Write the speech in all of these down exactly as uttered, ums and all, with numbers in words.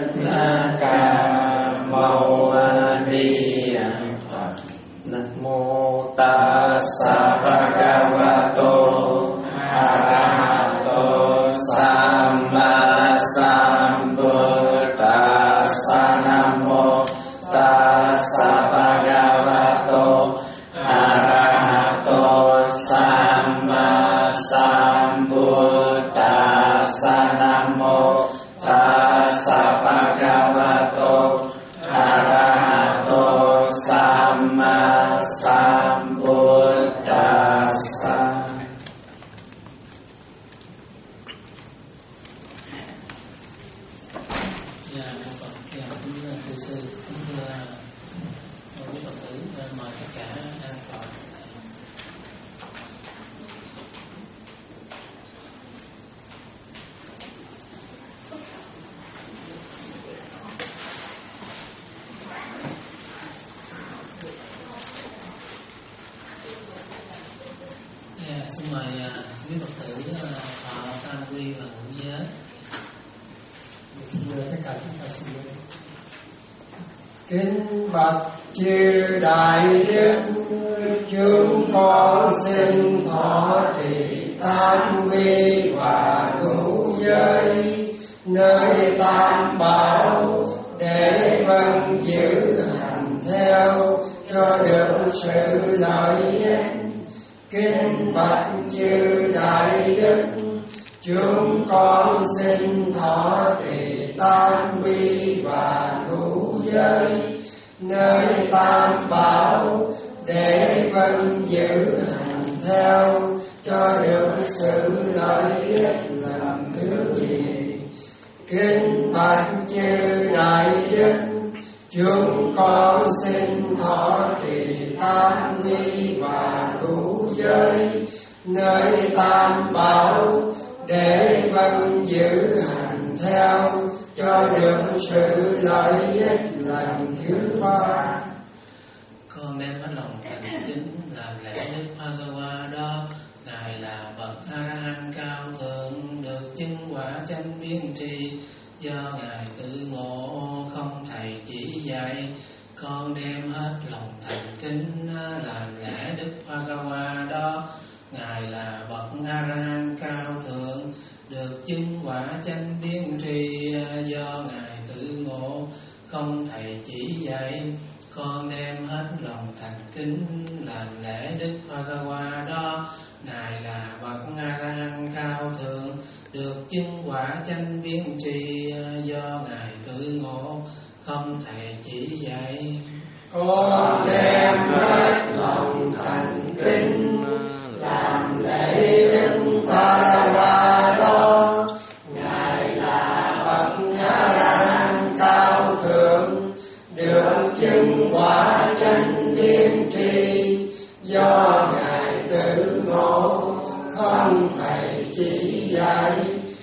Thích Ca Mâu Ni Phật. Nam mô Tassa Bhagavato Arahato Samma Sambuddhassa. Nam mô Tassa Bhagavato Arahato Samma Sambuddhassa. Nam mô Tassa Bhagavato Arahato Samma Sambuddhassa. Dạ, Phật, dạ, kính thưa thầy sư, kính thưa quý Phật tử, mời tất cả an toàn. Dạ, xin mời quý Phật tử họ tam quy và ngũ giới. Xin mời tất cả chúng ta xin lễ. Kính bạch chư đại đức, chúng con xin thọ trì tam quy và ngũ giới nơi tam bảo để vâng giữ hành theo cho được sự lợi ích. Kính bạch chư đại đức, chúng con xin thọ trì tam quy và ngũ giới nơi tam bảo để vâng giữ hành theo cho được sự lợi ích lần thứ gì. Kính bạch chư đại đức, chúng con xin thọ trì tam quy và ngũ giới nơi tam bảo để vâng giữ hành theo cho được sự lợi ích lần thứ ba. Con đem hết lòng thành kính làm lễ Đức Bhagawa đó. Ngài là bậc A La Hán cao thượng, được chứng quả chánh biến tri, do Ngài tự ngộ không thầy chỉ dạy. Con đem hết lòng thành kính làm lễ Đức Bhagawa đó. Ngài là bậc A La Hán cao thượng, được chứng quả chánh biến tri, do Ngài tự ngộ không thầy chỉ dạy. Con đem hết lòng thành kính làm lễ Đức Bhagawa đó. Ngài là bậc A La Hán cao thượng, được chứng quả chánh biến tri, do Ngài tự ngộ không thầy chỉ dạy. Con đem hết lòng thành kính làm lễ Đức Bhagawa đó. Ngài là bậc A La Hán cao thượng, được chứng quả chánh biến tri, do Ngài tự ngộ không thầy chỉ dạy.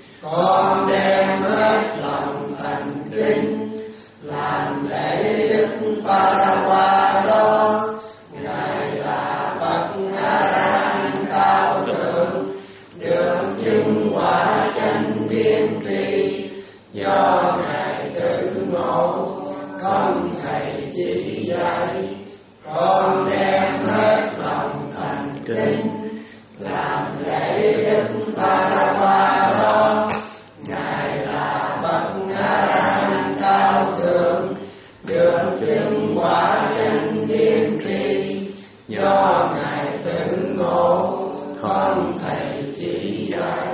Con đem hết lòng thành kính làm lễ Đức Bhagawa đó. Ngài là bậc A La Hán cao thượng, được chứng quả chánh biến tri, do Ngài tự ngộ không thầy chỉ dạy. Con đem hết lòng thành kính làm lễ Đức Bhagawa đó. Ngài là bậc A La Hán cao thượng, được chứng quả chánh biến tri, do Ngài tự ngộ không thầy chỉ dạy.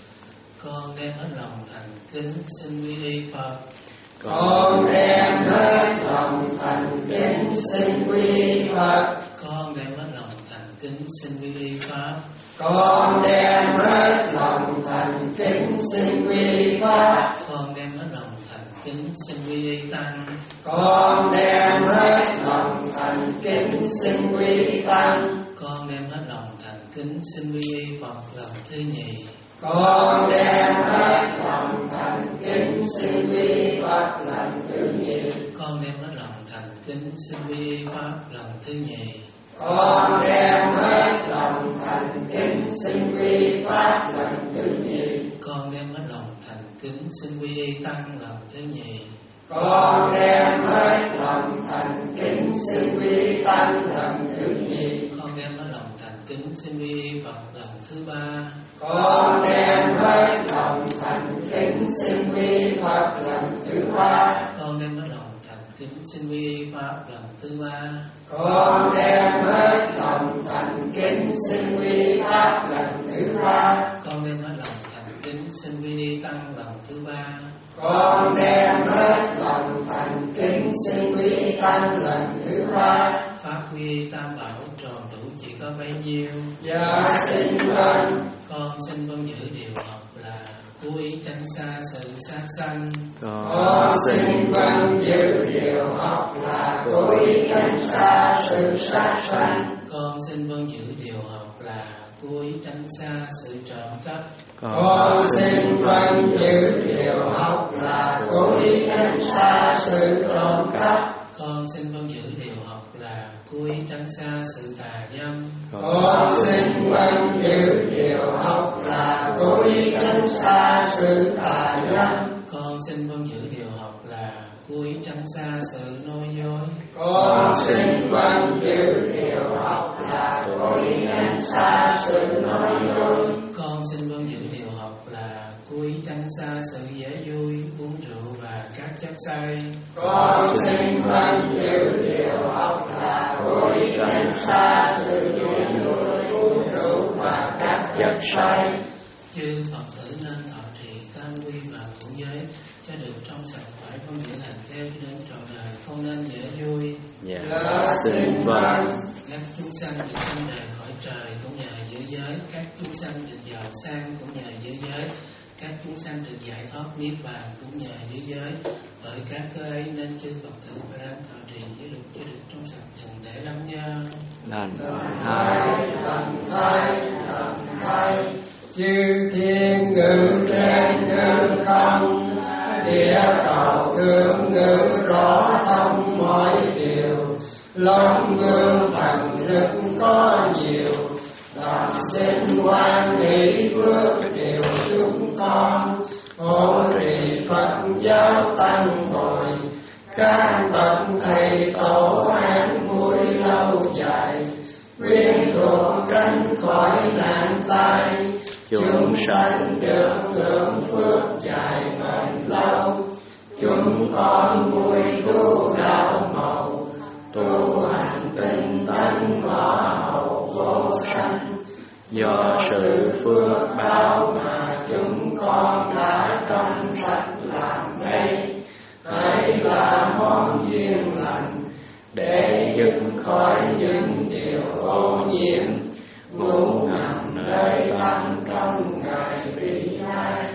Con đem hết lòng thành kính xin quy y Phật. Con đem hết lòng thành kính xin quy Phật. Con đem hết lòng thành kính xin quy y Pháp. Con đem hết lòng thành kính xin quy Pháp. Con đem hết lòng thành kính xin quy y Tăng. Con đem hết lòng thành kính xin quy Tăng. Con đem hết lòng thành kính xin quy y Phật lần thứ nhì. Con đem hết lòng thành kính xin quy Phật lần thứ nhì. Con đem hết lòng thành kính xin quy y Pháp lần thứ nhì. Con đem hết lòng thành kính xin quy Pháp lần thứ nhì. Con Con đem hết lòng thành kính xin quy y tăng lần thứ nhì. Con đem hết lòng thành kính xin quy y tăng lần thứ nhì. Con đem hết lòng thành kính xin quy y Phật lần thứ ba. Con đem hết lòng thành kính xin quy y Phật lần thứ ba. Con đem hết lòng thành kính xin quy y Pháp lần thứ ba. Con đem hết lòng thành kính xin quy y Pháp lần thứ ba. Con đem hết lòng thành kính xin quy y Tăng lần thứ ba. Con đem hết lòng thành kính xin quy y Tăng lần thứ ba. Pháp quy y Tam Bảo tròn đủ chỉ có bấy nhiêu. Dạ xin vâng. Con xin vâng giữ điều học là cố ý tránh xa sự sát sanh. Con xin vâng giữ điều học là cố ý tránh xa sự sát sanh. Con xin vâng giữ điều học là cố ý tránh xa sự trộm cắp. Con xin vâng giữ điều học là cố ý tránh xa sự trộm cắp. Con xin vâng giữ điều học là cố ý tránh xa sự tà dâm. Con xin vâng giữ điều học là cố ý tránh xa sự tà dâm. Con xin vâng giữ điều học là cố ý tránh xa sự nói dối. Con xin vâng giữ điều học là cố ý tránh xa sự nói dối. Con xin vâng giữ điều học là cố ý tránh xa sự dễ vui, uống rượu và các chất say. Con xin vâng giữ điều học là cố ý tránh xa sự dễ vui, uống rượu và các chất say. Chư Phật tử nên thọ trì tam quy và thủ giới cho được trong sạch, phải vâng giữ hành theo cho đến trọn đời, không nên dễ vui. Dạ, Dạ xin vâng. Các chúng sanh được sanh đời khỏi trời cũng nhờ giữ giới, các chúng sanh được giàu sang cũng nhờ giữ giới, các chúng sanh được giải thoát niết bàn cũng nhờ giữ giới. Bởi các cơ ấy nên chư Phật tử phải ráng thọ trì giới luật cho được trong sạch, đừng để lắm nha. Đàn Lần thay, lần thay, lần thay, chư thiên ngự trên hư không, địa cầu thương ngữ rõ thông mọi điều. Long vương thần lực có nhiều, đoàn xin quan hỷ phước điều chúng con. Hộ trì Phật giáo tăng bồi, các bậc thầy tổ an vui lâu dài. Quyến thuộc tránh khỏi nạn tai, chúng sanh được hưởng phước dài bền lâu. Chúng con vui tu đạo màu, tu hành tinh tấn ngõ hậu vô sanh. Do sự phước báo mà chúng con đã trong sạch làm đây, hãy là món duyên lành để dứt khỏi những điều ô nhiễm, ngủ nằm nơi tâm trong ngày vị lai.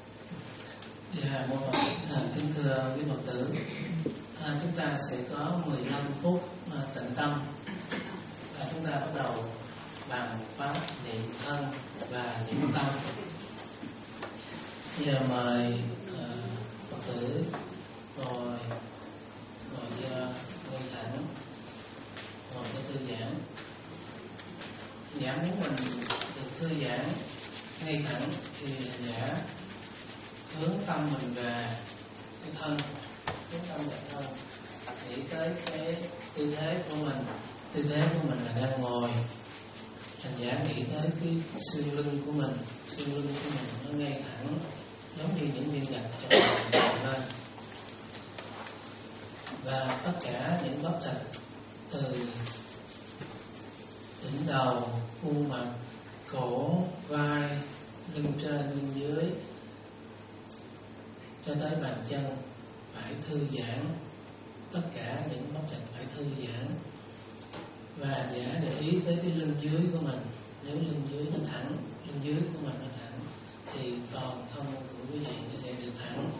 Dạ, mô Phật. À, kính thưa quý Phật tử, à, chúng ta sẽ có mười lăm phút à, tịnh tâm, và chúng ta bắt đầu bằng pháp niệm thân và niệm tâm. Giờ mời à, Phật tử ngồi ngồi cho ngồi thẳng, ngồi cho thư giãn. Giả muốn mình được thư giãn ngay thẳng thì giả hướng tâm mình về cái thân, hướng tâm về thân, nghĩ tới cái tư thế của mình. Tư thế của mình là đang ngồi, thành giả nghĩ tới cái xương lưng của mình. Xương lưng của mình nó ngay thẳng, giống như những viên gạch trong mình lên. Và tất cả những bắp thịt từ đỉnh đầu, khuôn mặt, cổ, vai, lưng trên, lưng dưới cho tới bàn chân phải thư giãn. Tất cả những bắp thịt phải thư giãn. Và giả để ý tới cái lưng dưới của mình. Nếu lưng dưới nó thẳng, lưng dưới của mình nó thẳng, thì toàn thân của quý vị nó sẽ được thẳng.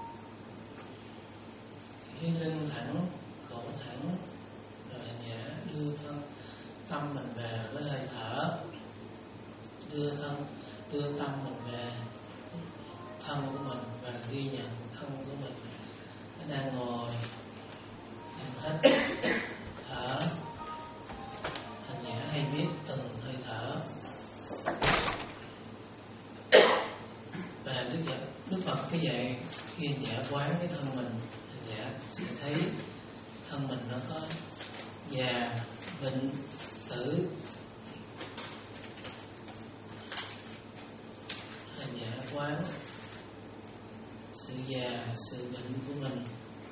Khi lưng thẳng, cổ thẳng, rồi giả đưa thân tâm mình về với hơi thở. Đưa thân, đưa tâm mình về thân của mình và ghi nhận thân của mình. Nó đang ngồi, em hít, thở. Hành giả hay biết từng hơi thở. Và Đức Phật cái dạy khi hành giả quán cái thân mình, hành giả sẽ thấy thân mình nó có già, bệnh, tử. Hành giả quán sự già, sự bệnh của mình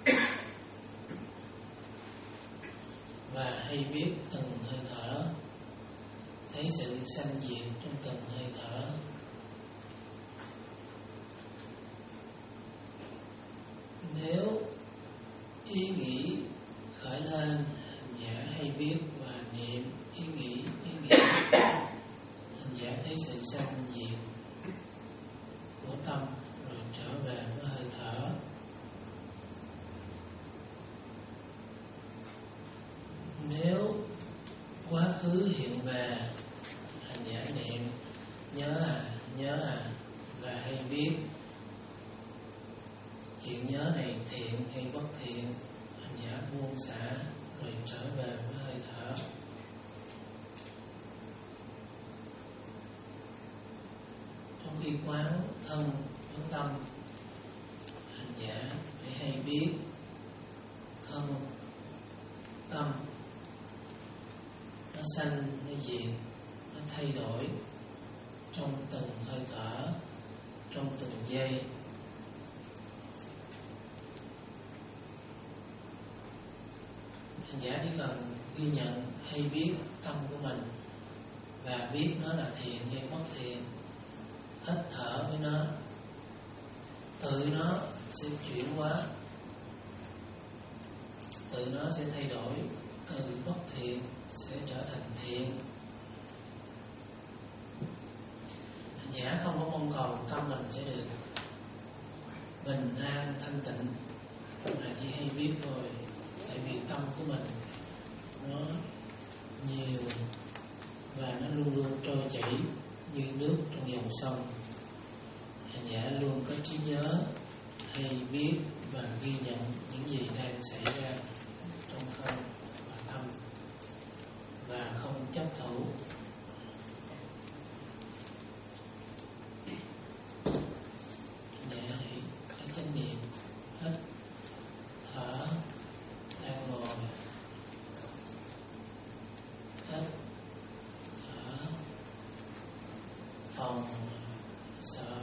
và hay biết từng hơi thở, thấy sự sanh diệt trong từng hơi thở. Nếu ý nghĩ khởi lên, hành giả hay biết và niệm ý nghĩ, ý nghĩ hành giả thấy sự sanh diệt của tâm rồi trở về với hơi thở. Nếu quá khứ hiện về, hành giả niệm nhớ à, nhớ à và hay biết chuyện nhớ này thiện hay bất thiện, hành giả buông xả rồi trở về với hơi thở. Trong khi quán thân, quán tâm, hành giả phải hay biết thân, tâm nó sanh, nó diệt, nó thay đổi trong từng hơi thở, trong từng giây. Hành giả chỉ cần ghi nhận hay biết tâm của mình và biết nó là thiện hay bất thiện, hít thở với nó, tự nó sẽ chuyển hóa, tự nó sẽ thay đổi, từ bất thiện sẽ trở thành thiện. Hành giả không có mong cầu tâm mình sẽ được bình an thanh tịnh, mà chỉ hay biết thôi. Tại vì tâm của mình nó nhiều và nó luôn luôn trôi chảy như nước trong dòng sông. Hành giả luôn có trí nhớ, hay biết và ghi nhận những gì đang xảy ra trong thân và tâm và không chấp thủ. Hành giả hãy có chánh niệm, hít thở, đang ngồi, hít thở, phòng sợ.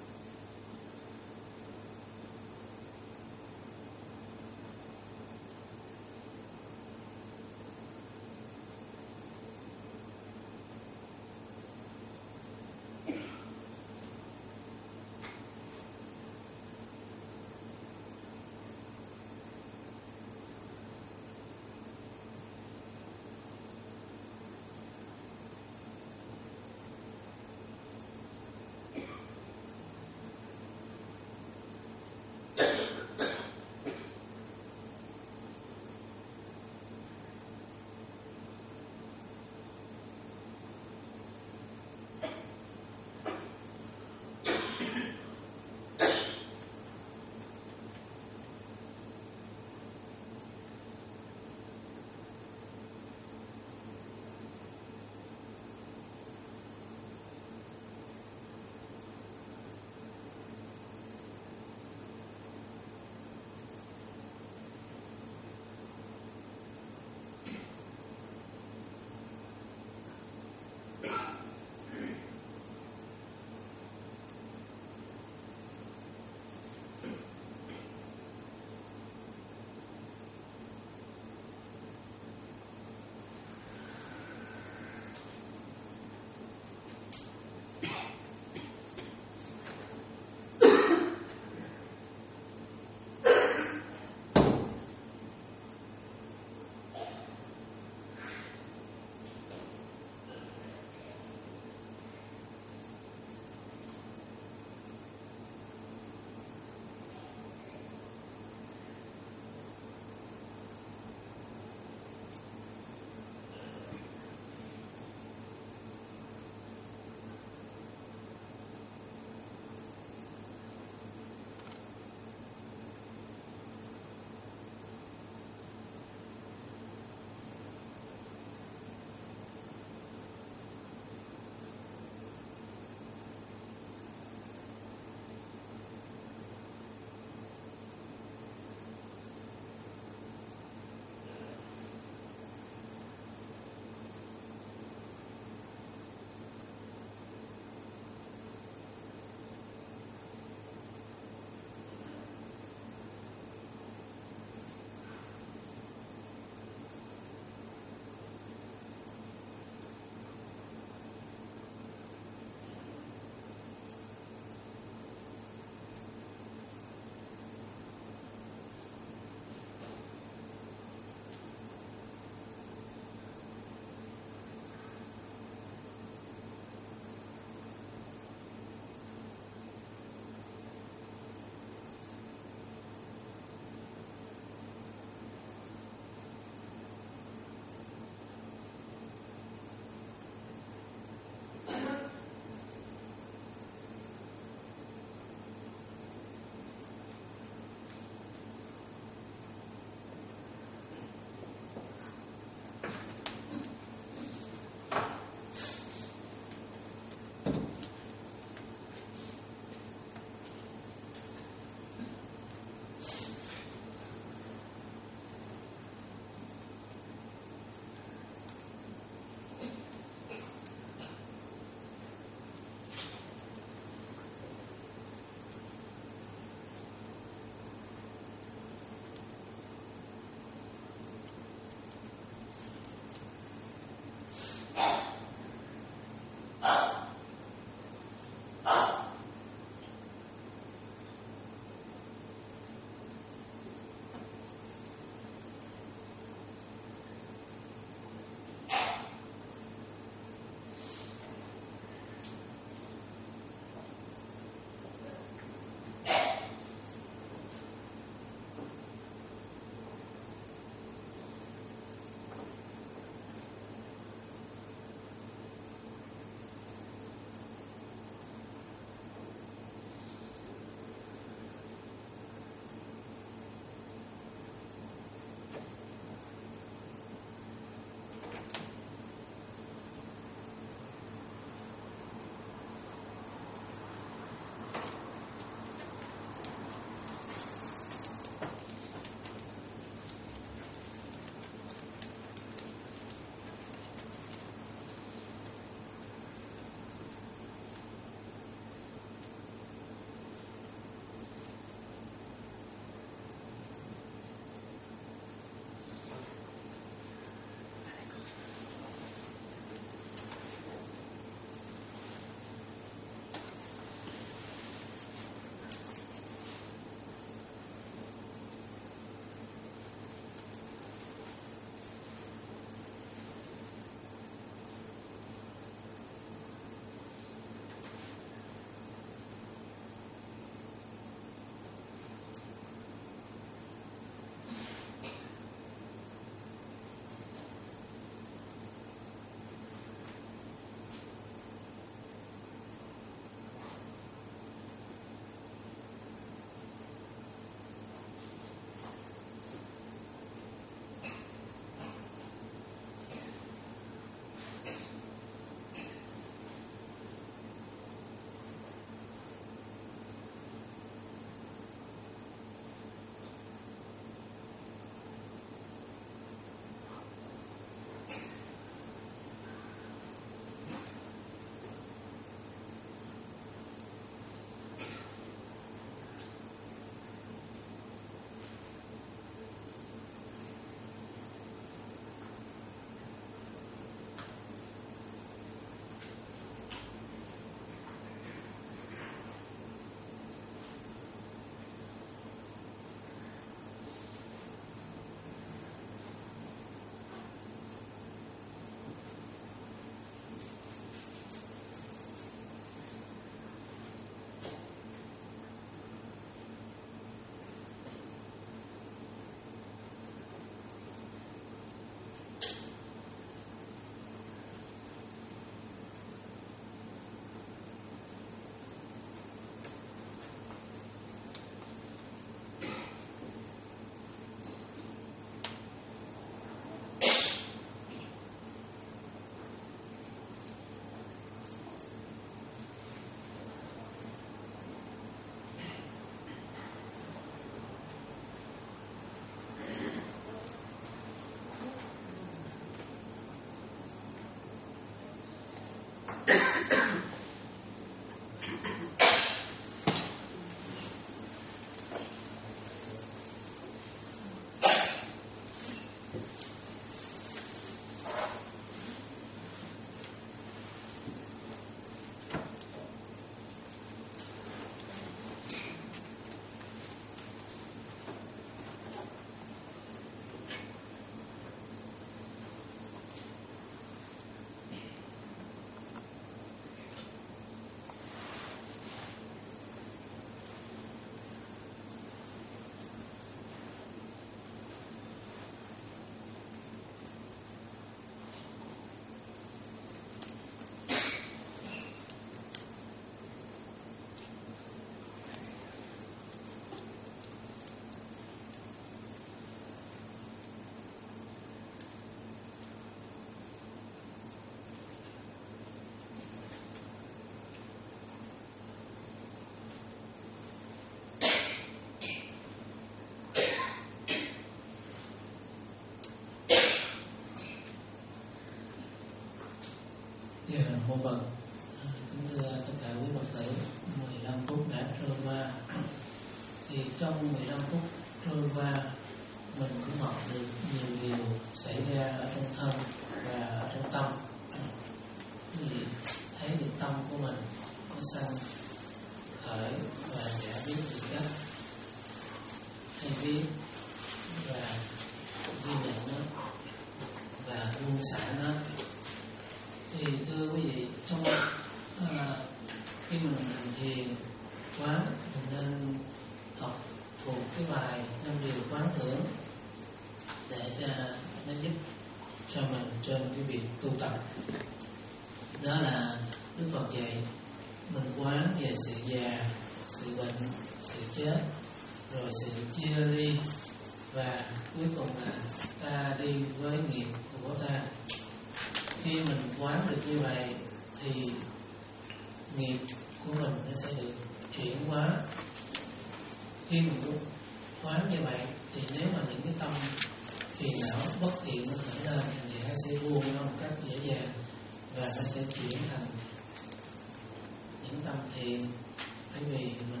mô Phật. À, kính thưa tất cả quý Phật tử, mười lăm phút đã trôi qua. Thì trong mười lăm phút trôi qua, mình cũng học được nhiều điều xảy ra ở trong thân và ở trong tâm. Thì thấy được tâm của mình có sanh khởi và giải biết được cách hay biết và ghi nhận nó và buông xả nó. Thì thưa quý vị, trong à, khi mình hành thiền quán, mình nên học thuộc cái bài năm điều quán tưởng để cho nó giúp cho mình trên cái việc tu tập. Đó là Đức Phật dạy mình quán về sự già, sự bệnh, sự chết, rồi sự chia ly, và cuối cùng là ta đi với nghiệp của ta. Khi mình quán được như vậy thì nghiệp của mình nó sẽ được chuyển hóa. Khi mình quán như vậy thì nếu mà những cái tâm phiền não bất thiện nó khởi lên thì nó sẽ buông nó một cách dễ dàng và nó sẽ chuyển thành những tâm thiện. Bởi vì mình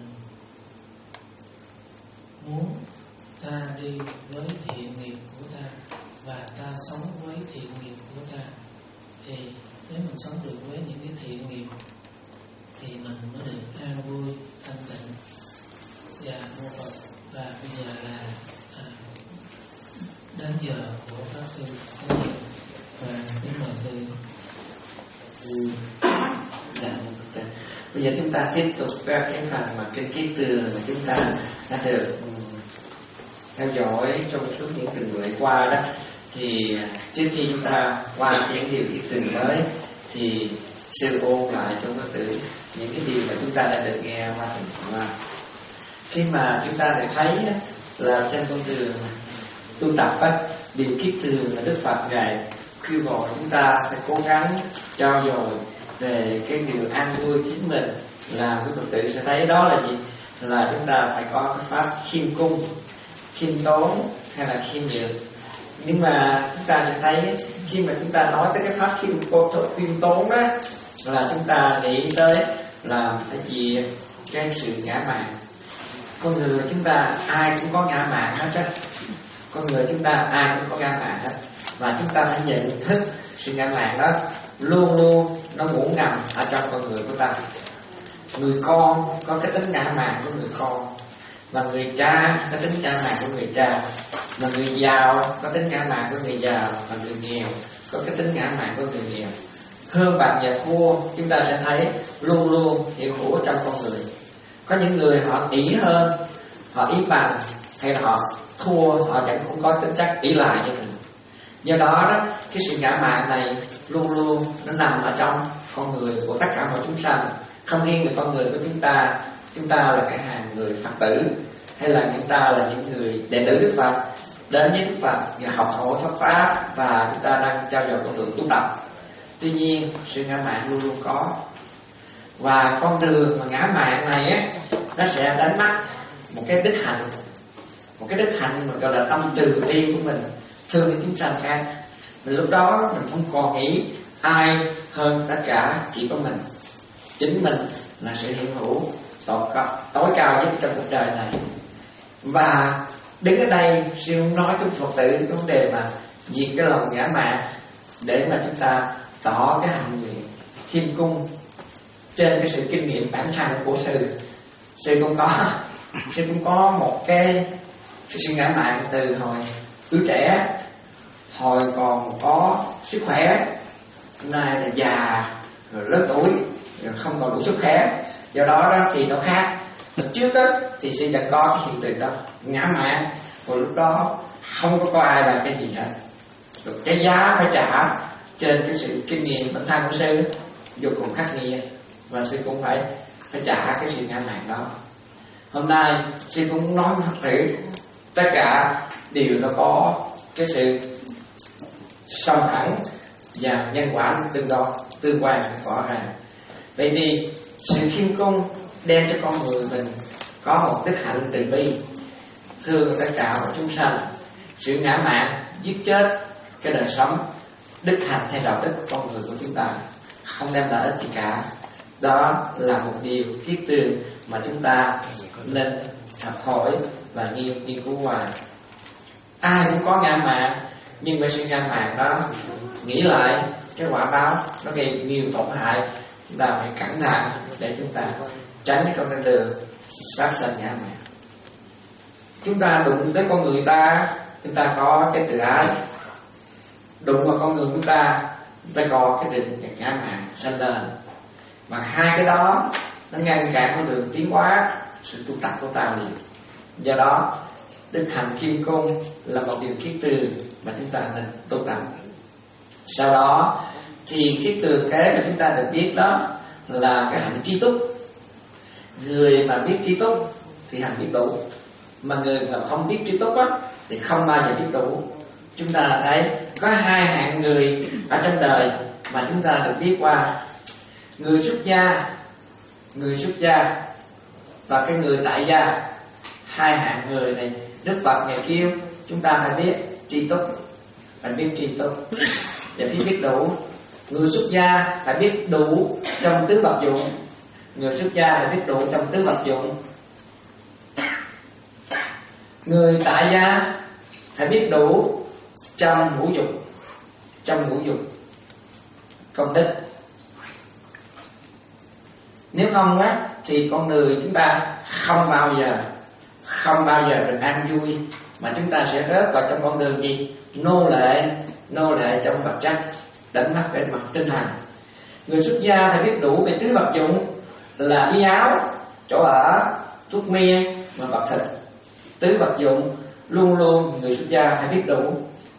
muốn ta đi với thiện nghiệp của ta và ta sống với thiện nghiệp của ta, thì nếu mình sống được với những cái thiện nghiệp thì mình mới được an vui, thanh tịnh. Và mô Phật. Và bây giờ là à, đến giờ của Pháp Sư sáng nghiệp, và kính mời Sư. Ừ. Dạ, bây giờ chúng ta tiếp tục với cái phần mà kinh ký tường mà chúng ta đã được um, theo dõi trong suốt những tuần lễ qua đó. Thì trước khi chúng ta qua những điều ký tường mới thì Sư ôn lại cho Phật tử những cái điều mà chúng ta đã được nghe qua tuần qua. Khi mà chúng ta được thấy đó, là trên con đường tu tập á, điều kiết tường là Đức Phật Ngài kêu gọi chúng ta phải cố gắng trau dồi về cái điều an vui chính mình, là quý Phật tử sẽ thấy đó là gì? Là chúng ta phải có cái pháp khiêm cung, khiêm tốn hay là khiêm nhường. Nhưng mà chúng ta sẽ thấy khi mà chúng ta nói tới cái pháp khiêm khiêm tốn đó, là chúng ta nghĩ tới là cái gì? Cái sự ngã mạn. Con người chúng ta ai cũng có ngã mạn hết á. Con người chúng ta ai cũng có ngã mạn hết. Và chúng ta phải nhận thức sự ngã mạn đó luôn luôn nó ngủ ngầm ở trong con người của ta. Người con có cái tính ngã mạn của người con, và người cha có tính ngã mạn của người cha, và người giàu có tính ngã mạn của người giàu, và người nghèo có cái tính ngã mạn của người nghèo. Hơn bạn và thua chúng ta sẽ thấy luôn luôn hiện hữu trong con người. Có những người họ ỷ hơn, họ ý bằng, hay là họ thua, họ vẫn cũng có tính chất ỷ lại như mình. Do đó đó, cái sự ngã mạn này luôn luôn nó nằm ở trong con người của tất cả mọi chúng sanh. Không riêng là con người của chúng ta. Chúng ta là cái hàng người Phật tử, hay là chúng ta là những người đệ tử Đức Phật đến với Đức Phật và học hỏi Pháp Pháp, và chúng ta đang trao dồi con đường tu tập. Tuy nhiên sự ngã mạn luôn luôn có. Và con đường mà ngã mạn này á, nó sẽ đánh mất một cái đức hạnh, một cái đức hạnh mà gọi là tâm từ bi của mình, thương những chúng sanh khác. Và lúc đó mình không còn nghĩ ai hơn tất cả, chỉ có mình. Chính mình là sự hiện hữu tối, tối cao nhất trong cuộc đời này. Và đứng ở đây sư muốn nói cho Phật tử cái vấn đề mà diệt cái lòng ngã mạn, để mà chúng ta tỏ cái hạnh nguyện khiêm cung trên cái sự kinh nghiệm bản thân của sư. Sư cũng có sư cũng có một cái, cái sự ngã mạn từ hồi tuổi trẻ, hồi còn có sức khỏe, hôm nay là già rồi lớn tuổi rồi không còn đủ sức khỏe. Do đó đó thì nó khác. Lúc trước đó thì sư đã có cái hiện tượng đó ngã mạn, rồi lúc đó không có có ai làm cái gì hết. Rồi cái giá phải trả trên cái sự kinh nghiệm bản thân của sư vô cùng khắc nghiệt, và sư cũng phải phải trả cái sự ngã mạn đó. Hôm nay sư cũng nói với Phật tử tất cả đều nó có cái sự song thẳng và nhân quả tương đo tương quan rõ ràng. Vậy thì sự khiêm cung đem cho con người mình có một đức hạnh từ bi, thương tất cả mọi chúng sanh. Sự ngã mạn giết chết cái đời sống đức hạnh hay đạo đức của con người của chúng ta. không đem lại ích gì cả. Đó là một điều kiết tường mà chúng ta nên học hỏi và nghiên nghiên cứu hoài. Ai cũng có ngã mạn, nhưng với sự ngã mạn đó, nghĩ lại cái quả báo nó gây nhiều tổn hại, chúng ta phải cẩn thận để chúng ta tránh cái con đường phát sinh ngã mạn. Chúng ta đụng tới con người ta, chúng ta có cái tự ái. Đụng vào con người chúng ta, chúng ta có cái tự ngã mạn sinh lên. Mà hai cái đó nó ngăn cản con đường tiến hóa sự tu tập của ta liền. Do đó đức hạnh kim cung là một điều kiết tường mà chúng ta nên tu tập. Sau đó thì kiết tường kế mà chúng ta được biết đó là cái hạnh tri túc. Người mà biết tri túc thì hành biết đủ, mà người mà không biết tri túc á thì không bao giờ biết đủ. Chúng ta thấy có hai hạng người ở trong đời mà chúng ta được biết qua: người xuất gia, người xuất gia và cái người tại gia. Hai hạng người này Đức Phật ngày kêu chúng ta phải biết tri túc, phải biết tri túc và phải biết đủ. Người xuất gia phải biết đủ trong tứ vật dụng, người xuất gia phải biết đủ trong tứ vật dụng. Người tại gia phải biết đủ trong ngũ dục, trong ngũ dục công đức. Nếu không á thì con người chúng ta không bao giờ không bao giờ được an vui, mà chúng ta sẽ rớt vào trong con đường gì? Nô lệ, nô lệ trong vật chất, đánh mất về mặt tinh thần. Người xuất gia phải biết đủ về tứ vật dụng là y áo, chỗ ở, thuốc men và vật thịt. Tứ vật dụng luôn luôn người xuất gia phải biết đủ.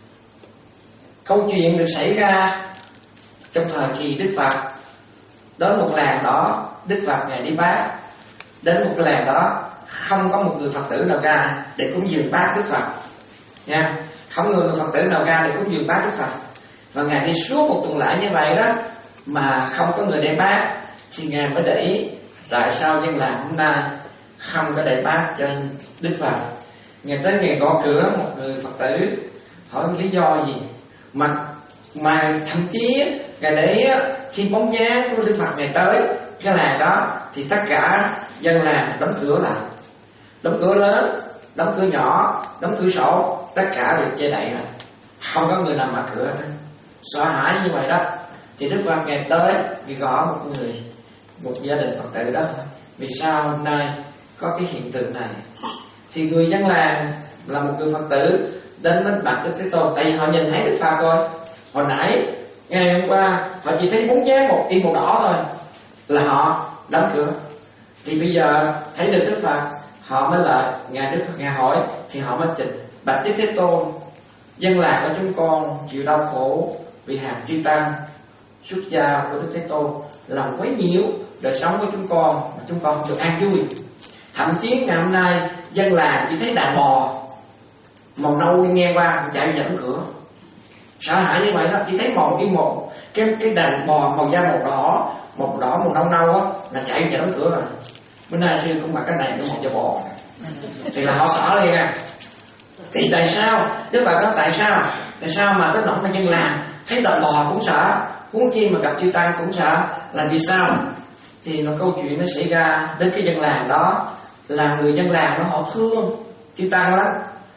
Câu chuyện được xảy ra trong thời kỳ Đức Phật. Đến một làng đó, Đức Phật ngài đi bát. Đến một làng đó không có một người Phật tử nào ra để cúng dường bát Đức Phật nha, không người Phật tử nào ra để cúng dường bát Đức Phật. Và ngài đi suốt một tuần lễ như vậy đó mà không có người đem bát, thì ngài mới để ý tại sao dân làng hôm nay không có để bát cho Đức Phật. Ngài tới ngài gõ cửa một người Phật tử, hỏi lý do gì mà mà thậm chí ngài để ý khi bóng dáng của Đức Phật ngài tới cái làng đó thì tất cả dân làng đóng cửa lại, đóng cửa lớn, đóng cửa nhỏ, đóng cửa sổ, tất cả đều che đậy rồi, không có người nào mở cửa nữa. Sợ hãi như vậy đó thì Đức Phật ngài tới ngài gõ một người, một gia đình Phật tử đó: vì sao hôm nay có cái hiện tượng này? Thì người dân làng là một người Phật tử đến với bạch Đức Thế Tôn, tại vì họ nhìn thấy Đức Phật rồi. Hồi nãy ngày hôm qua họ chỉ thấy bóng dáng một y màu đỏ thôi là họ đóng cửa. Thì bây giờ thấy được Đức Phật, họ mới lại ngài Đức Phật ngài hỏi, thì họ mới trình bạch Đức Thế Tôn, dân làng của chúng con chịu đau khổ vì hàng chư tăng xuất gia của Đức Thế Tôn làm quấy nhiễu đời sống của chúng con, mà chúng con không được an vui. Thậm chí ngày hôm nay dân làng chỉ thấy đàn bò màu nâu đi ngang qua chạy vào đóng cửa. Sợ hãi như vậy đó, chỉ thấy một cái một cái cái đàn bò màu da màu đỏ, màu đỏ màu nâu nâu á là chạy vào đóng cửa rồi. Bữa nay sư cũng mặc cái này nó một da bò, thì là họ sợ liền à. Thì tại sao Đức Phật nói tại sao tại sao mà tới nỗi mà dân làng thấy đàn bò cũng sợ, huống chi mà gặp chư tăng cũng sợ, là vì sao? Thì nó câu chuyện nó xảy ra đến cái dân làng đó, là người dân làng nó họ thương chư tăng lắm,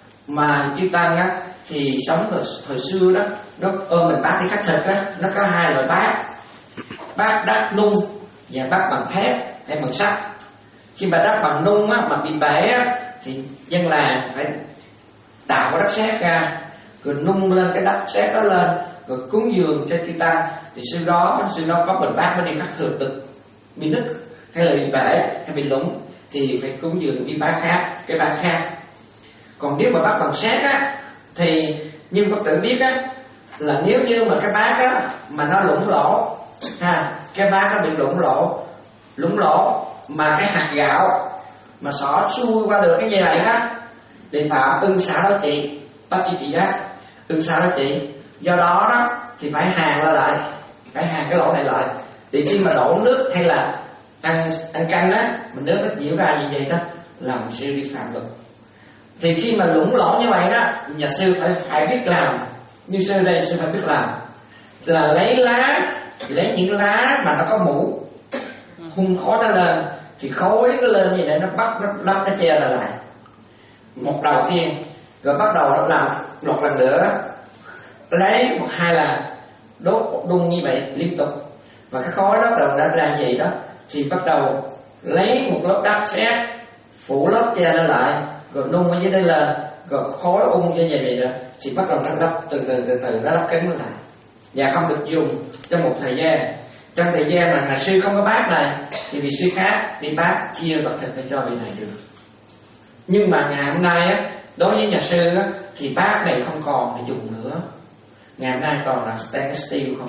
mà chư tăng á thì sống hồi, hồi xưa đó nó ôm mình bát đi cắt thịt á, nó có hai loại bát: bát đắt nung và bát bằng thép hay bằng sắt. Khi mà đắt bằng nung á mà bị bể á thì dân làng phải tạo cái đất sét ra, rồi nung lên cái đất sét đó lên, rồi cúng dường cho chư tăng. Thì sư đó sư đó có bình bát mới đi cắt thịt được bị nứt hay là bị bể hay bị lủng thì phải cúng dường đi bát khác, cái bát khác. Còn nếu mà bát bằng sét á thì như Phật tử biết á, là nếu như mà cái bát á mà nó lủng lỗ ha, cái bát nó bị lủng lỗ lủng lỗ mà cái hạt gạo mà xỏ xuôi qua được cái như này á, đề phạm ưng xả đó chị, bác chị chị á, ưng xả đó chị. Do đó đó thì phải hàn lại lại, phải hàn cái lỗ này lại, thì khi mà đổ nước hay là ăn ăn canh á, mình nước nó nhiễu ra như vậy đó là mình sư vi phạm luật. Thì khi mà lủng lỗ như vậy đó, nhà sư phải phải biết làm, như sư đây sư phải biết làm là lấy lá lấy những lá mà nó có mũ, hun khói nó lên thì khói nó lên như vậy nó bắt nó lắp nó che lại một đầu tiên, rồi bắt đầu nó làm một lần nữa, lấy một hai lần đốt đun như vậy liên tục, và cái khói đó từ đã làm gì đó thì bắt đầu lấy một lớp đất sét phủ lớp che nó lại, rồi nung ở dưới đây lên, rồi khói ung như vậy vậy đó thì bắt đầu nó lắp từ từ từ từ nó lắp cứng nó lại, và không được dùng trong một thời gian. Trong thời gian mà nhà sư không có bát này thì vị sư khác đi bát chia vật thực để cho vị này được. Nhưng mà ngày hôm nay á, đối với nhà sư á, thì bát này không còn để dùng nữa. Ngày hôm nay toàn là stainless steel không,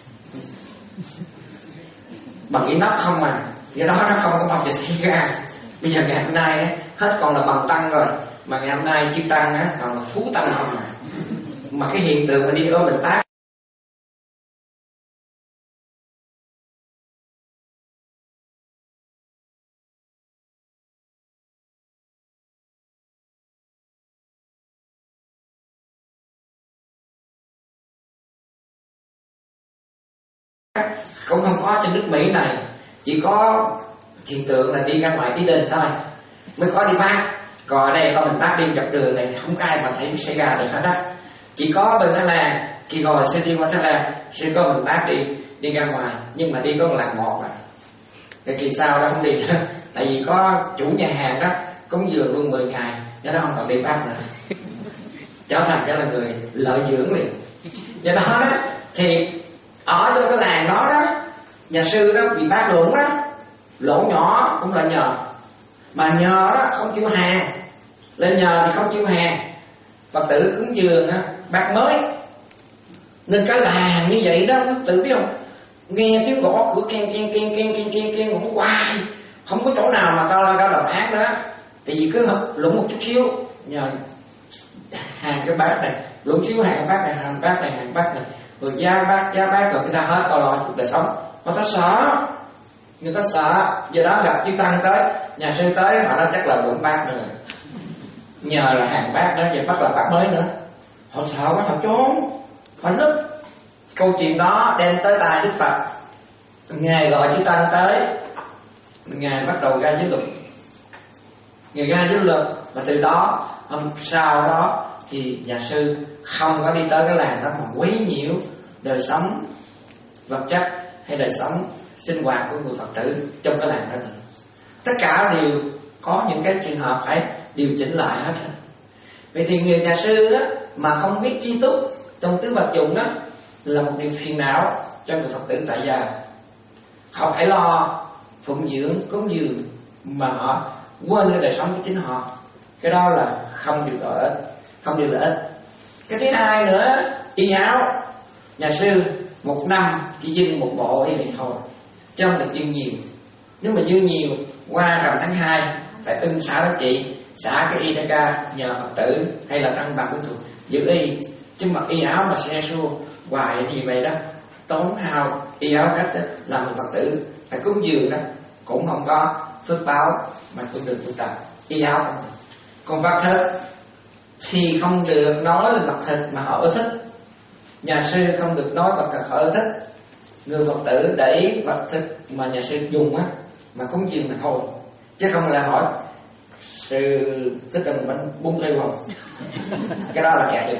bằng cái nắp không mà, cái đó nó không có bao giờ xảy ra. Bây giờ ngày hôm nay á, hết còn là bằng tăng rồi, mà ngày hôm nay chư tăng á còn là phú tăng không mà. Mà cái hiện tượng mà đi đó mình bát cũng không có trên nước Mỹ này, chỉ có hiện tượng là đi ra ngoài đi đền thôi mới có đi bác. Còn ở đây có mình bác đi dọc đường này không có ai mà thấy xảy ra được hết á. Chỉ có bên Thái Lan khi rồi sư đi qua Thái Lan sư có mình bác đi đi ra ngoài, nhưng mà đi có một lần một à. Cái kỳ sau đó không đi nữa, tại vì có chủ nhà hàng đó cúng dường luôn mười ngày, do đó không còn đi bác nữa, trở thành cái là người lợi dưỡng liền. Do đó đó thì ở trong cái làng đó đó, nhà sư đó bị bác lỗ đó, lỗ nhỏ cũng là nhờ, mà nhờ đó không chịu hàng, lên nhờ thì không chịu hàng, Phật tử cúng dường á bác mới, nên cái làng như vậy đó, tự biết không, nghe tiếng gõ cửa keng keng keng keng keng keng keng một hoài, không có chỗ nào mà tao ra ra đồng hát đó, tại vì cứ lũng một chút xíu nhờ hàng cái bác này, lũng xíu hàng cái bác này, hàng bác này, hàng bác này, rồi gia bác gia bác rồi người ta hết tao lo cuộc đời sống, người ta sợ, người ta sợ. Do đó gặp chư tăng tới, nhà sư tới họ nói chắc là lũng bác nữa, nhờ là hàng bác đó, giờ bắt là bác mới nữa, họ sợ quá họ trốn, họ núp. Câu chuyện đó đem tới tai Đức Phật, ngài gọi chư tăng tới, ngài bắt đầu ra giới luật, ngài ra giới luật, và từ đó hôm sau đó thì nhà sư không có đi tới cái làng đó mà quấy nhiễu đời sống vật chất hay đời sống sinh hoạt của người Phật tử trong cái làng đó. Tất cả đều có những cái trường hợp phải điều chỉnh lại hết. Vậy thì người nhà sư đó mà không biết chi túc trong tứ vật dụng đó là một điều phiền não cho người Phật tử tại gia. Họ phải lo phụng dưỡng cúng dường mà họ quên cái đời sống của chính họ, cái đó là không được lợi ích, không được lợi ích. Cái thứ hai nữa, y áo, nhà sư một năm chỉ dưng một bộ y này thôi, chứ không được dưng nhiều. Nếu mà dưng nhiều, qua rằm tháng hai phải ưng xả đó chị, xả cái y ra ra nhờ Phật tử hay là tăng bằng của thuộc giữ y, chứ mặc y áo mà xe xua hoài gì vậy đó, tốn hao y áo cách đó, làm một Phật tử phải cúng dường đó cũng không có phước báo mà cũng được tu tập. Y áo không được. Còn vật thực thì không được nói là vật thực mà họ ưa thích, nhà sư không được nói vật thực họ ưa thích. Người Phật tử để ý vật thực mà nhà sư dùng á mà cúng dường là thôi, chứ không là hỏi sư thích ăn bánh bún riêu không, cái đó là kẹt được.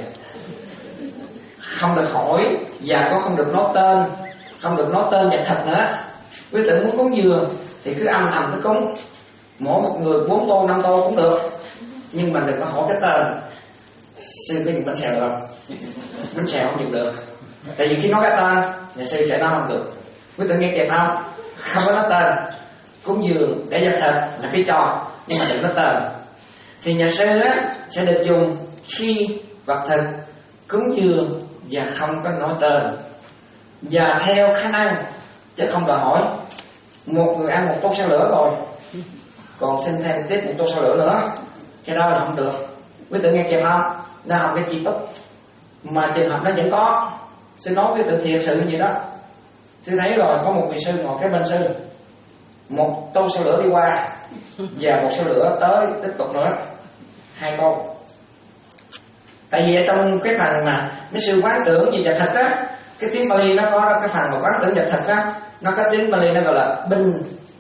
Không được hỏi và có không được nói tên, không được nói tên vật thực nữa. Quý tử muốn cúng dường thì cứ âm thầm cứ cúng, mỗi một người bốn tô năm tô cũng được, nhưng mà đừng có hỏi cái tên. Sư có dùng bánh xèo được không? Bánh xèo không dùng được, tại vì khi nói cái tên nhà sư sẽ nói không được. Quý tử nghe kịp không? Không có nói tên. Cúng dường để vật thực là cái trò, nhưng mà đừng nói tên. Thì nhà sư á sẽ được dùng khi vật thực cúng dường và không có nói tên, và theo khả năng, chứ không đòi hỏi. Một người ăn một tô sao lửa rồi, còn xin thêm tiếp một tô sao lửa nữa, cái đó là không được. Quý tử nghe kịp không? Nó học cái chi túc mà trường hợp nó vẫn có. Sư nói với tự thiệt sự như vậy đó. Sư thấy rồi, có một vị sư ngồi cái bên sư, một tô sao lửa đi qua và một sao lửa tới tiếp tục nữa, hai tô. Tại vì ở trong cái phần mà mấy sư quán tưởng gì vật thực đó cái tiếng Pali nó có cái phần mà quán tưởng dịch thật á, nó có tiếng Pali nó gọi là binh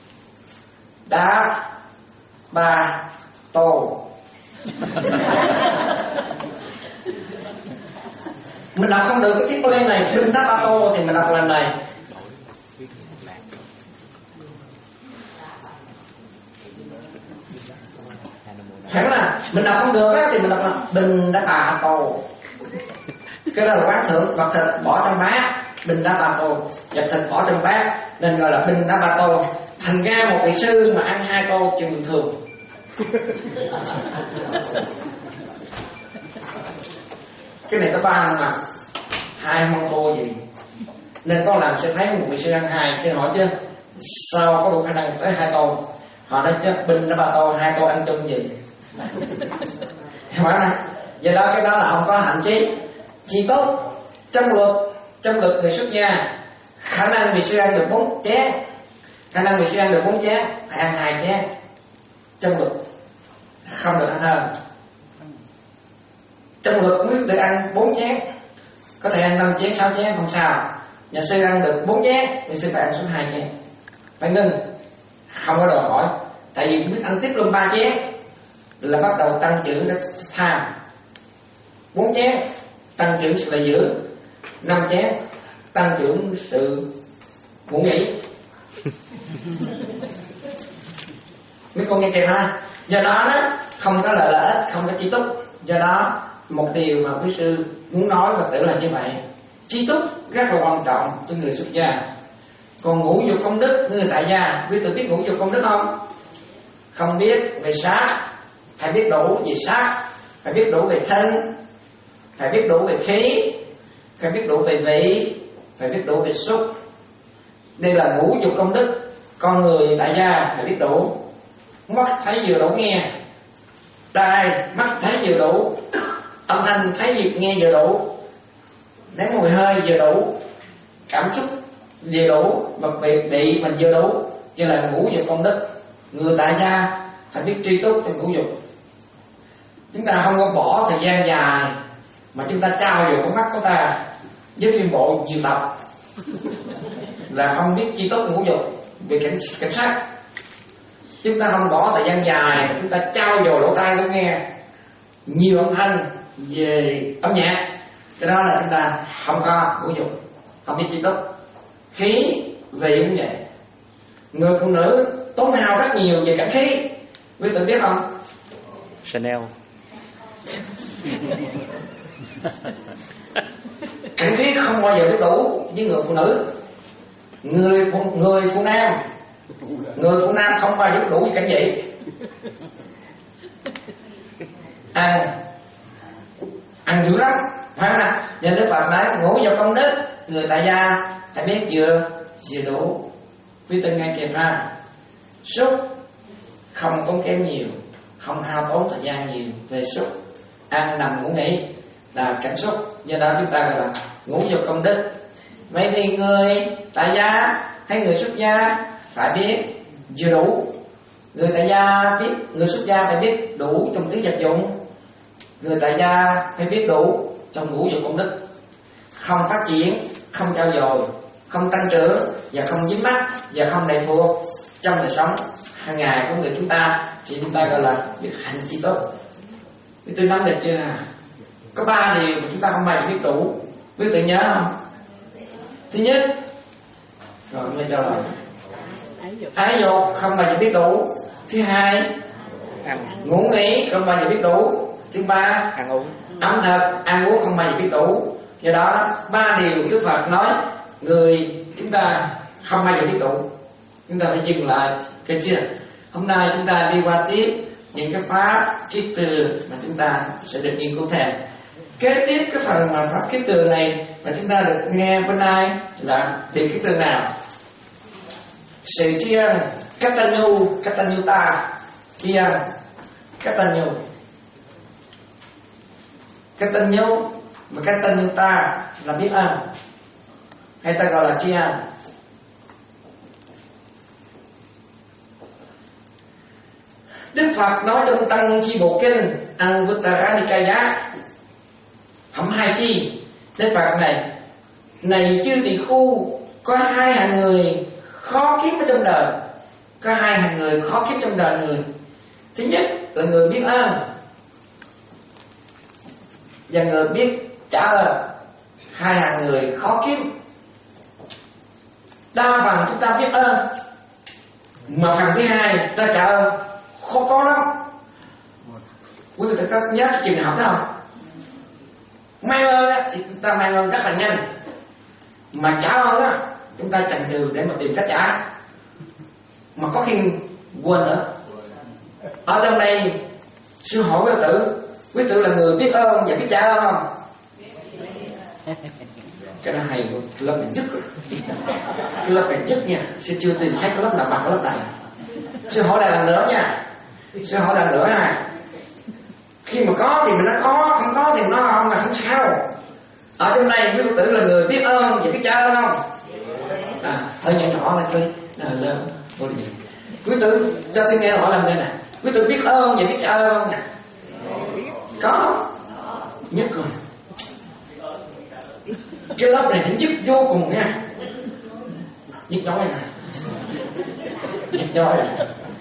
đá ba tô. Mình đọc không được cái tiếng Pali này, binh đá ba tô thì mình đọc lần này. Hẳn là mình đọc không được á thì mình đọc là bình đá bà tô. Cái đó là quán thưởng vật thịt bỏ trong bát, bình đá bà tô, vật thịt bỏ trong bát nên gọi là bình đá bà tô. Thành ra một vị sư mà ăn hai tô chuyện bình thường. Cái này có ba mà hai món tô gì nên có làm sẽ thấy một vị sư ăn hai. Xin hỏi chứ sao có đủ khả năng tới hai tô? Họ nói chứ bình đá bà tô hai tô ăn chung gì? Do đó cái đó là không có hạn chế. Chỉ tốt trong luật trong luật người xuất gia, khả năng vị sư ăn được bốn chén, khả năng vị sư ăn được bốn chén phải ăn hai chén trong luật, không được ăn hơn. Trong luật nếu được ăn bốn chén, có thể ăn năm chén sáu chén không sao. Nhà sư ăn được bốn chén, vị sư phải ăn xuống hai chén, phải ngưng, không có đòi hỏi. Tại vì biết ăn tiếp luôn ba chén là bắt đầu tăng trưởng cái tham. Bốn chén tăng trưởng sự lợi dưỡng, năm chén tăng trưởng sự ngủ nghỉ. Mấy con nghe kịp ha. Do đó đó không có lợi lợi ích, không có chi túc. Do đó một điều mà quý sư muốn nói và tự là như vậy. Chi túc rất là quan trọng cho người xuất gia. Còn ngũ dục công đức người tại gia, quý tự biết ngũ dục công đức không? Không biết về sát, phải biết đủ về sát, phải biết đủ về thân, phải biết đủ về khí, phải biết đủ về vị, phải biết đủ về xúc. Đây là ngũ dục công đức. Con người tại gia phải biết đủ. Mắt thấy vừa đủ nghe, tai mắt thấy vừa đủ, âm thanh thấy việc nghe vừa đủ, nếm mùi hơi vừa đủ, cảm xúc vừa đủ, và việc vị mình vừa đủ. Như là ngũ dục công đức. Người tại gia phải biết tri túc trong ngũ dục. Chúng ta không có bỏ thời gian dài mà chúng ta trao vào con mắt của ta với phim bộ nhiều tập là không biết chi túc ngũ dục về cảnh, cảnh sát. Chúng ta không bỏ thời gian dài mà chúng ta trao vào lỗ tai để nghe nhiều âm thanh về âm nhạc, cái đó là chúng ta không có ngũ dục, không biết chi túc. Khí vị cũng vậy. Người phụ nữ tốn hao rất nhiều về cảnh khí, quý tự biết không? Chanel. Cảnh khí không bao giờ biết đủ với người phụ nữ. Người phụ, người phụ nam Người phụ nam không bao giờ biết đủ với cảnh vị. Ăn Ăn dữ lắm, phải không nào? Giờ Đức Phật nói ngũ dục công đức, người tại gia phải biết vừa vừa đủ. Quý tự nghe kịp ha. Xúc không tốn kém nhiều, không hao tốn thời gian nhiều về xúc. Ăn nằm ngủ nghỉ là cảnh xúc. Do đó chúng ta gọi là ngũ dục công đức. Vậy thì người tại gia hay người xuất gia phải biết vừa đủ. Người tại gia biết, người xuất gia phải biết đủ trong tứ vật dụng. Người tại gia phải biết đủ trong ngũ dục công đức. Không phát triển, không trao dồi, không tăng trưởng và không dính mắc và không lệ thuộc trong đời sống hàng ngày của người chúng ta, thì chúng ta gọi là biết hành chi tốt. Quý tôi nắm được chưa? Có ba điều mà chúng ta không bao giờ biết đủ. Quý tự nhớ không? Thứ nhất, rồi mới cho lời, ái dục không bao giờ biết đủ. Thứ hai, ngủ nghỉ không bao giờ biết đủ. Thứ ba, ăn uống ẩm thực ăn uống không bao giờ biết đủ. Do đó ba điều Đức Phật nói người chúng ta không bao giờ biết đủ. Chúng ta phải dừng lại, cái chưa? Hôm nay chúng ta đi qua tiếp những cái pháp kiết từ mà chúng ta sẽ được nghiên cứu thêm. Kế tiếp cái phần mà pháp kiết từ này mà chúng ta được nghe bên nay là điều kiết từ nào? Sự tri ân, Katanyu, Katanyuta, tri ân, Katanyu, Katanyu mà Katanyuta là biết ơn, hay ta gọi là tri ân. Đức Phật nói trong Tăng Chi Bộ Kinh Anguttara Nikaya phẩm hai chi, Đức Phật này Này chư tỳ khu, có hai hạng người khó kiếm ở trong đời. Có hai hạng người khó kiếm trong đời người. Thứ nhất là người biết ơn và người biết trả ơn. Hai hạng người khó kiếm. Đa phần chúng ta biết ơn, mà phần thứ hai ta trả ơn khó có lắm. Quý vị có nhớ cái trường hợp đó không? Mang ơn á, thì chúng ta mang ơn rất là nhanh, mà trả ơn á, chúng ta chần chừ để mà tìm cách trả, mà có khi quên nữa. Ở trong đây sư hỏi quý tử, quý tử là người biết ơn và biết trả ơn không? Cái đó hay, lớp này dứt rồi. Cái lớp này dứt nha. Sư chưa tìm thấy cái lớp nào bằng cái lớp này. Sư hỏi lại lần nữa nha. Sư hỏi lần nữa nè. Khi mà có thì mình nó có, không có thì nó không là không sao. Ở trong đây quý tử là người biết ơn và biết trả ơn không? À, hơi nhỏ nhỏ là thôi, là lớn. Quý tử cho sư nghe hỏi lần nữa nè. Quý tử biết ơn và biết trả ơn không nè? Có. Nhất rồi. Cái lớp này nó nhức vô cùng nha. Nhức nhói nè. Nhức nhói nè.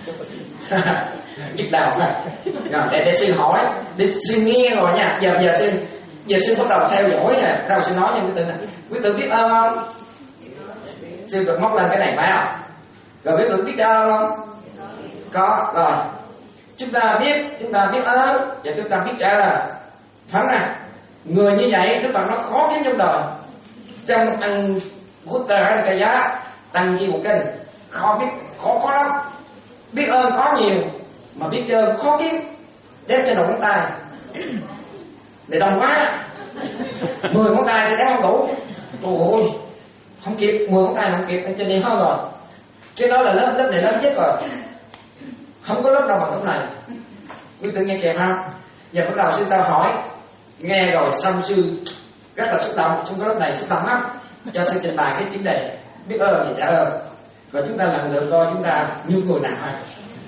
Nhức đầu nè. Rồi để, để sư hỏi, để sư nghe rồi nha. Giờ giờ sư giờ sư bắt đầu theo dõi nè. Bắt đầu sư nói cho quý tử nè. Quý tử biết ơn không? Sư được móc lên cái này phải không? Rồi quý tử biết ơn không? Có. Rồi chúng ta biết, chúng ta biết ơn và chúng ta biết trả ơn. Phải không nè? Người như vậy Đức Phật nó khó kiếm trong đời. Trong ăn Khuất Tờ hay Cái Giá Tăng Chi Bộ Kinh khó biết, khó có lắm. Biết ơn có nhiều, mà biết ơn khó kiếm. Đếm trên đầu ngón tay để đông quá, mười ngón tay sẽ đếm không đủ. Trời ơi, không kịp, mười ngón tay không kịp, trên đi hơn rồi. Cái đó là lớp lớp này lớp nhất rồi, không có lớp nào bằng lớp này. Quý tử nghe kèm không? Giờ bắt đầu sư ta hỏi, nghe rồi xong sư rất là xúc động, trong cái lớp này xúc động lắm, cho sư trình bày cái chủ đề biết ơn và trả ơn. Rồi chúng ta lần lượt coi chúng ta như người nào hay.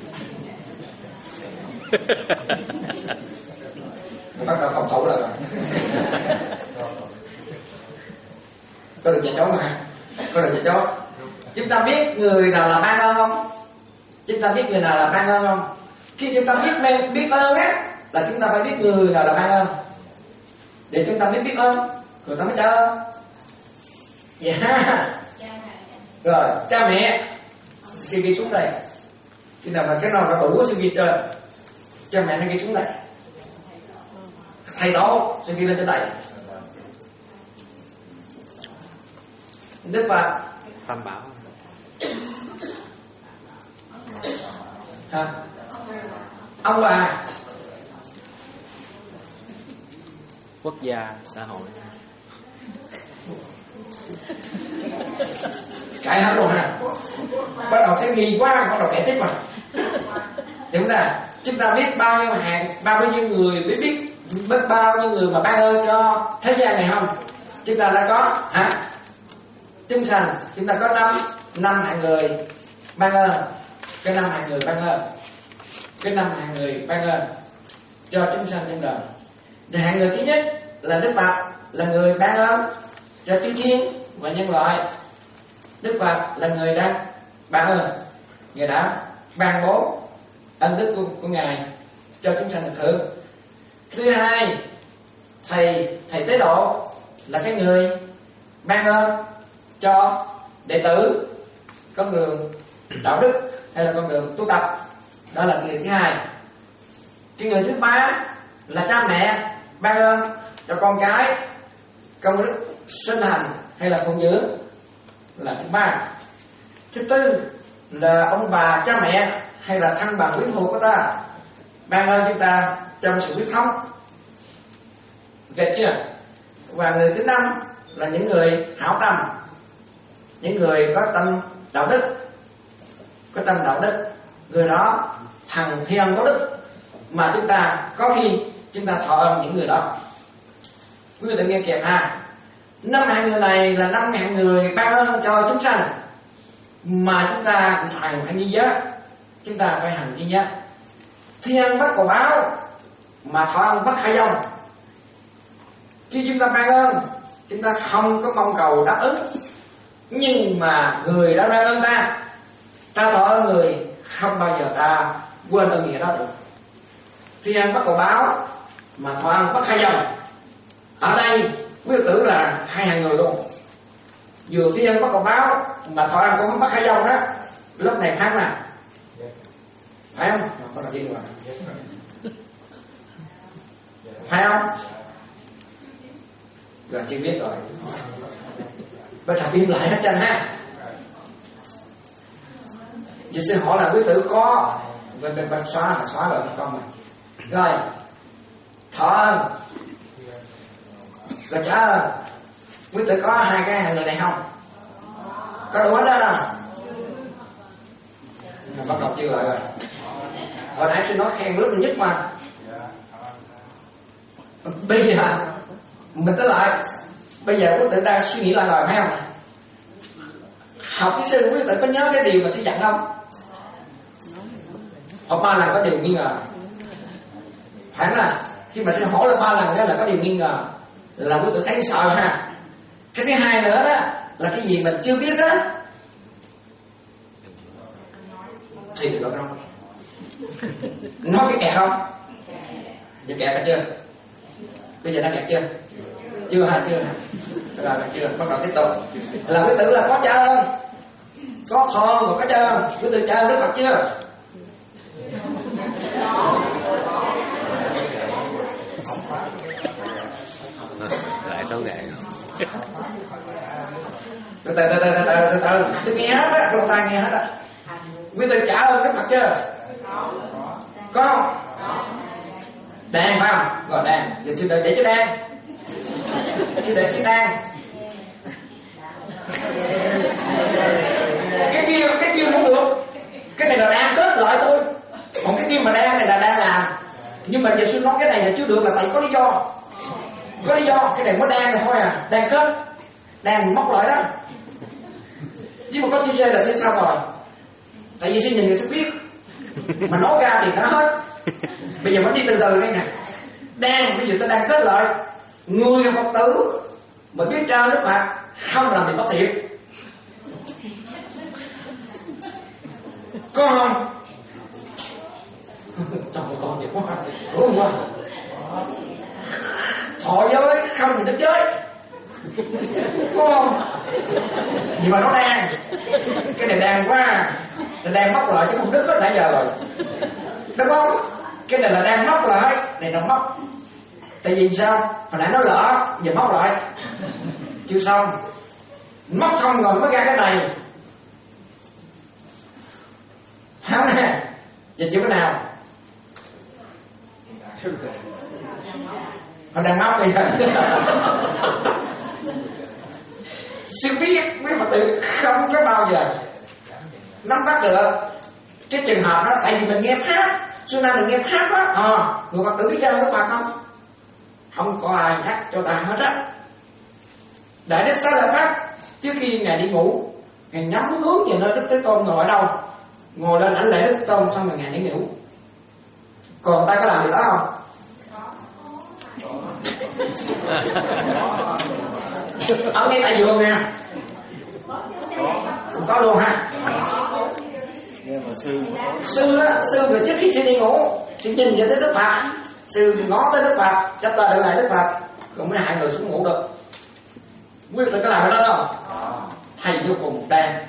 Bắt đầu phòng thủ rồi. Có được chạy trốn mà? Có được chạy trốn. Chúng ta biết người nào là ban ơn không? Chúng ta biết người nào là ban ơn không? Khi chúng ta biết biết ơn á, là chúng ta phải biết người nào là ban ơn, để chúng ta biết biết ơn, rồi ta mới trả ơn. Dạ. Yeah. Rồi cha mẹ, sư ghi xuống đây. Khi nào mà cái nào nó đủ sư ghi trên, cha mẹ nó ghi xuống đây. Thầy tổ sư ghi lên trên đây. Đức Phật Tam Bảo hả? Ông bà, quốc gia, xã hội. cãi hết luôn ha. Bắt đầu thấy nghi quá, bắt đầu kể tiếp mà. Chúng ta chúng ta biết bao nhiêu hàng, bao nhiêu người biết biết biết bao nhiêu người mà ban ơn cho thế gian này không? Chúng ta đã có hả? Chúng sanh chúng ta có năm năm hạng người ban ơn. Cái năm hạng người ban ơn, cái năm hạng người ban ơn cho chúng sanh trong đời. Thì hạng người thứ nhất là Đức Phật, là người ban ơn cho chư thiên và nhân loại. Đức Phật là người đang ban ơn, người đã ban bố ân đức của, của ngài cho chúng sanh được hưởng. Thứ hai, thầy thầy tế độ là cái người ban ơn cho đệ tử con đường đạo đức hay là con đường tu tập. Đó là người thứ hai. Cái người thứ ba là cha mẹ ban ơn cho con cái công đức sinh thành hay là phụng dưỡng, là thứ ba. Thứ tư là ông bà cha mẹ hay là thân bằng quyến thuộc của ta ban ơn chúng ta trong sự huyết thống. Được chưa? Và người thứ năm là những người hảo tâm, những người có tâm đạo đức, có tâm đạo đức, người đó thần thiên có đức, mà chúng ta có khi chúng ta thọ ơn những người đó. Quý vị tự nghe kịp ha. Năm hạng người này là năm hạng người ban ơn cho chúng sanh, mà chúng ta thành phải ghi nhớ, chúng ta phải hành ghi nhớ. Thiên bất cầu báo, mà thọ ơn bất khả dông. Khi chúng ta ban ơn chúng ta không có mong cầu đáp ứng, nhưng mà người đã ra ơn ta, ta thọ ơn người, không bao giờ ta quên ơn nghĩa đó được. Thi ân bất cầu báo mà thọ ân bất khai dòng. Ở đây quý Phật tử là hai hàng người luôn, vừa thi ân bất cầu báo mà thọ ân cũng không bất khai dòng đó. Lúc này khác nè, phải không? Có là điên rồi, phải không? Rồi chị biết rồi. Bây giờ im lại hết trơn ha. Chị xin hỏi là quý tử có về về bạch xóa là xóa rồi không mà. Rồi thọ ơn rồi trả ơn. Quý tử có hai cái hàng người này không? Có đủ hết đó đâu? Bắt đầu chưa lại rồi. Hồi nãy xin nói khen lúc nhất mà. Bây giờ mình tới lại, bây giờ quý tử đang suy nghĩ lại rồi phải không? Học cái sư quý tử có nhớ cái điều mà sư dặn không? Học ba lần có điều nghi ngờ, phải không? Khi mà sư hỏi là ba lần đó là có điều nghi ngờ, là quý tử thấy sợ ha. Cái thứ hai nữa đó là cái gì mình chưa biết đó thì được không? Nói cái kẹt không? Giờ kẹt cả chưa? Bây giờ đã kẹt chưa? Chưa hả? Chưa hả? Rồi chưa? Bắt đầu tiếp tục. Là quý tử là có trả ơn, có thọ ơn, có trả ơn. Quý tử trả ơn Đức Phật chưa? Lại tấu gậy. Từ từ từ từ từ từ từ tôi nghe hết á, trong tai nghe hết á. Quý tử trả ơn Đức Phật chưa? Có không? Đang phải không? Rồi đang. Giờ sư đợi để cho đang. Sư đợi sư đang. Cái kia cái kia không được. Cái này là đang kết lại tôi. Còn cái kia mà đang này là đang làm. Nhưng mà giờ sư nói cái này là chưa được là tại có lý do. Có lý do. Cái này mới đang này thôi à. Đang kết. Đang móc lại đó. Nhưng mà có chữ C là sẽ xong rồi. Tại vì sư nhìn người sẽ biết. Mà nói ra thì đã hết. Bây giờ vẫn đi từ từ đây nè. Đang, bây giờ ta đang kết lại. Người Phật tử mà biết trao Đức Phật không làm gì bất thiện. Có không? Trời ơi, con vậy quá. Đúng không quá? Thọ giới không thì đức giới. Có không? Nhưng mà nó đang. Cái này đang quá. Nó đang móc lại chứ không đức hết nãy giờ rồi. Đúng không? Cái này là đang móc lại. Này là móc. Tại vì sao? Hồi nãy nó lỡ, giờ móc lại. Chưa xong. Móc xong rồi mới ra cái này. Không nè. Giờ chịu cái nào? Họ đang móc đi. Sư biết quý Phật tử không có bao giờ nắm bắt được cái trường hợp đó. Tại vì mình nghe pháp, xưa nay mình nghe pháp đó. Ờ, người Phật tử biết chơi Đức Phật không? Không có ai nhắc cho ta hết á. Đại Đức Xá Lợi Pháp trước khi Ngài đi ngủ, Ngài nhắm hướng về nơi Đức Thế Tôn ngồi ở đâu, ngồi lên ảnh lễ Đức Thế Tôn xong rồi Ngài đi ngủ. Còn ta có làm điều đó không? Ở ngay tại vườn nè. Cũng có luôn ha. Nhưng mà sư Sư á, sư rồi trước khi sư đi ngủ, sư nhìn về tới Đức Phật, sư ngó tới Đức Phật, chắp tay lại Đức Phật, rồi mới hai người xuống ngủ được. Quý vị có làm cái đó không? Thầy vô cùng đen.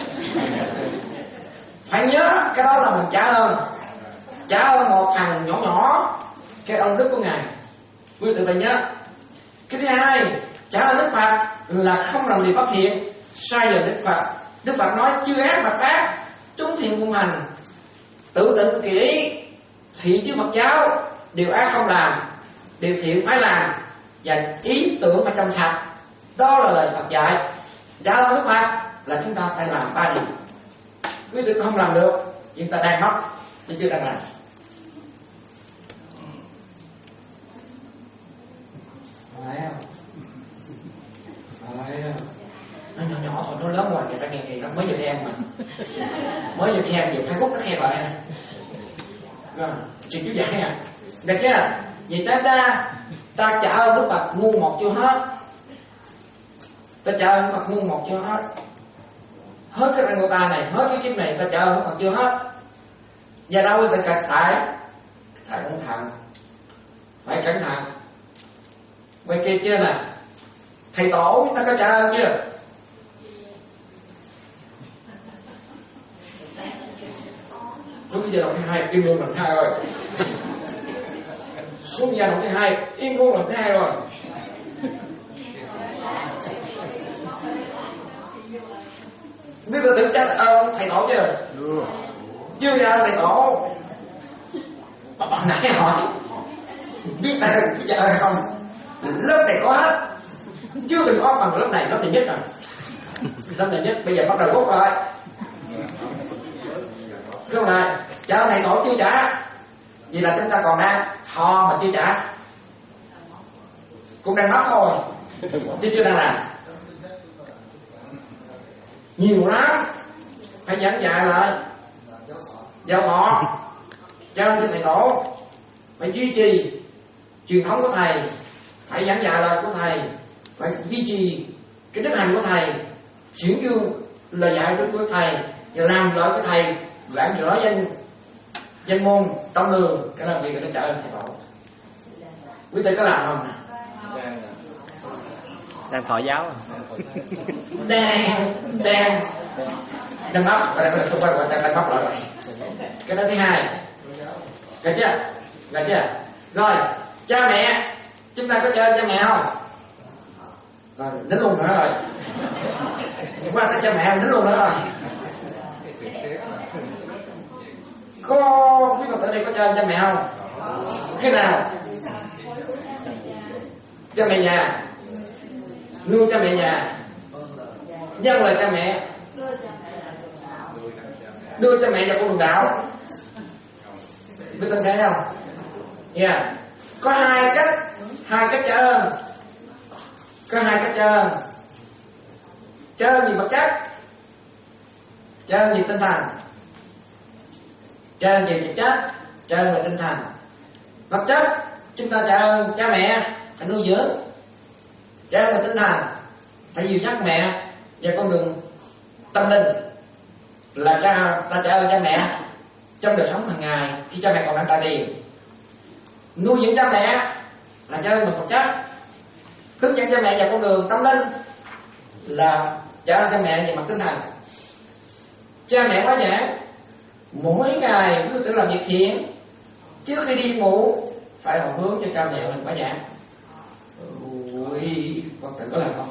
Phải nhớ cái đó là mình trả ơn. Trả ơn một thằng nhỏ nhỏ cái ơn đức của Ngài. Quý vị phải nhớ. Cái thứ hai, trả ơn Đức Phật là không làm gì bất thiện, sai lời Đức Phật. Đức Phật nói chư ác bạc ác, chúng thiện quân hành, tự tịnh kỹ, thị chứ Phật giáo, điều ác không làm, điều thiện phải làm, và ý tưởng phải trong sạch. Đó là lời Phật dạy. Trả ơn Đức Phật là chúng ta phải làm ba điều. Quý vị không làm được, chúng ta đang mất, nhưng chưa đang làm. Phải không? Phải không? Nó nhỏ nhỏ thôi, nó lớn ngoài người ta nghe thì nó mới vừa khen mà. Mới vừa khen, vừa Facebook nó khen lại nè. Rồi, chuyện chú dạy nè. Được chưa? Vậy ta ta, ta trả ơn Đức Phật ngu một chưa hết. ta chờ ơn Phật muôn một chưa hết. Hết cái răng ta này, hết cái kiếp này ta chờ ơn Phật chưa hết. Do đâu ta cần phải phải cẩn thận, phải cẩn thận. Vậy kia chưa nè, thầy tổ ta có chờ ơn chưa? Lúc bây giờ đoạn thứ hai im luôn lần thứ hai rồi. Xuống giai đoạn thứ hai im luôn lần thứ hai rồi. Biết tôi tưởng chắc ông thầy tổ chưa? Chưa ra thầy tổ. Hồi nãy hỏi biết ta chờ không? Lớp này có hết, chưa từng có bằng lớp này, lớp này nhất rồi. Lớp này nhất, bây giờ bắt đầu rút rồi. Đúng rồi, chờ thầy tổ chưa trả. Vì là chúng ta còn đang thò mà chưa trả, cũng đang mất thôi, chứ chưa đang làm. Nhiều lắm, phải giảng dạy lại, giao họ, cho cho thầy tổ, phải duy trì truyền thống của thầy, phải giảng dạy lời của thầy, phải duy trì cái đức hành của thầy, chuyển dương lời dạy của thầy, và làm lợi của thầy, giảng rõ danh danh môn tông đường, cái là việc người ta trả ơn thầy tổ. Quý thầy có làm không nè? Đang thọ giáo. Đang đang đang móc, và đang không phải gọi đang móc lại rồi. Cái đó thứ hai, được chưa? Được chưa? Rồi, cha mẹ, chúng ta có chơi cha mẹ không? Rồi, đến luôn nữa rồi. Qua tới cha mẹ đến luôn nữa rồi. Có biết ở đây có chơi cha mẹ không? Cái nào? Cha mẹ nhà, nuôi cha mẹ nhà, dân lời cha mẹ, đưa cha mẹ vào con đường đạo. Biết tên sẽ không? Yeah. Có hai cách, hai cách trả ơn. Có hai cách trả ơn. Trả ơn gì vật chất, trả ơn gì tinh thần. Trả ơn gì vật chất, trả ơn về tinh thần. Vật chất chúng ta trả ơn cha mẹ, phải nuôi dưỡng. Trả ơn về tinh thần, phải dìu dắt mẹ vào con đường tâm linh, là cha ta trả ơn cha mẹ trong đời sống hàng ngày khi cha mẹ còn đang trả tiền. Nuôi dưỡng cha mẹ là trả ơn về vật chất. Hướng dẫn cha mẹ vào con đường tâm linh là trả ơn cha mẹ về mặt tinh thần. Cha mẹ quá giảng, mỗi ngày cứ tự làm việc thiện, trước khi đi ngủ phải hồi hướng cho cha mẹ mình quá giảng. Ui, con tự có làm không?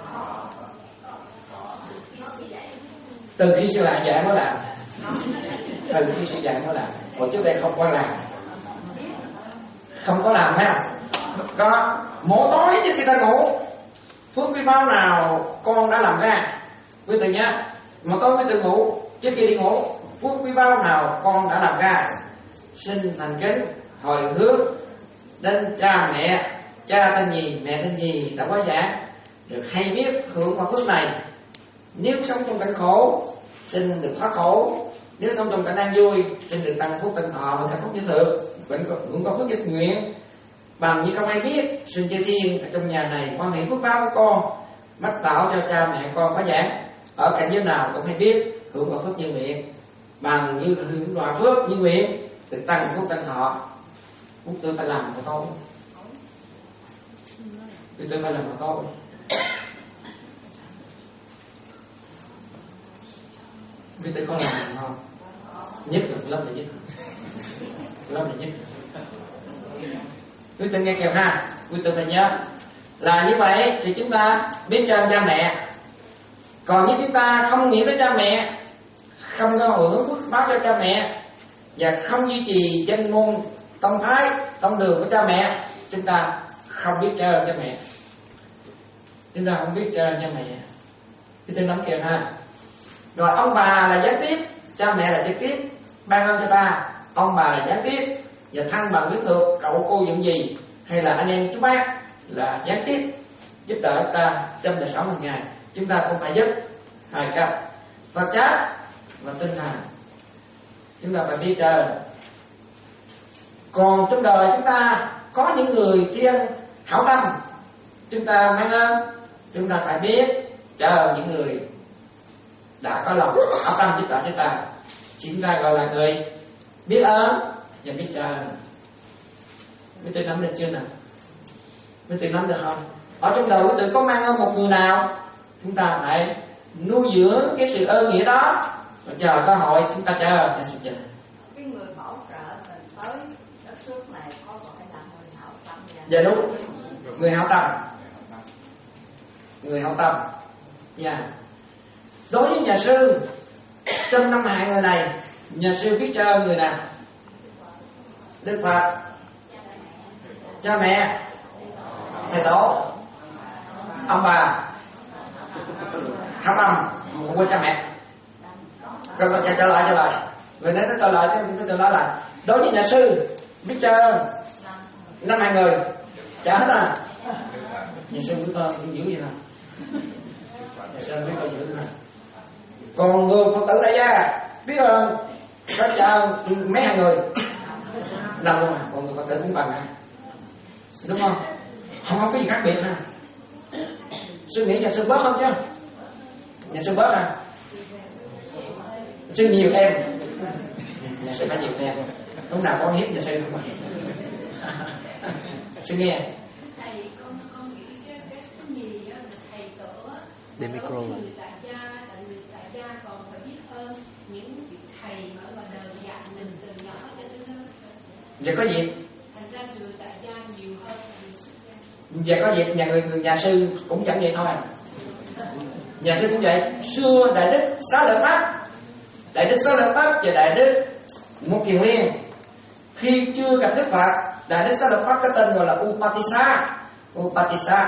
Từ khi sư lại giảng mới làm, từ khi sư giảng mới làm. Còn trước đây không có làm, không có làm phải không? Có mỗi tối trước khi ta ngủ, phước vi báo nào con đã làm ra, quý vị nhé. Mỗi tối quý vị ngủ, trước khi đi ngủ, phước vi báo nào con đã làm ra, xin thành kính hồi hướng đến cha mẹ. Cha tên gì, mẹ tên gì đã có giảng, được hay biết hưởng quả phước này. Nếu sống trong cảnh khổ, xin được thoát khổ. Nếu sống trong cảnh an vui, xin được tăng phúc tăng thọ và hạnh phúc như thường, hưởng quả phước dịch nguyện. Bằng như không ai biết, xin chư thiên ở trong nhà này quan hệ phước báo của con, mách bảo cho cha mẹ con có giảng ở cảnh giới nào cũng hay biết hưởng quả phước như nguyện. Bằng như hưởng quả phước như nguyện, được tăng phúc tăng thọ. Phúc tôi phải làm của tôi, tôi tôi phải làm của tôi. Biết tôi có làm không? Nhất là lớp này nhất, lớp này nhất. Quý tôi nghe kèm ha, quý tôi phải nhớ là như vậy thì chúng ta biết cho cha mẹ. Còn nếu chúng ta không nghĩ tới cha mẹ, không có hưởng phước báo cho cha mẹ, và không duy trì danh môn tông phái tông đường của cha mẹ, chúng ta không biết cho cha mẹ, chúng ta không biết cho cha mẹ. Quý tôi nắm kèm ha. Rồi ông bà là gián tiếp, cha mẹ là trực tiếp ban ơn cho ta. Ông bà là gián tiếp, và thân bằng huyết thuộc, cậu cô dựng gì hay là anh em chú bác là gián tiếp giúp đỡ ta trong đời sống hàng ngày. Chúng ta cũng phải giúp hai cách, vật chất và tinh thần. Chúng ta phải biết trời. Còn trong đời chúng ta có những người tri ân hảo tâm, chúng ta mang ơn Chúng ta phải biết chờ những người đã có lòng hảo tâm giúp đỡ chúng ta. Chúng ta gọi là người biết ơn và biết chờ. Quý tự nắm được chưa nào? Quý tự nắm được không? Ở trong đầu quý tự có mang ơn một người nào, chúng ta phải nuôi dưỡng cái sự ơn nghĩa đó, và chờ cơ hội chúng ta chờ và sự chờ. Cái người hỗ trợ mình tới đất nước này có phải là người hảo tâm? Dạ đúng, người hảo tâm, người hảo tâm. Dạ. Đối với nhà sư, trong năm hạng người này, nhà sư biết cho người nào? Đức Phật, cha mẹ, thầy tổ, ông bà, hảo tâm, không quên cha mẹ. Rồi còn trả lời trả lời. Người nói tới trả lời cái tôi nói là đối với nhà sư biết cho năm hạng người trả hết à. Nhà sư biết ơn cũng dữ vậy nào. Nhà sư biết ơn dữ nào. Còn người Phật tử tại gia biết ơn có cho mấy hàng người năm luôn à. Còn người Phật tử cũng bằng à, đúng không? Không có cái gì khác biệt ha. Sư nghĩ nhà sư bớt không chứ? Nhà sư bớt à? Sư nhiều thêm. Nhà sư phải nhiều thêm. Lúc nào có hiếp nhà sư không? Sư nghe. Thầy con con nghĩ cái cái cái gì á là thầy tổ á, Để micro người tại gia, tại người tại gia còn phải biết ơn những vị thầy mà ở ngoài đời dạy mình từ nhỏ cho đến lớn. Dạ có gì? Thành ra người tại gia nhiều hơn người xuất gia. Dạ có việc nhà người, người nhà sư cũng chẳng vậy thôi. Nhà sư cũng vậy. Xưa Đại Đức Xá Lợi Pháp, Đại Đức Xá Lợi Pháp và Đại Đức Một Kiền Liên, khi chưa gặp Đức Phật, Đại Đức Xá Lợi Pháp có tên gọi là Upatissa. Upatissa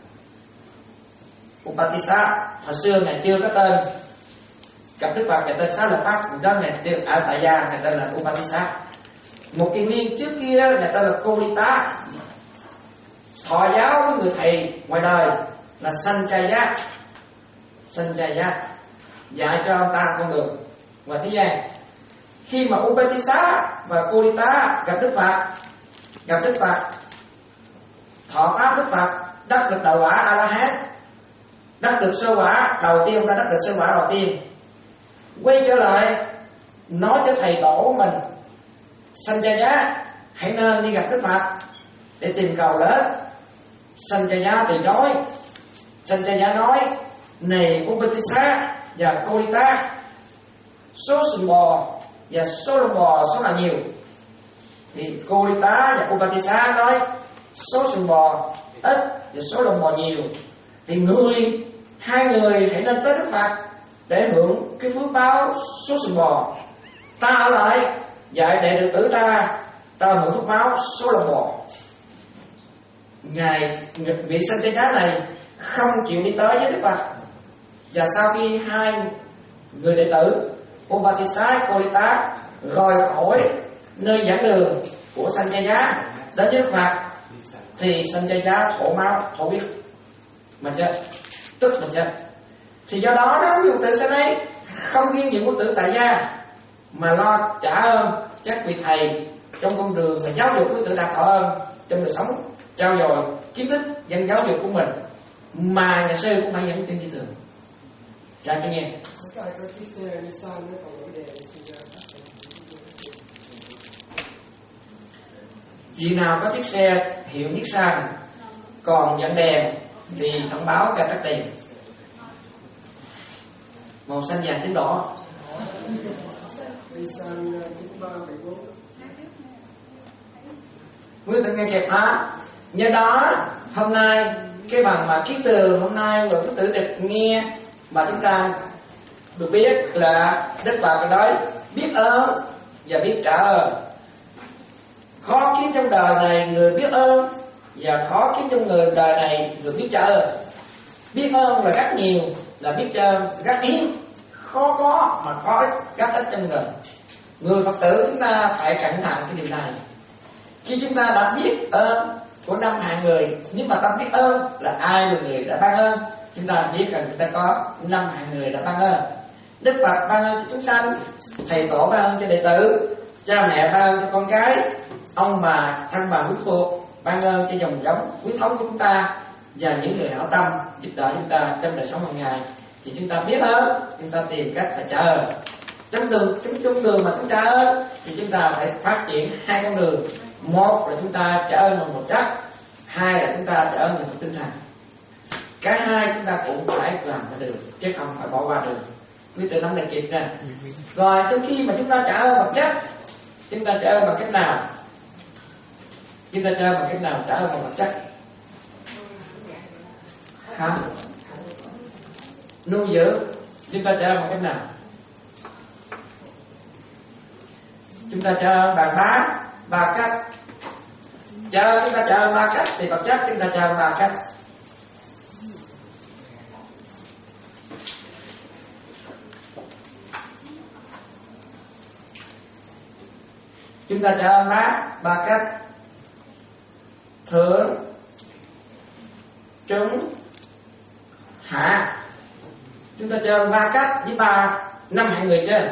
Upatissa hồi xưa ngày chưa có tên. Gặp Đức Phật ngày tên Xá Lợi Pháp, đó ngày ở tại gia ngày tên là Upatissa. Một Kiền Liên trước kia ngày tên là Kolita. Thọ giáo với người thầy ngoài đời là Sanchaya. Sanchaya dạy cho ông ta con đường ngoài thế gian. Khi mà Upatissa và Kolita gặp Đức Phật, gặp Đức Phật, thọ pháp Đức Phật, đắc được đạo quả A La Hán, đắc được sơ quả đầu tiên, ông ta đắc được sơ quả đầu tiên. Quay trở lại nói cho thầy tổ mình Sanchaya hãy nên đi gặp Đức Phật để tìm cầu đến. Sanchaya từ chối. Sanchaya nói: này Upatissa và Kolita, số sừng bò và số lông bò số là nhiều. Thì Kolita và Upatissa nói số sừng bò ít và số lông bò nhiều. Thì người hai người hãy nên tới Đức Phật để hưởng cái phước báo số sừng bò. Ta ở lại dạy đệ tử tử ta, ta hưởng phước báo số lông bò. Ngài vị Sanchaya này không chịu đi tới với Đức Phật. Và sau khi hai người đệ tử Upatissa, Kolita rời khỏi nơi giảng đường của Sanchaya đến với Đức Phật, thì Sanchaya thổ máu, thổ huyết mà chết, tức mà chết. Thì do đó đó quý Phật tử sau đây không riêng những Phật tử tại gia mà lo trả ơn các vị thầy trong con đường mà giáo dục quý tử đạt thọ ơn trong đời sống trao dồi kiến thức dân giáo dục của mình, mà nhà sư cũng phải dẫn trên thị trường. Chào cho nghe. Vị nào có chiếc xe hiệu Nissan còn dẫn đèn thì thông báo cho tắt đèn. Màu xanh vàng tím đỏ. Quý vị nghe kịp hả? Do đó hôm nay cái bằng mà ký từ hôm nay người có tự được nghe và chúng ta được biết là Đức Phật nói biết ơn và biết trả ơn. Khó kiếm trong đời này người biết ơn và khó kiếm trong người đời này người biết trả ơn. Biết ơn là rất nhiều, là biết trả ơn rất hiếm, khó có mà khó ít, rất ít trong đời. Người Phật tử chúng ta phải cẩn thận cái điều này. Khi chúng ta đã biết ơn của năm hạng người, nhưng mà tâm biết ơn là ai là người đã ban ơn, chúng ta biết rằng chúng ta có năm hạng người đã ban ơn. Đức Phật ban ơn cho chúng sanh, thầy tổ ban ơn cho đệ tử, cha mẹ ban ơn cho con cái, ông bà thân bà huynh thuộc ban ơn cho dòng giống quý thống của chúng ta, và những người hảo tâm giúp đỡ chúng ta trong đời sống hàng ngày, thì chúng ta biết hơn, chúng ta tìm cách phải trả ơn. Trong đường, trong, trong đường mà chúng ta ơn thì chúng ta phải phát triển hai con đường. Một là chúng ta trả ơn bằng một chất, hai là chúng ta trả ơn bằng tinh thần. Cả hai chúng ta cũng phải làm ra được, chứ không phải bỏ qua được. Quý tự nắm được kịp nè. Rồi trong khi mà chúng ta trả ơn bằng chất, chúng ta trả ơn bằng cách nào? Chúng ta trả ơn bằng cách nào? Trả ơn bằng vật chất. Hả? Nuôi dưỡng. Chúng ta trả ơn bằng cách nào? Chúng ta trả ơn bằng ba ba cách. Trả ơn chúng ta trả ơn ba cách, thì vật chất chúng ta trả ơn ba cách. Chúng ta trả ơn ba ba cách: thượng, trung, hạ. Chúng ta trả ơn ba cách với ba năm hạng người trên.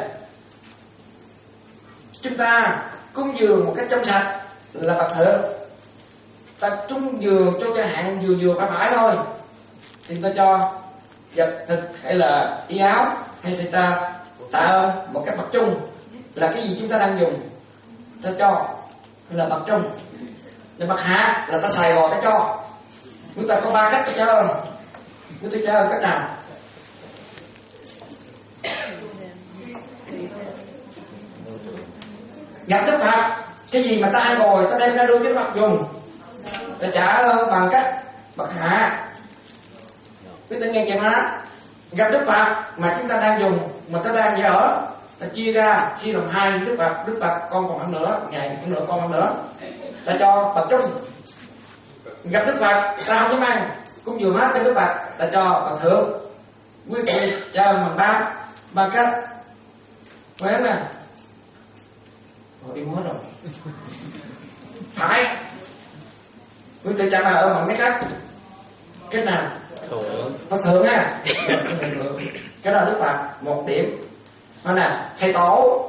Chúng ta cúng dường một cách trong sạch là bậc thượng. Ta cúng dường cho cái hạng vừa vừa phải phải thôi, thì ta cho vật thịt hay là y áo, hay sẽ ta tạ ơn một cách bậc trung là cái gì chúng ta đang dùng ta cho là bậc trung. Và bậc hạ là ta xài rồi ta cho. Chúng ta có ba cách ta cho ơn. Chúng ta cho ơn cách nào? Gặp Đức Phật, cái gì mà ta ăn rồi ta đem ra đưa cho Đức Phật dùng, ta trả ơn bằng cách bậc hạ. Quý vị nghe kịp hả? Gặp Đức Phật mà chúng ta đang dùng, mà ta đang dở, ta chia ra, chia làm hai Đức Phật. Đức Phật con còn ăn nữa, ngày ăn nữa, con ăn nữa, ta cho bậc trung. Gặp Đức Phật ta không dám ăn, cũng dường hết cho Đức Phật, ta cho bậc thượng. Quý vị cho ơn bằng ba ba cách. Quên nè. Rồi đi mất rồi. Phải. Quý vị trả ơn bằng mấy cách? Cách nào? Thượng. Phật thượng ha. Cái đó Đức Phật một điểm. Đó nè, thầy tổ.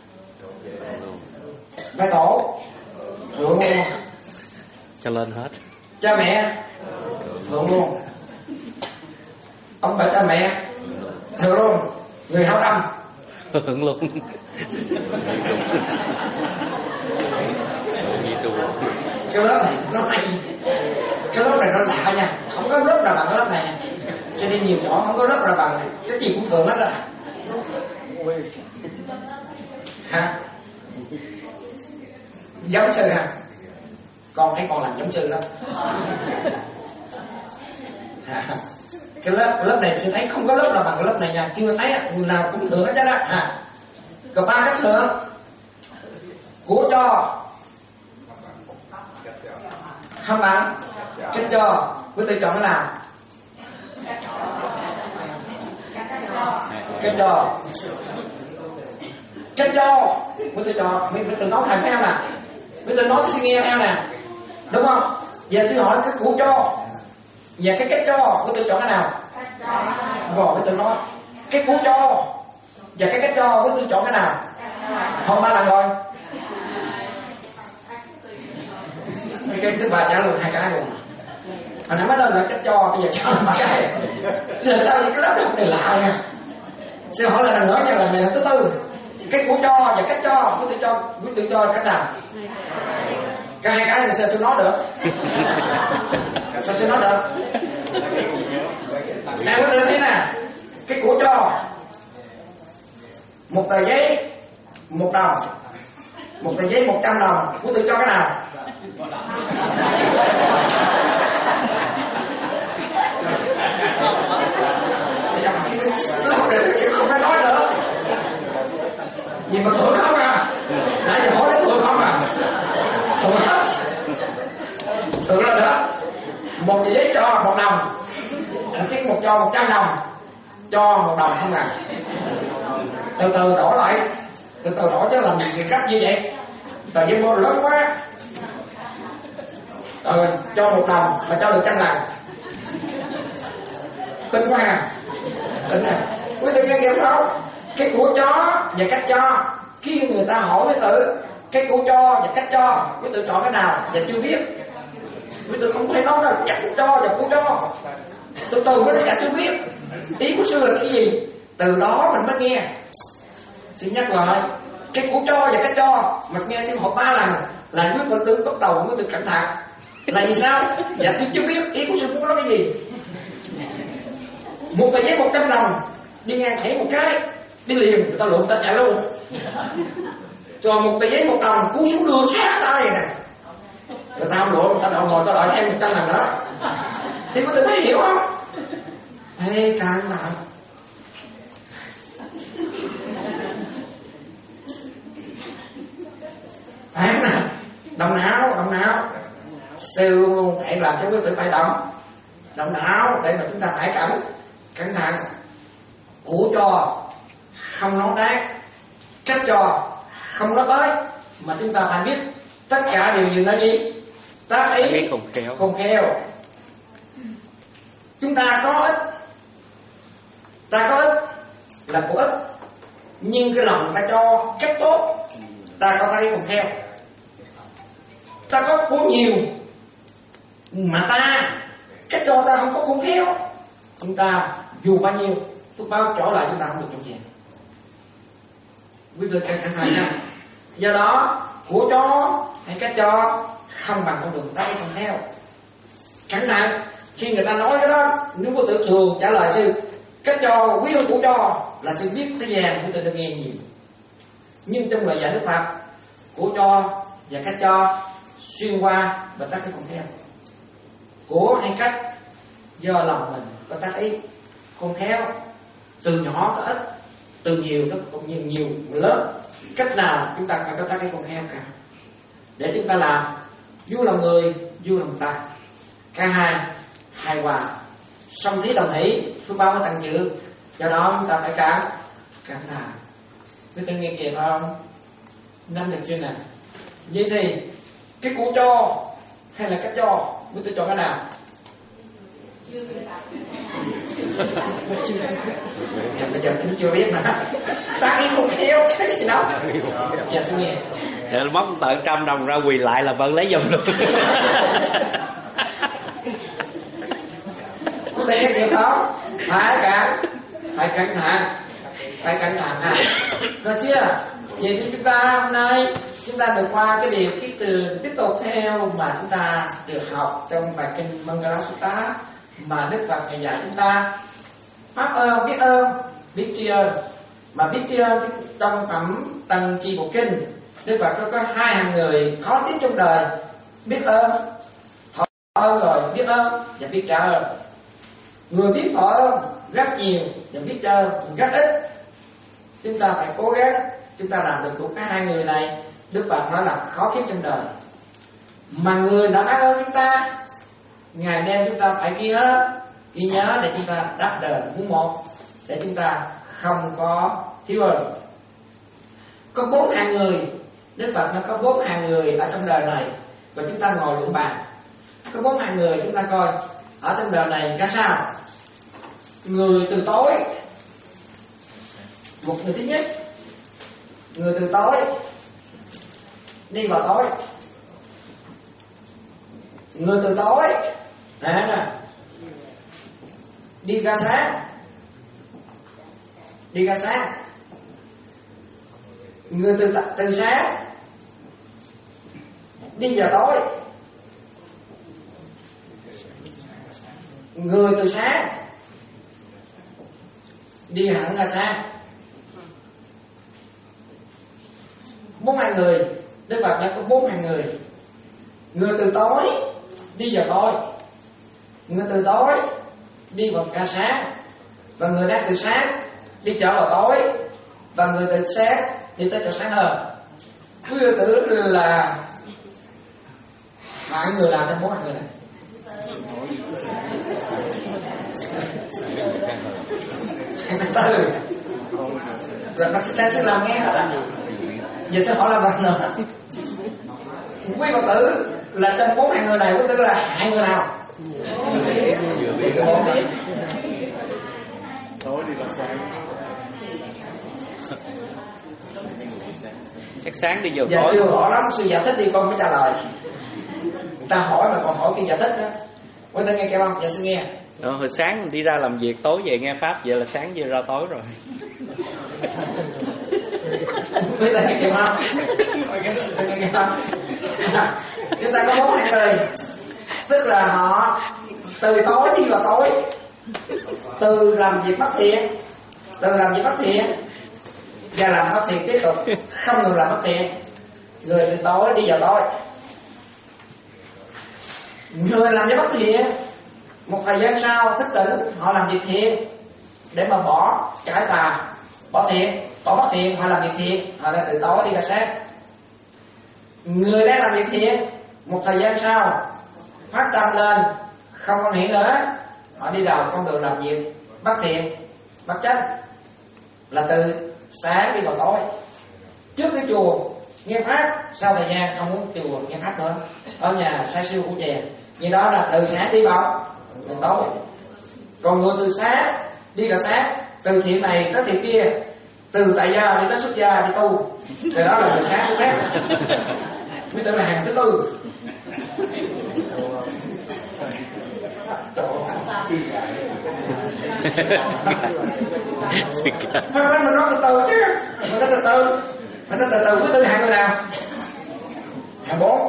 Thầy tổ thượng luôn. Cho lên hết. Cha mẹ thượng luôn. Ông bà cha mẹ thượng luôn. Người hảo tâm Thượng luôn. Cái lớp này nó hay. Cái lớp này nó lạ nha. Không có lớp nào bằng cái lớp này nha. Cho nên nhiều nhỏ không có lớp nào bằng này. Cái gì cũng thường hết rồi. Hả? Giống sư hả? Con thấy con làm giống sư lắm. Hả? Cái lớp lớp này sư thấy không có lớp nào bằng cái lớp này nha. Chưa thấy người nào cũng thường hết đó. Hả? Còn ba cách thượng của cho không bằng cách cho. Quý vị chọn cái nào? Cách cho. Cách cho. Quý vị chọn. Quý vị tự nói thầy theo nè. Quý vị nói tôi sẽ nghe theo nè. Đúng không? Giờ tôi hỏi cái của cho và cái cách cho, quý vị chọn cái nào? Rồi quý vị nói cái của cho và cái cách cho, quý vị chọn cái nào? Không ba lần rồi. Cái thứ ba trả luôn hai cái luôn. Hồi nãy mới lên là cách cho, bây giờ cho là ba cái. Giờ sao vậy? Cái lớp học này lạ nha. Xin hỏi lại lần nữa nha, lần này là thứ tư. Cái của cho và cách cho, quý vị cho, quý vị cho cách nào? Cái hai cái này sao tôi nói được? Sao tôi nói được? Nè quý vị thấy nè, cái của cho một tờ giấy một đồng, một tờ giấy một trăm đồng, quý vị cho cái nào? Không phải nói nữa. Nhìn mà thượng không à? Nãy giờ hỏi đến thượng không à? Thượng hết. Thượng lên nữa. Một tờ giấy cho một đồng, một chiếc một cho một trăm đồng, cho một đồng không à? Từ từ đổi lại, từ từ đổi chứ làm gì cách như vậy? Tờ giấy mua lớn quá. Ờ, cho một đồng mà cho được trăm lần. Tính quá à? Tính à? Quý vị nghe hiểu không? Cái của cho và cách cho, khi người ta hỏi với tự cái của cho và cách cho, quý tự chọn cái nào và chưa biết. Quý tôi không thể nói đâu, chắc cũng cho và cũng cho. Từ từ mới nói cả tôi biết ý của sư là cái gì, từ đó mình mới nghe. Xin nhắc lại, cái của cho và cái cho mà nghe xin học ba lần là quý Phật tử bắt đầu mới được cẩn thận. Là vì sao? Dạ tôi chưa biết ý của sư muốn nói cái gì. Một tờ giấy một trăm đồng đi ngang thảy một cái đi liền, người ta lộn người ta chạy luôn. Còn một tờ giấy một đồng cú xuống đường sát tay vậy nè, người ta không lộn, người ta đợi ngồi, ta đợi thêm một trăm lần nữa. Thì có tự mới hiểu không? Ê càng bạn phán nè, động não, động não. Sư luôn luôn phải làm cho quý tử phải động động não để mà chúng ta phải cẩn cẩn thận. Của cho không nói đáng, cách cho không nói tới, mà chúng ta phải biết tất cả đều dừng ở gì? Tác ý không khéo. Không khéo. Chúng ta có ích, ta có ích là của ích, nhưng cái lòng ta cho cách tốt, ta có thấy không khéo. Ta có của nhiều mà ta cách cho ta không có không khéo, chúng ta dù bao nhiêu phước báo trở lại chúng ta không được trong chèn. Quý vị cần cẩn thận nha. Do đó của cho hay cách cho không bằng con đường ta không theo. Cẩn thận khi người ta nói cái đó, nếu có tự thường trả lời sư cách cho quý hơn của cho là sư biết thế gian, quý tự được nghe nhiều. Nhưng trong lời dạy Đức Phật, của cho và cách cho xuyên qua và tác cái không theo. Của hay cách do lòng mình có tác ý không theo, từ nhỏ tới ít, từ nhiều tới cũng nhiều nhiều lớn. Cách nào chúng ta phải có tác ý không theo cả, để chúng ta làm vui lòng người, vui lòng ta, cả hai hài hòa, song thí đồng hỷ, phước báo mới tăng trưởng. Do đó chúng ta phải cảm cảm thà. Quý tư nghe kịp không? Năm được chưa nè? Vậy thì cái của cho hay là cách cho, quý tư chọn cái nào? Bây giờ cũng chưa biết mà ta nghĩ không khéo chứ gì đâu. Dạ xin nghe. Để móc tờ trăm đồng ra quỳ lại là vẫn lấy giùm luôn. Có thể cái việc đó phải cả phải cẩn thận, phải cẩn thận ha. Rồi chưa? Vậy thì chúng ta hôm nay chúng ta được qua cái điều ký từ tiếp tục theo mà chúng ta được học trong bài kinh Mangala Sutta mà Đức Phật ngày dạy chúng ta pháp ơn, biết ơn, biết tri ân. Mà biết tri ân trong phẩm Tăng Chi Bộ Kinh, Đức Phật có, có hai hàng người khó tiếp trong đời: biết ơn, thọ ơn rồi biết ơn và biết trả ơn. Người biết thọ ơn rất nhiều và biết trả ơn rất ít. Chúng ta phải cố gắng chúng ta làm được thuộc cái hai người này. Đức Phật nói là khó kiếp trong đời. Mà người đã ác ơn chúng ta, ngày đêm chúng ta phải ghi nhớ, ghi nhớ để chúng ta đáp đền muốn một, để chúng ta không có thiếu ơn. Có bốn hạng người, Đức Phật nó có bốn hạng người ở trong đời này, và chúng ta ngồi luận bàn. Có bốn hạng người chúng ta coi ở trong đời này ra sao. Người từ tối, một người thứ nhất, người từ tối đi vào tối. Người từ tối nè nè đi ra sáng, đi ra sáng. Người từ từ sáng đi vào tối. Người từ sáng đi hẳn ra sáng. Bốn hàng người, Đức Phật đã có bốn hàng người. Người từ tối đi vào tối, người từ tối đi vào ra sáng, và người đang từ sáng đi trở vào tối, và người từ sáng đi tới chỗ sáng hơn. Quý vị tử là hạng người nào trong bốn hạng người này? Hạng thứ tư. Rồi bác sĩ đang sẽ làm nghe rồi đó. Giờ sẽ hỏi là bậc nào? Quý Phật tử là trong bốn hạng người này, quý tử là hạng người nào? Tối đi vào sáng. Chắc sáng đi vào Dạ tối. chưa rõ lắm, sư giải thích đi con mới trả lời. Người ta hỏi mà còn hỏi kia giải thích đó. Quý ta nghe kêu không? Dạ xin nghe. Đó, hồi sáng mình đi ra làm việc, tối về nghe pháp, vậy là sáng về ra tối rồi. Quý ta nghe kêu không? Nghe kêu không? Chúng ta có bốn hạng người, tức là họ từ tối đi vào tối, từ làm việc bất thiện, từ làm việc bất thiện và làm bất thiện tiếp tục, không ngừng làm bất thiện. Người từ tối đi vào tối. Người làm việc bất thiện, một thời gian sau thức tỉnh, họ làm việc thiện để mà bỏ cải tà, bỏ thiện, bỏ bất thiện, họ làm việc thiện, họ đã từ tối đi ra sáng. Người đang làm việc thiện, một thời gian sau phát tâm lên, không quan hệ nữa, họ đi đầu con đường làm việc bất thiện, bất chánh, là từ sáng đi vào tối. Trước cái chùa nghe pháp, sau thời gian không muốn chùa nghe pháp nữa, ở nhà sai siêu của chè, như đó là từ sáng đi vào đến tối. Còn người từ sáng đi vào sáng, từ thiện này tới thiện kia, từ tại gia đi tới xuất gia đi tu, từ đó là từ sáng tới sáng. Mới tưởng là hàng thứ tư. Phải phải mình nói từ từ chứ, mình nói từ từ, mình nói từ từ. Thứ tư hạng người nào? Hạng bốn.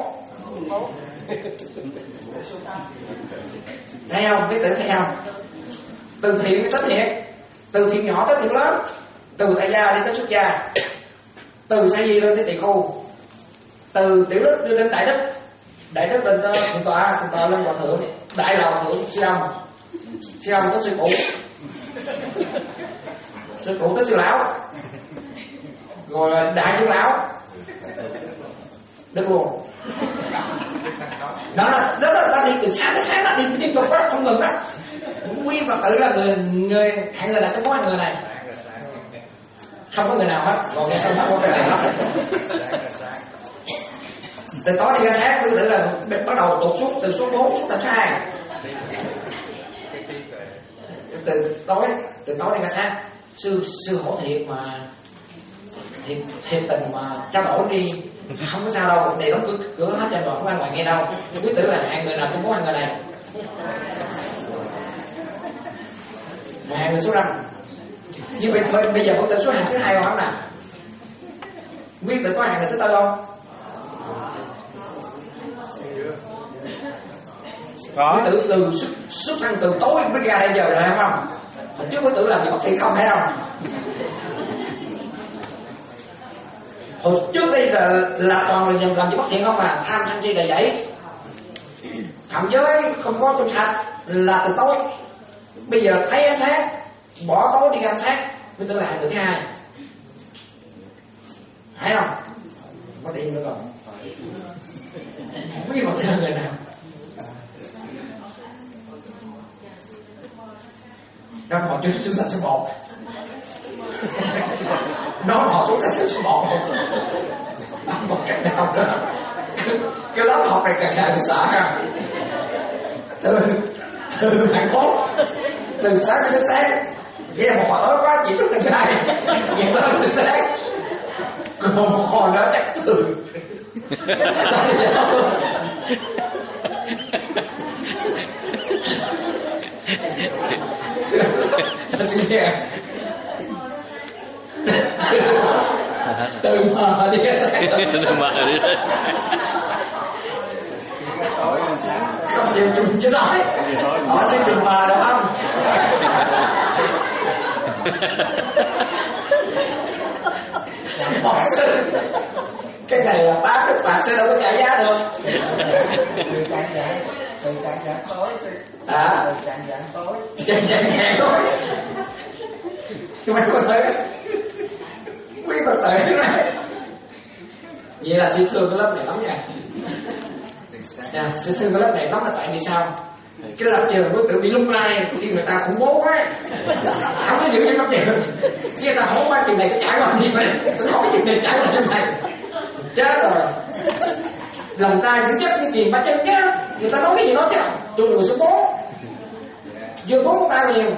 Thấy không? Biết tưởng thấy không? Từ thiện tới thiện, từ thiện nhỏ tới thiện lớn, từ tại gia đi tới xuất gia, từ sa di lên tới tỳ khưu, từ tiểu đức đưa đến đại đức, đại đức lên tới thượng tọa, thượng tọa lên hòa thượng, đại là hòa thượng sư ông, sư ông tới sư cụ, sư cụ tới sư lão, rồi là đại trưởng lão, được luôn. Đó là đó là ta đi từ sáng tới sáng, ta đi liên tục đó, không ngừng đó. Nguyên Phật tử là người người hạng người là cái mối người này, không có người nào hết, còn nghe xong hết có cái này hết. Từ tối đi ra sáng, quý tử là bắt đầu tụt xuống từ số bốn xuống thành số hai. Từ tối từ tối đi ra sáng, sư sư hổ thiệt mà thiệt thiệt tình mà trao đổi đi, không có sao đâu, tiền đóng cửa cửa hết cho rồi, không ai ngoài nghe đâu. Quý tử là hạng người nào cũng có hạng người này, hạng người số năm. Nhưng bây, bây giờ phật tử số hạng thứ hai không nào? Quý tử có hạng người thứ tư không? Có. Quý tử từ xuất, xuất thân từ tối mới ra đây giờ rồi phải không? Hồi trước quý tử làm gì bác sĩ không phải không? Hồi trước đây là, là toàn là làm gì bác sĩ không mà tham sân si đầy dẫy, phạm giới không có trong sạch là từ tối. Bây giờ thấy ánh sáng, bỏ tối đi ra ánh sáng, quý tử là hạng người thứ hai, phải không? Có đi nữa rồi. Không biết mà tên người nào. Trong họ chưa chúng sanh số một, nó họ chúng sanh số một, một cách nào đó. Cái lớp học này càng càng sợ ha. Từ từ hạng bốn, từ sáng đến sáng, nghe một họ nói quá chỉ chút là sai, nghe tới đến sáng, còn một họ nói chắc từ. Tôi xin nghe. Từ mờ đi ra sáng. Từ mờ đi ra. Không chịu chung chứ nói. Họ xin từ mờ được không? Họ xin. Cái này là bác đức bạc sẽ đâu có trả giá được. Từ trạng dạng, từ trạng dạng tối, À, từ trạng dạng tối, trạng dạng tối. Chúng mày có thấy quý Phật tử này. Vậy là sư thương cái lớp này lắm nha. Dạ, sư thương cái lớp này lắm là tại vì sao? Cái lập trường của tự bị lung lay khi người ta khủng bố quá, không có giữ cái lập trường. Khi người ta hỏi qua chuyện này cái trải qua gì vậy? Tôi hỏi chuyện này trải qua chuyện này. Chết rồi. Lòng ta giữ chấp cái chuyện ba chân chứ. Người ta nói cái gì nói chứ. Chung người số bốn, vừa bốn của ta nhiều.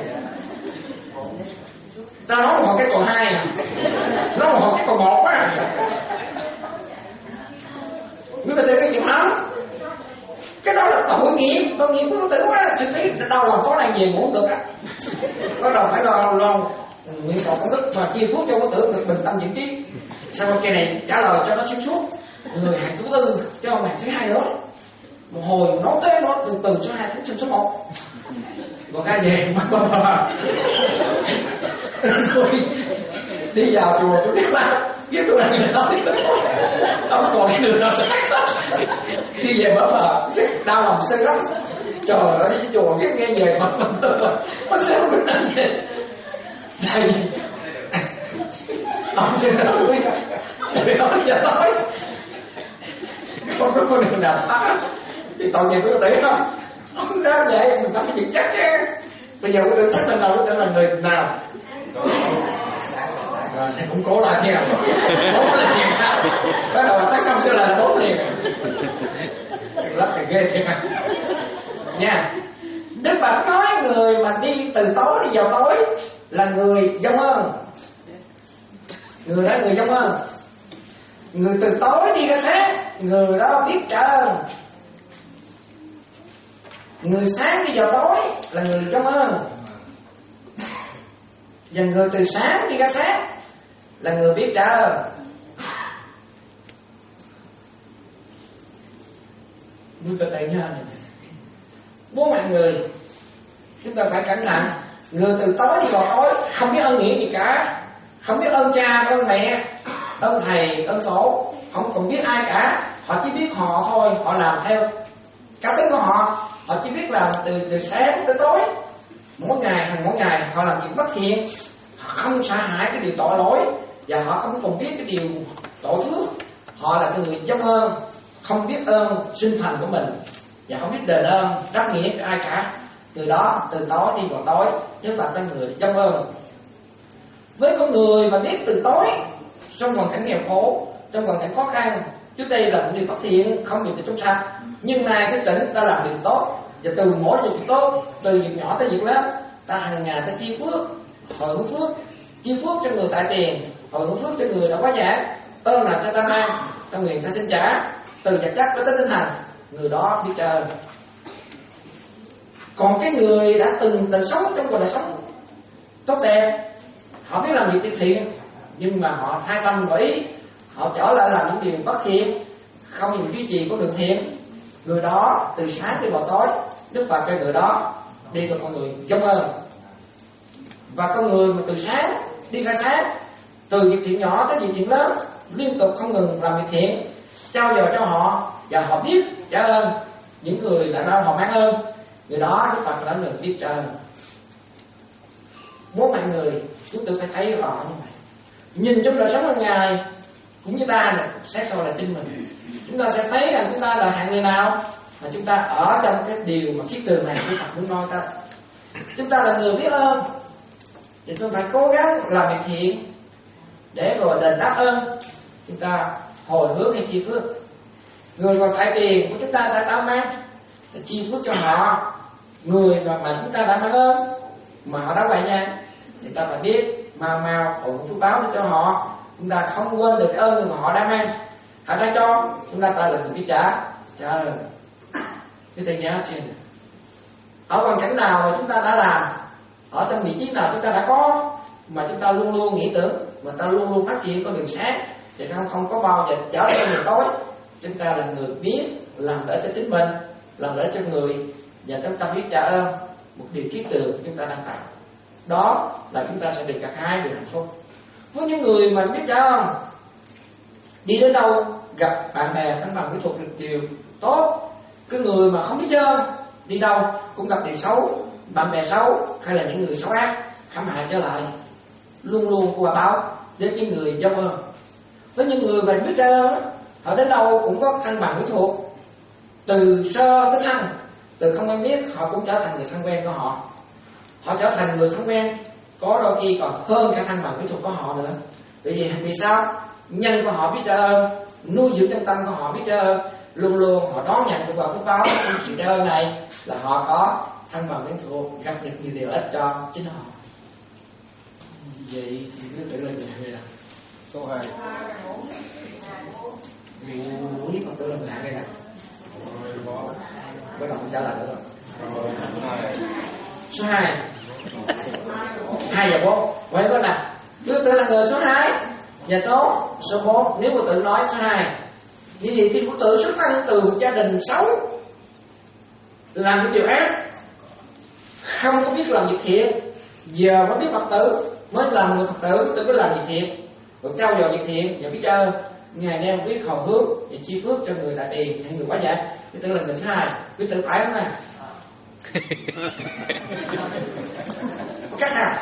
Ta nói một cái còn hai à, nói một cái còn một á. Nhưng mà thấy cái chuyện đó Cái đó là tội nghiệp, tội nghiệp của Phật tử quá. Chứ thấy đau lòng có này về ngủ không được á. Bắt đầu phải lo lo nguyện vọng công đức mà chia phước cho Phật tử được bình tâm vị trí. Sau cái này trả lời cho nó xuyên suốt. Người hàng thứ tư cho ông hàng thứ hai nữa. Một hồi nói tới nó từ từ số hai xuống số một. Còn ra về bắt con vào. Rồi đi vào chùa tôi biết là biết tôi là người nói không còn cái đường nào sẽ đi về mở phở đau lòng sơ lắm. Trời ơi đi chùa biết nghe về mà mà sao mình làm vậy đây ông chưa nói tôi tôi nói giờ tối không có con đường nào thoát thì tội nghiệp của tự không không ra vậy mình phải dựng chắc chứ. Bây giờ tôi xác định là tôi là người nào rồi sẽ cũng cố lại theo cố lại liền bắt đầu là tấn công sẽ là cố liền lắm thì ghê thiệt à nha. Đức Phật nói người mà đi từ tối đi vào tối là người dông ơn, người đó người dông ơn. Người từ tối đi ra sáng người đó biết trả ơn. Người sáng đi vào tối là người dông ơn. Và người từ sáng đi ra sáng là người biết trả ơn. Như cơ thể nha, bố mẹ người chúng ta phải cẩn thận. Người từ tối đi vào tối không biết ơn nghĩa gì cả, không biết ơn cha ơn mẹ ơn thầy ơn tổ, không còn biết ai cả. Họ chỉ biết họ thôi, họ làm theo cá tính của họ. Họ chỉ biết làm từ từ sáng tới tối, mỗi ngày hàng mỗi ngày họ làm chuyện bất thiện. Họ không sợ hãi cái điều tội lỗi và họ không còn biết cái điều tội phước. Họ là người dông ơn, không biết ơn sinh thành của mình và không biết đền ơn đáp nghĩa cho ai cả. Từ đó từ tối đi vào tối, Đức Phật là người dông ơn. Với con người mà biết từ tối trong hoàn cảnh nghèo khổ, trong hoàn cảnh khó khăn, trước đây là một điều bất thiện, không được cho chúng sanh, nhưng nay cái tỉnh ta làm điều tốt, và từ mỗi việc tốt, từ việc nhỏ tới việc lớn, ta hàng ngày ta chia phước, hồi hướng phước, chia phước cho người tại tiền, hồi hướng phước cho người đã quá giảng. Ơn nào cho ta mang, ta nguyện ta xin trả, từ vật chất tới tinh thần, người đó biết ơn. Còn cái người đã từng từng sống trong cuộc đời sống tốt đẹp, họ biết làm việc thiện thiện, nhưng mà họ thay tâm đổi ý, họ trở lại làm những điều bất thiện, không những duy trì của đường thiện, người đó từ sáng đi vào tối, Đức Phật cho người đó đi vào con người dông ơn. Và con người mà từ sáng đi ra sáng, từ việc thiện nhỏ tới việc thiện lớn, liên tục không ngừng làm việc thiện, trao dồi cho họ và họ biết trả ơn những người đã nói họ mang ơn, người đó Đức Phật là người biết trả ơn. Bố mẹ người chúng tôi phải thấy rõ như vậy. Nhìn trong đời sống hàng ngày cũng như ta này, xét sau là tin mình, chúng ta sẽ thấy rằng chúng ta là hạng người nào mà chúng ta ở trong cái điều mà kiết tường này Đức Phật muốn nói ta. Chúng ta là người biết ơn thì tôi phải cố gắng làm việc thiện để rồi đền đáp ơn. Chúng ta hồi hướng hay chi phước. Người còn tại tiền của chúng ta đã đã mang thì chi phước cho họ. Người mà, mà chúng ta đã mang ơn mà họ đã hoài nha thì ta phải biết mau mau hồi hướng phước báo cho họ. Chúng ta không quên được cái ơn mà họ đã mang, họ đã cho chúng ta, ta là người biết trả. Trời ơi, cái tôi nhớ trên ở hoàn cảnh nào mà chúng ta đã làm, ở trong vị trí nào chúng ta đã có, mà chúng ta luôn luôn nghĩ tưởng, mà ta luôn luôn phát triển con đường sáng, thì không không có bao giờ trở lại đường tối. Chúng ta là người biết làm đỡ cho chính mình, làm đỡ cho người, và chúng ta biết trả ơn một điều kiết tường chúng ta đang phải. Đó là chúng ta sẽ được cả hai điều hạnh phúc. Với những người mà biết trả ơn, đi đến đâu gặp bạn bè thân bằng kỹ thuật được điều tốt. Cái người mà không biết ơn, đi đâu cũng gặp điều xấu, bạn bè xấu hay là những người xấu ác hãm hại trở lại, luôn luôn quả báo đến những người dông ơn. Với những người mà biết trả ơn, họ đến đâu cũng có thân bằng kỹ thuật, từ sơ tới thân, từ không ai biết họ cũng trở thành người thân quen của họ. Họ trở thành người thân quen, có đôi khi còn hơn cả thân bằng kỹ thuật của họ nữa. Vì vì, vì sao? Nhân của họ biết trả ơn, nuôi dưỡng trong tâm của họ biết trả ơn, luôn luôn họ đón nhận được vào phước báo trong sự trả ơn này, là họ có thân bằng kỹ thuật, gặp được nhiều điều ích cho chính họ. Vậy thì cứ tự lên người là câu hai. Vì mũi còn tự lên người này nè. Bắt đầu không trả lời nữa rồi. Số hai, hai và bốn. Vậy có là quý tự là người số hai và số số bốn. Nếu quý tự nói số hai, như vậy khi quý tự xuất thân từ một gia đình xấu, làm cái điều ác, không có biết làm việc thiện, giờ mới biết Phật tử, mới làm người Phật tử, tôi mới làm việc thiện, rồi trao dồi việc thiện và biết ơn, ngày đêm biết hầu hướng và chi phước cho người đại tiền hay người quá vậy. Quý tự là người số hai. Quý tự phải không này? Cách nào?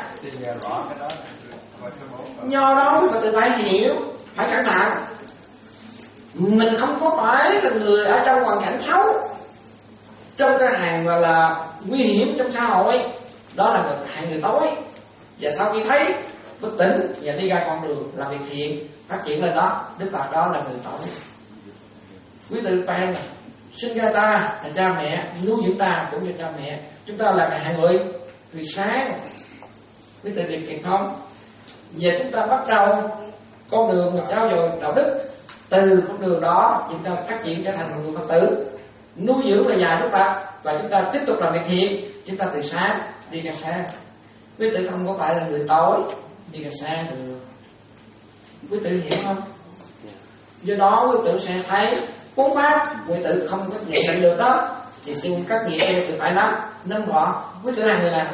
Do đó quý tự phải hiểu, phải cẩn thận. Mình không có phải là người ở trong hoàn cảnh xấu, trong cái hàng gọi là nguy hiểm trong xã hội, đó là một hạng người tối. Và sau khi thấy bất tỉnh và đi ra con đường làm việc thiện, phát triển lên đó, Đức Phật đó là người tối. Quý tự phải sinh ra ta là cha mẹ, nuôi dưỡng ta cũng như cha mẹ. Chúng ta là hạng người người sáng. Quý tự điều kiện không? Và chúng ta bắt đầu con đường mà trao dồi đạo đức. Từ con đường đó chúng ta phát triển trở thành một người Phật tử, nuôi dưỡng là dài Đức Phật, và chúng ta tiếp tục làm việc thiện. Chúng ta từ sáng đi ra sáng. Quý tự không có phải là người tối đi ra sáng được. Quý tự hiểu không? Do đó quý tự sẽ thấy bốn pháp quý tự không có nhận định được đó, thì xin các vị em tự phải nắm nắm rõ. Quý tự hai người nào?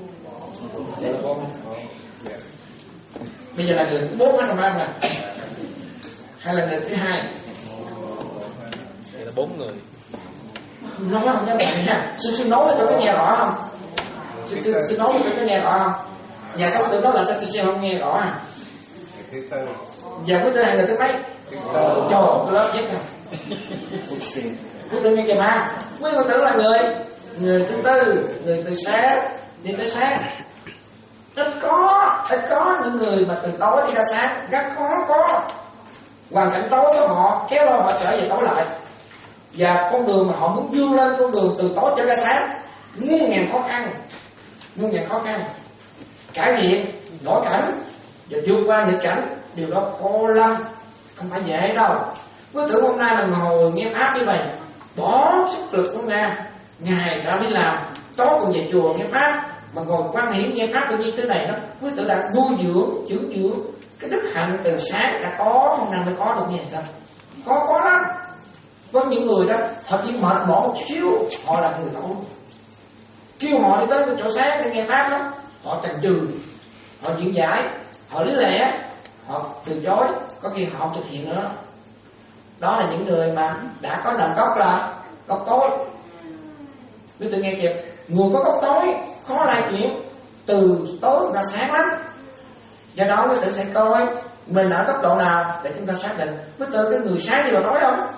Bây giờ là người thứ bốn hay là ba nè, hay là người thứ hai? Đây là bốn người. Nói không các bạn nha. Sư sư nói cho tôi nghe rõ không? Sư sư, sư nói cho tôi nghe rõ không? Nhà sau tự đó là sao sư sư không nghe rõ à? Thứ tư. Giờ quý tư hai người thứ mấy? Trời, tôi lớp viết không? Quý tư nghe kìa mà. Quý tư tưởng là người người thứ tư, người từ sáng đi tới sáng. Ít có, ít có những người mà từ tối đi ra sáng, rất khó có. Hoàn cảnh tối của họ kéo lo họ trở về tối lại. Và con đường mà họ muốn vươn lên con đường từ tối trở ra sáng, muôn ngàn khó khăn, muôn ngàn khó khăn, cải thiện, đổi cảnh và vượt qua nghịch cảnh, điều đó khó lắm, không phải dễ đâu. Quý tưởng hôm nay là ngồi nghe pháp như vậy, bỏ sức lực hôm nay, ngày đã đi làm, tối còn về chùa nghe pháp, mà ngồi quan hiển nghe pháp tự nhiên thế này đó, quý tử đã nuôi dưỡng, dưỡng dưỡng cái đức hạnh từ sáng đã có, hôm nay mới có được như vậy sao? Khó có lắm. Có những người đó thật chỉ mệt mỏi một xíu, họ là người tối. Kêu họ đi tới cái chỗ sáng để nghe pháp đó, họ chần chừ, họ diễn giải, họ lý lẽ, họ từ chối, có khi họ không thực hiện nữa. Đó là những người mà đã có nền gốc là gốc tối. Quý tự nghe kịp, người có gốc tối khó lai chuyển từ tối ra sáng lắm. Do đó quý tự sẽ coi mình ở cấp độ nào để chúng ta xác định. Quý tự cái người sáng đi vào tối không?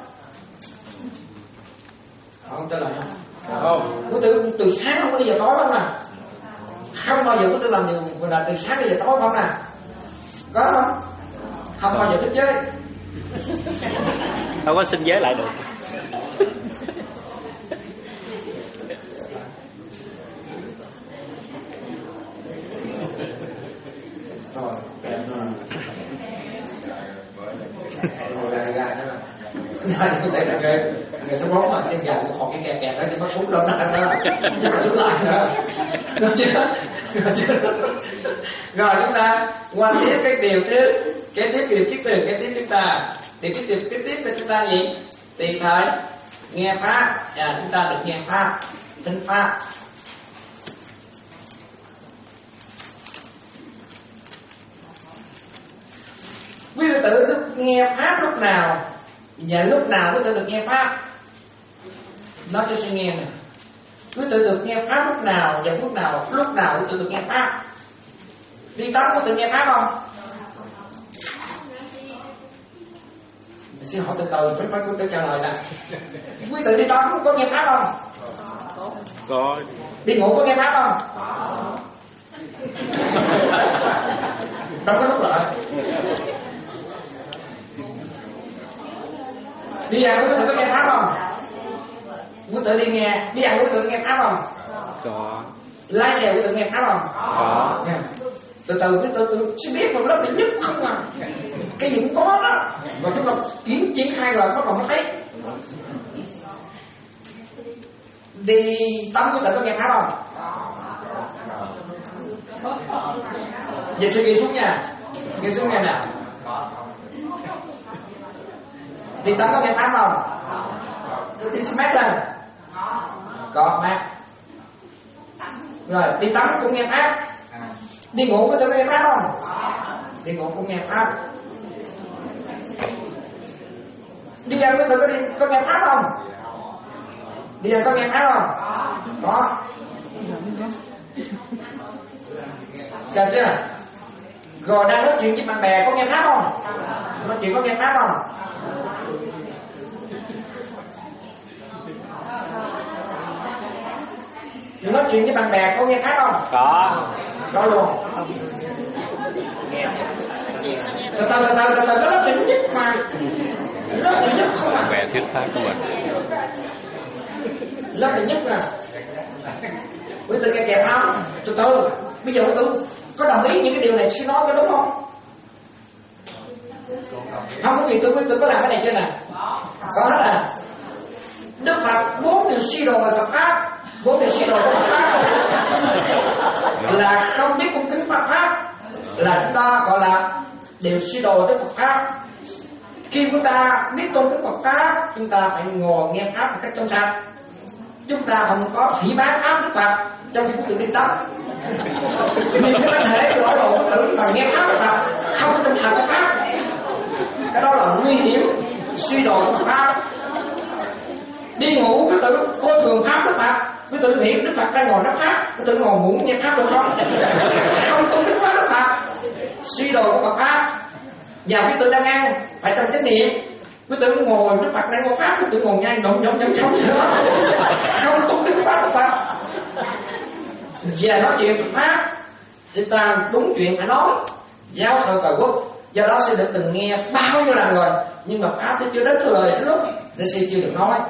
Không trả lời không? Không. Quý tự từ sáng không có đi vào tối không nè? Không bao giờ quý tự làm điều là từ sáng đi vào tối không nè? Có không? Không bao giờ thích chơi. Không có xin giới lại được. Rồi, kẹt rồi. Rồi ra ra đó. Nói có thể là người người số bốn mà cái gà họ cái kẹt kẹt đó thì bắt xuống lên nó đó. Chắc xuống lại nữa. Được chưa? Được chưa? Rồi chúng ta qua tiếp cái điều thứ cái tiếp điều tiếp từ cái tiếp chúng ta thì cái điều cái tiếp của chúng ta gì? Tùy thời nghe pháp, à, chúng ta được nghe pháp, thính pháp. Quý vị tử nghe pháp lúc nào và lúc nào quý tử được nghe pháp? Nói cho suy nghe nè. Quý tử được nghe pháp lúc nào và lúc nào lúc nào quý tử được nghe pháp? Đi tắm quý tử nghe pháp không? Mình xin hỏi từ từ phải phải quý tử trả lời nè. Quý tử đi tắm có nghe pháp không? Có. Đi ngủ có nghe pháp không? Đâu có lúc lại. Đi ăn quý tử có nghe pháp không? Quý tử đi nghe, đi ăn quý tử nghe pháp không? Có. Lái xe quý tử nghe pháp không? Có. Nghe. Từ từ quý tử sẽ biết phần lớp nhất không à? Cái gì cũng có đó. Và chúng ta tiến triển hai lần bắt đầu mới thấy. Đi tắm quý tử có nghe pháp không? Dịch suy nghĩ xuống nha. Nghe xuống nghe nè. Đi tắm có nghe pháp không? Đi xin mát lên. Có mát. Rồi đi tắm cũng nghe pháp. Đi ngủ có nghe pháp không? Đi ngủ cũng nghe pháp. Đi ăn có tự có đi có nghe pháp không? Đi ăn có nghe pháp không? Có. Chờ chưa? Rồi đang nói chuyện với bạn bè có nghe pháp không? Nói chuyện có nghe pháp không? Nói chuyện với bạn bè có nghe pháp không? Có. Có luôn. Nghe. Từ từ từ từ từ từ nó rất là nhất mà. Rất là nhất không à? Bè thuyết pháp của mình. Rất là nhất à. Quý tử nghe kịp không? Từ từ. Bây giờ quý tử có đồng ý những cái điều này sư nói có đúng không? Không có gì tôi quý tử có làm cái này chưa nè? Có hết à? Đức Phật bốn điều suy đồ về Phật pháp. Bốn điều suy đồ của Phật pháp là không biết cung kính Phật pháp, là chúng ta gọi là điều suy đồ đến Phật pháp. Khi chúng ta biết tôn kính Phật pháp, chúng ta phải ngồi nghe pháp một cách trong sạch. Chúng ta không có phỉ báng pháp Đức Phật trong khi chúng ta đi tắm. Mình có thể gọi là tự mà nghe pháp Đức Phật không trong sạch pháp. Cái đó là nguy hiểm suy đồ Phật pháp. Đi ngủ quý tử coi thường pháp Đức Phật, quý tử nghĩ Đức Phật đang ngồi nói pháp, quý tử ngồi ngủ nghe pháp được không? Không tôn kính pháp Đức Phật, suy đồ của Phật pháp. Và quý tử đang ăn phải trong chánh niệm, quý tử ngồi Đức Phật đang ngồi pháp, quý tử ngồi nhai nhộn nhộn nhộn nhộn nữa, không tôn kính pháp Đức Phật. Và nói chuyện Phật pháp, chúng ta đúng chuyện phải nói, giáo thờ cờ quốc. Do đó sẽ được từng nghe bao nhiêu lần rồi, nhưng mà pháp thì chưa đến thời lúc để sư chưa được nói.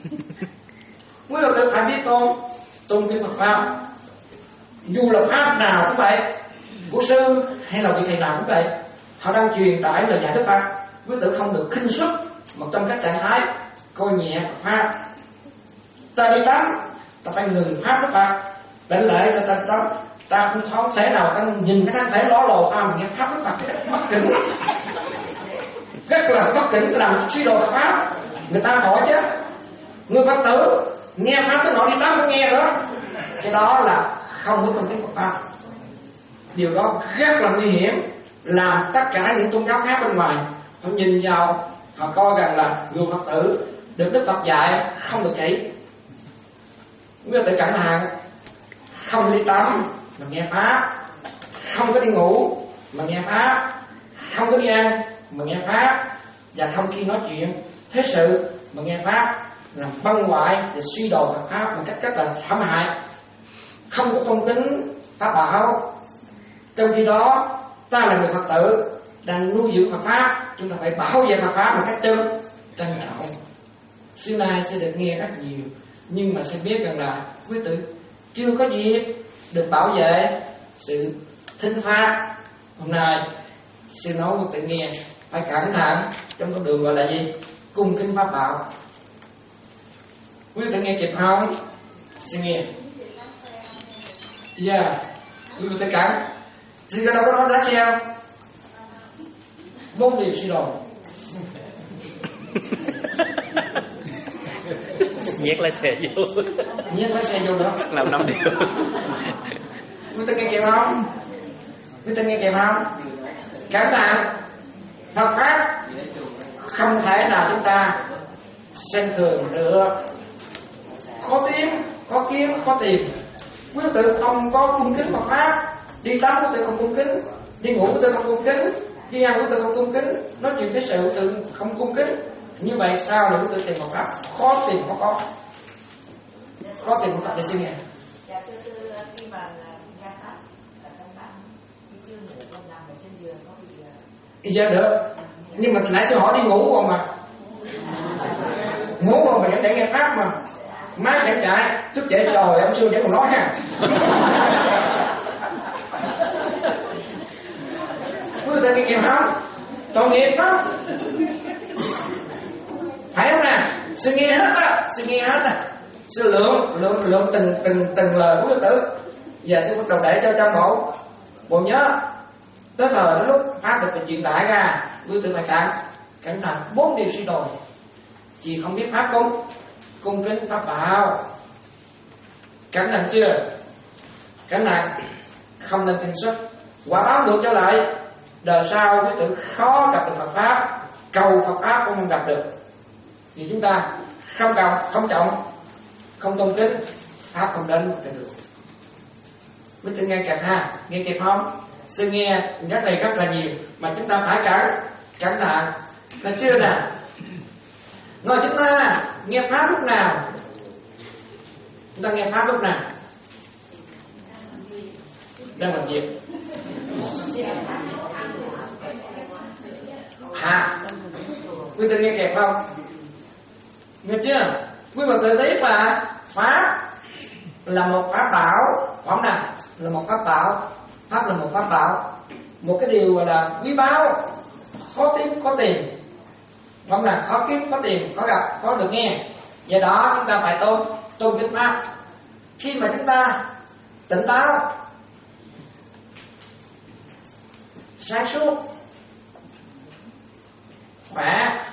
Quý Phật tử phải biết tôn tôn kính Phật pháp. Dù là pháp nào cũng vậy, của sư hay là vị thầy nào cũng vậy, họ đang truyền tải lời dạy Đức Phật. Quý tử không được khinh suất một trong các trạng thái coi nhẹ Phật pháp. Ta đi tắm, ta phải ngừng pháp Đức Phật. Đánh lễ ta ta tắm, ta không không thể nào ta nhìn cái thân thể ló lồ ta mà nghe pháp Đức Phật cái bất kính, rất là bất kính, làm suy đồ pháp. Người ta hỏi chứ, người Phật tử nghe pháp tới nỗi đi tắm không nghe nữa, cái đó là không có tôn kính Phật pháp. Điều đó rất là nguy hiểm, làm tất cả những tôn giáo khác bên ngoài họ nhìn vào, họ coi rằng là người Phật tử được Đức Phật dạy không được kỹ. Quý Phật tử cẩn thận, không đi tắm mà nghe pháp, không có đi ngủ mà nghe pháp, không có đi ăn mà nghe pháp, và không khi nói chuyện thế sự mà nghe pháp, làm băng hoại và suy đồ Phật pháp một cách rất là thảm hại, không có tôn kính pháp bảo. Trong khi đó ta là người Phật tử đang nuôi dưỡng Phật pháp, chúng ta phải bảo vệ Phật pháp một cách trân trân trọng. Xưa nay sẽ được nghe rất nhiều, nhưng mà sẽ biết rằng là quý tử chưa có dịp được bảo vệ sự thính pháp. Hôm nay sư nói quý tử nghe phải cẩn thận trong con đường gọi là gì? Cung kính pháp bảo. Quý tử nghe kịp không? Sư nghe. Dạ yeah. Quý tử cẩn. Sư đâu có nói lái xe không? Bốn điều suy đồ. Nhét lái xe vô. Nhét lái xe vô nữa. Làm năm điều. Quý tử nghe kịp không? Quý tử nghe kịp không? Cẩn thận. Phật pháp không thể nào chúng ta xem thường được. Khó tìm, khó kiếm, khó tìm. Quý tử không có cung kính Phật pháp, đi tắm quý tử không cung kính, đi ngủ quý tử không cung kính, đi ăn quý tử không cung kính, nói chuyện thế sự quý tử không cung kính. Như vậy sao để quý tử tìm Phật pháp? Khó tìm, khó có. Khó tìm Phật pháp để xin nghe. Dạ thưa sư, khi mà nghe pháp ở trong ban khi chưa ngủ còn nằm ở trên giường có bị Dạ được. Nhưng mà nãy sư hỏi đi ngủ còn mà. Ngủ còn mà vẫn để nghe pháp mà. Máy chẳng chạy, thức dậy trời ông sư vẫn còn nói ha. Quý vị nghe kịp không? Tội nghiệp đó. Phải không nè? Sư nghe hết á, sư nghe hết á. Sư lượng lượng lượng từng từng từng lời của Đức Tử. Giờ sư bắt đầu để cho trong bộ bộ nhớ. Tới thời đến lúc pháp được mình truyền tải ra, Đức Tử phải cẩn cẩn thận bốn điều suy đồi. Chỉ không biết pháp cung, cung kính pháp bảo. Cẩn thận chưa? Cẩn thận, không nên kinh xuất. Quả báo ngược trở lại, đời sau Đức Tử khó gặp được Phật pháp, cầu Phật pháp cũng không gặp được. Vì chúng ta không cầu, không trọng, không tôn kính, pháp không đến một được. Quý vị nghe kịp ha, nghe kịp không? Sư nghe rất này rất là nhiều, mà chúng ta phải cẩn cẩn thận. Là chưa nè? Ngồi chúng ta nghe pháp lúc nào? Chúng ta nghe pháp lúc nào? Đang làm việc. À, quý vị nghe kịp không? Nghe chưa? Quý vị tự biết là pháp là một pháp bảo, không nào? Là một pháp bảo. Pháp là một pháp bảo, một cái điều gọi là quý báu, khó kiếm khó tìm, không là khó kiếm khó tìm, khó gặp khó được nghe. Do đó chúng ta phải tôn tôn kính pháp. Khi mà chúng ta tỉnh táo, sáng suốt, khỏe,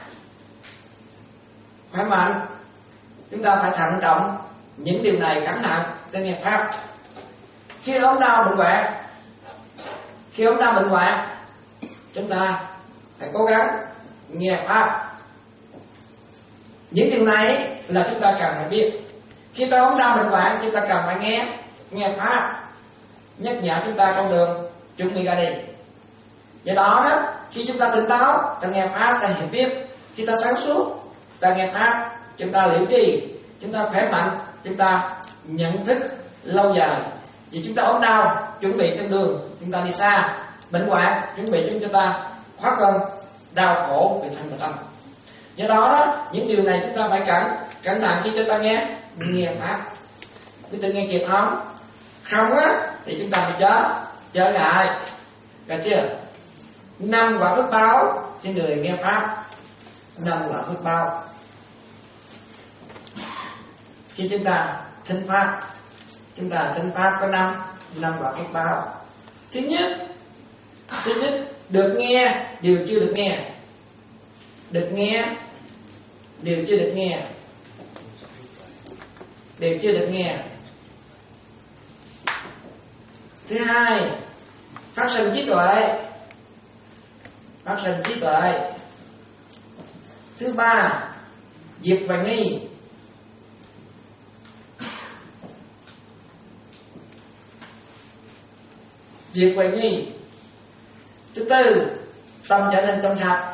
khỏe mạnh, chúng ta phải thận trọng những điều này, cẩn thận để nghe pháp. Khi ốm đau bệnh hoạn, khi ốm đau bệnh hoạn, chúng ta phải cố gắng nghe pháp. Những điều này là chúng ta cần phải biết. Khi ta ốm đau bệnh hoạn, chúng ta cần phải nghe nghe pháp, nhắc nhở chúng ta con đường chuẩn bị ra đi. Do đó đó, khi chúng ta tỉnh táo, ta nghe pháp, ta hiểu biết. Khi ta sáng suốt, ta nghe pháp, chúng ta liễu trì, chúng ta khỏe mạnh, chúng ta nhận thức lâu dài. Vì chúng ta ốm đau, chuẩn bị trên đường chúng ta đi xa, bệnh hoạn chuẩn bị cho chúng ta thoát cơn đau khổ về thân và tâm. Do đó, đó những điều này chúng ta phải cẩn cẩn thận khi chúng ta nghe nghe pháp. Quý vị nghe kịp không? Không á thì chúng ta phải chớ trở lại, được chưa? Năm quả phước báo cho người nghe pháp. Năm quả phước báo khi chúng ta thính pháp. Chúng ta thính pháp có năm năm quả phước báo. Thứ nhất, thứ nhất được nghe điều chưa được nghe, được nghe điều chưa được nghe, điều chưa được nghe. Thứ hai, phát sinh trí tuệ, phát sinh trí tuệ. Thứ ba, diệt hoài nghi. Diệt hoài nghi. Thứ tư, tâm trở nên trong sạch,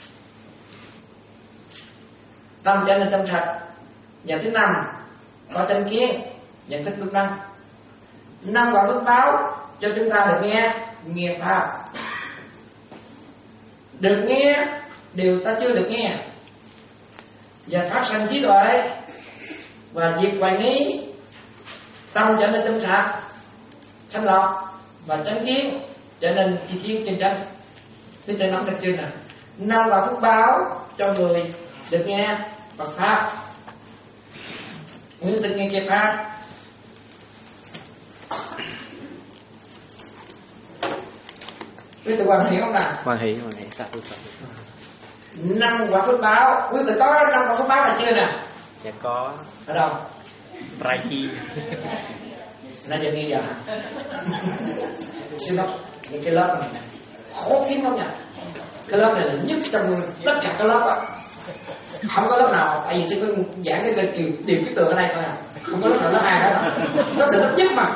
tâm trở nên trong sạch. Và thứ năm, có chánh kiến, nhận thức đúng đắn. Năm quả phước báo cho chúng ta được nghe nghe pháp. Được nghe điều ta chưa được nghe, và phát sinh trí tuệ, và diệt hoài nghi, tâm trở nên trong sạch, thanh lọc, và chánh kiến trở nên chi kiến chân chánh. Quý vị nắm được chưa nào? Năm quả phước báo cho người được nghe Phật pháp. Quý vị nghe kia pháp. Quý vị quan hiểu không nào? Quan hiểu, quan hiểu. Sao, sao. Năm quả phước báo. Quý vị có năm quả phước báo là chưa nè? Dạ có. Ở đâu? Reiki. Nãy giờ nghe giờ hả? Xin lỗi, những cái lớp này khó kiếm lắm nha. Cái lớp này là nhất trong tất cả các lớp á. Không có lớp nào, tại vì sư có giảng cái điều, điều cái tường ở đây thôi à. Không có lớp nào lớp hai đó đâu. Nó là lớp nhất mà.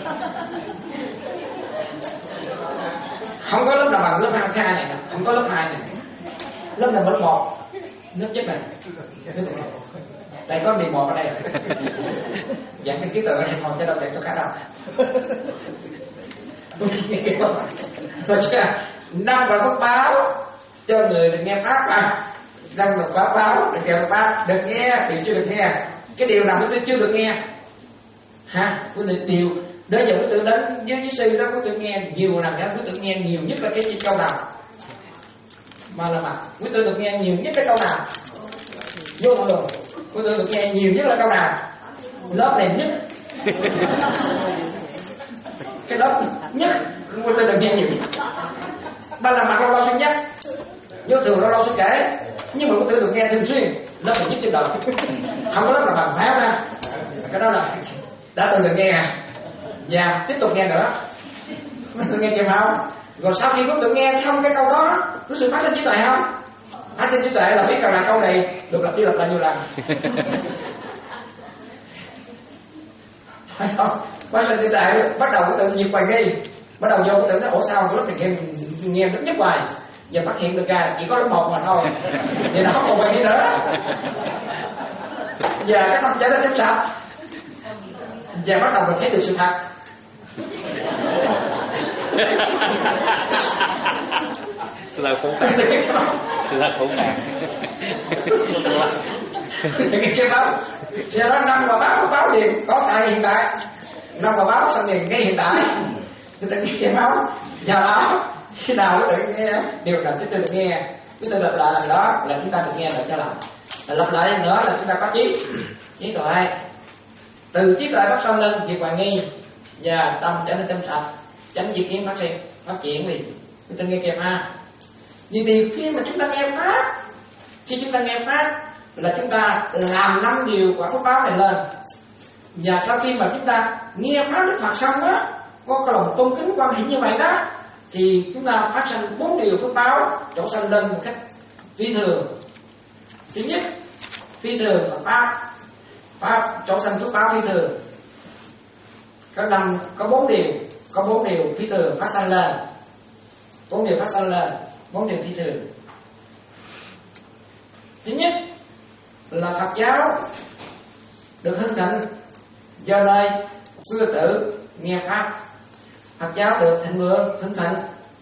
Không có lớp nào bằng lớp hai K này nè. Không có lớp hai này. Lớp này lớp một, lớp nhất này. Đây có mười một ở đây rồi. Giảng cái ký tự ở đây thôi chứ đâu giảng cho khác đâu. Rồi chưa? Năm quả phước báo cho người được nghe pháp à. Năm quả phước báo được nghe pháp, được nghe thì chưa được nghe. Cái điều nào quý vị chưa được nghe? Ha, quý vị điều đến giờ quý vị đến với với sư đó, quý vị nghe nhiều lần đó, quý vị nghe nhiều nhất là cái câu nào? Mà là mà quý vị được nghe nhiều nhất cái câu nào? Vô thượng. Quý vị được nghe nhiều nhất là câu nào? lớp này nhất, cái lớp nhất của tôi được nghe nhiều. Ba làm mặt lâu lâu sẽ nhắc, vô thường lâu lâu sẽ kể, nhưng mà có thể được nghe thường xuyên. Lớp này nhất trên đời, không có lớp là bằng pháo ra. Cái đó là đã từng được nghe à, và tiếp tục nghe nữa. Tôi nghe kèm không? Rồi sau khi có tự nghe xong cái câu đó, có sự phát sinh trí tuệ không? Phát sinh trí tuệ là biết rằng là câu này được lặp đi lặp lại nhiều lần. Phải không? Phát sinh trí tuệ bắt đầu có tự nhiệt hoài nghi, bắt đầu vô có tự nói ủa sao lớp này nghe nghe rất nhất hoài, và phát hiện được ra chỉ có lớp một mà thôi, vậy là không còn hoài nghi nữa. Và cái tâm trở nên trong sạch, và bắt đầu mình thấy được sự thật. Là khổ nạn, là khổ nạn. Nghe chưa không? Do đó năm và báo báo liền có tại hiện tại, năm và báo xong liền ngay hiện tại. Chúng ta nghe chưa không? Do đó khi nào có tự nghe điều nào chúng ta được nghe, chúng ta lặp lại lần đó là chúng ta được nghe lại trở lại, lặp lại lần nữa là chúng ta có trí trí tuệ. Từ trí tuệ phát sanh lên việc hoài nghi và tâm trở nên trong sạch, tránh diệt kiến phát sinh phát triển thì chúng ta nghe kịp ha. Vì thì khi mà chúng ta nghe pháp, khi chúng ta nghe pháp là chúng ta làm năm điều quả phước báo này lên, và sau khi mà chúng ta nghe pháp Đức Phật xong á, có cái lòng tôn kính quan hệ như vậy đó, thì chúng ta phát sinh bốn điều phước báo chỗ sanh lên một cách phi thường. Thứ nhất, phi thường là pháp, pháp chỗ sanh phước báo phi thường. Có năm, có bốn điều, có bốn điều phi thường phát sanh lên, bốn điều phát sanh lên, bốn điều phi thường. Thứ nhất là Phật giáo được hưng thịnh do nơi sư tử nghe pháp. Phật giáo được thịnh vượng hưng thịnh.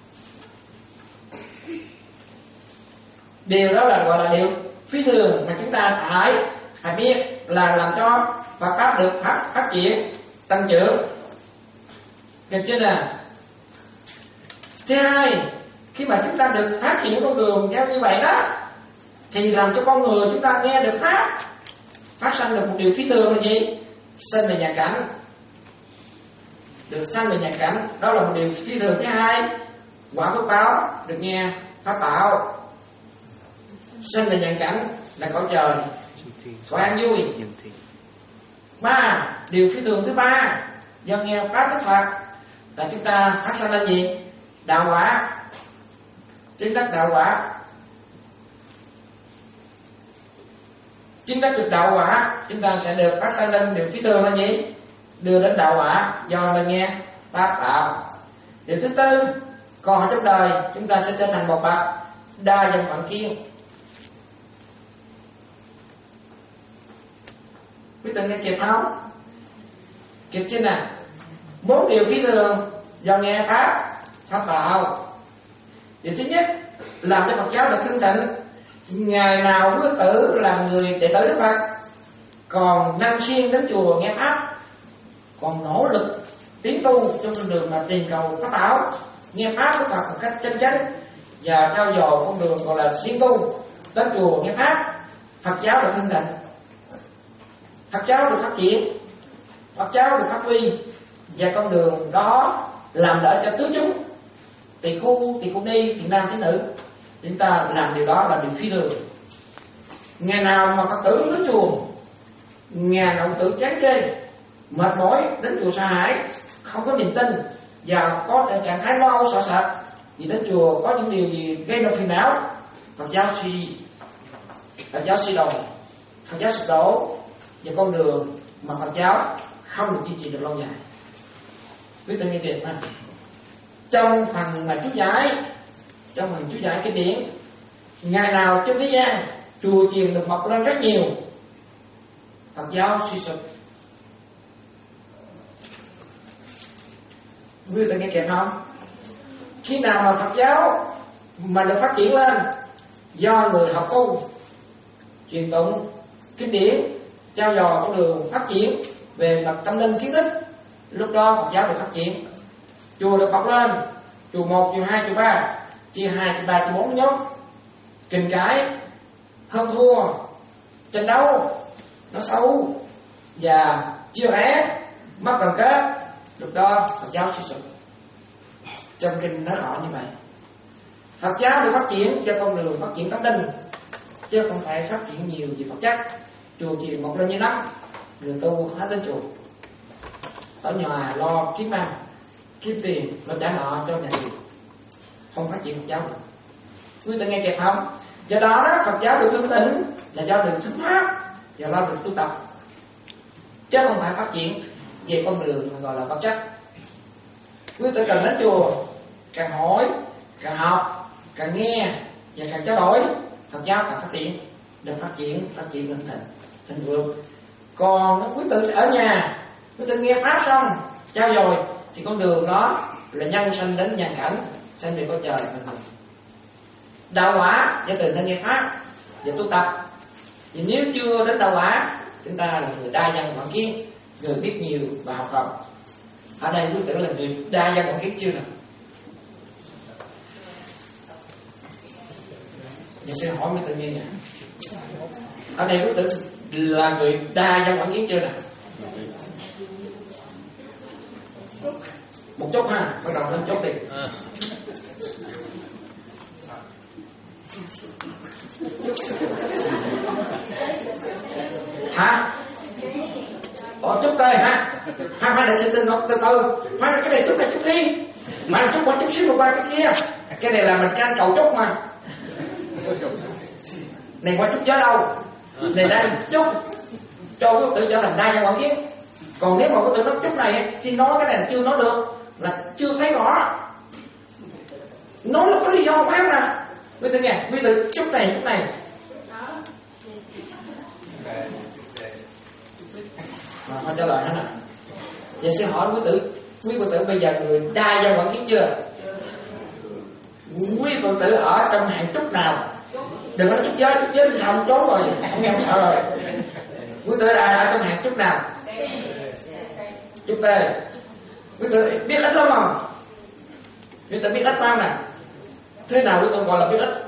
Điều đó là gọi là điều phi thường mà chúng ta phải phải biết là làm cho Phật pháp được phát phát triển tăng trưởng. Được chưa nè? Thứ hai, khi mà chúng ta được phát triển con đường theo như vậy đó, thì làm cho con người chúng ta nghe được pháp, phát sanh được một điều phi thường là gì? Sinh về nhà cảnh, được sanh về nhà cảnh, đó là một điều phi thường. Thứ hai, quả phước báo được nghe pháp bảo, sinh về nhà cảnh là cõi trời, cõi an vui. Ba, điều phi thường thứ ba do nghe pháp Đức Phật là chúng ta phát sanh lên gì? Đạo quả, chứng đắc đạo quả. Chứng đắc được đạo quả, chúng ta sẽ được phát sanh lên điều phi thường là gì? Đưa đến đạo quả do mình nghe pháp đạo. Điều thứ tư, còn trong đời chúng ta sẽ trở thành một bậc đa dân vạn kiên. Quý vị nghe kịp không? Kịp chưa nè? Bốn điều phi thường do nghe pháp pháp đạo. Điều thứ nhất, làm cho Phật giáo được hưng thịnh. Ngày nào quý tử là người đệ tử Đức Phật còn năng siêng đến chùa nghe pháp, còn nỗ lực tiến tu trong con đường mà tìm cầu pháp bảo, nghe pháp của Phật một cách chân chánh và trao dồi con đường gọi là siêng tu đến chùa nghe pháp, Phật giáo được hưng thịnh, Phật giáo được phát triển, Phật giáo được phát huy, và con đường đó làm lợi cho tứ chúng, tỳ khu, tỳ khu ni, thiện nam, thiện nữ. Chúng ta làm điều đó là điều phi thường. Ngày nào mà Phật tử đến chùa, ngày nào tự chán chê, mệt mỏi đến chùa sợ hãi, không có niềm tin và có trạng thái lo âu sợ sệt vì đến chùa có những điều gì gây nên phiền não, Phật giáo suy Phật giáo suy đồi, Phật giáo sụp đổ, và con đường mà Phật giáo không được duy trì được lâu dài. Quý vị nghe kịp ha. Trong phần mà chú giải, trong phần chú giải kinh điển, ngày nào trên thế gian chùa chiền được mọc lên rất nhiều, Phật giáo suy sụp. Quý vị nghe kịp không? Khi nào mà Phật giáo mà được phát triển lên do người học tu, truyền tụng kinh điển, trao dồi con đường phát triển về mặt tâm linh kiến thức, lúc đó Phật giáo được phát triển. Chùa được mọc lên, chùa một, chùa hai, chùa ba, chia hai, chia ba, chia bốn nhóm, kinh cãi, hơn thua, tranh đấu, nó xấu, và chia rẽ, mất đoàn kết, lúc đó Phật giáo suy sụp. Trong kinh nói rõ như vậy. Phật giáo được phát triển cho con đường phát triển tâm linh, chứ không phải phát triển nhiều về vật chất. Chùa chiền một lên như nắm, người tu hết đến chùa, ở nhà lo kiếm ăn, kiếm tiền, lo trả nợ cho nhà chùa, không phát triển Phật giáo được. Quý vị nghe kịp không? Do đó đó, Phật giáo được thức tỉnh là do được thuyết pháp và lo được tu tập, chứ không phải phát triển về con đường gọi là vật chất. Quý vị cần đến chùa, càng hỏi, càng học, càng nghe và càng trao đổi, Phật giáo càng phát triển, được phát triển, phát triển được thịnh, thịnh vượng. Còn quý tử ở nhà, quý tử nghe pháp xong, trao dồi, thì con đường đó là nhân sanh đến nhàn cảnh, sanh về cõi trời bình thường. Đạo quả do từ nên nghe pháp và tu tập. Vì nếu chưa đến đạo quả, chúng ta là người đa văn vạn kiến, người biết nhiều và học rộng. Ở đây quý tử là người đa văn vạn kiến chưa nào? Nhà sư hỏi mới tự nhiên vậy. Ở đây quý tử là người đa văn vạn kiến chưa nào? Một chút ha, bắt đầu lên chút đi. Hả? Bỏ chút đây hả? Hai hai đại sư tin nó từ từ. Hai cái này chút này chút đi. Mà chút qua chút xíu một qua cái kia. Cái này là mình tranh cầu chút mà. Này qua chút gió đâu? Này đây chút cho quý tự trở thành đa văn vạn kiến. Còn nếu mà quý tự nói chút này thì nói cái này chưa nói được, là chưa thấy rõ. Nói là có lý do phải không nè? Quý tự nghe, quý tự chút này chút này. À, họ trả lời hết nè. Vậy xin hỏi quý tử, quý phật tử bây giờ người đa văn vạn kiến chưa? Quý phật tử ở trong hạng chút nào? Đừng có nói chút giới, chút giới thì sao không trốn rồi, không nghe không sợ rồi. Quý tử ở, ở trong hạng chút nào? Chút T. Quý tử biết ít lắm không? Quý tử biết ít không nè? Thế nào quý tử gọi là biết ít?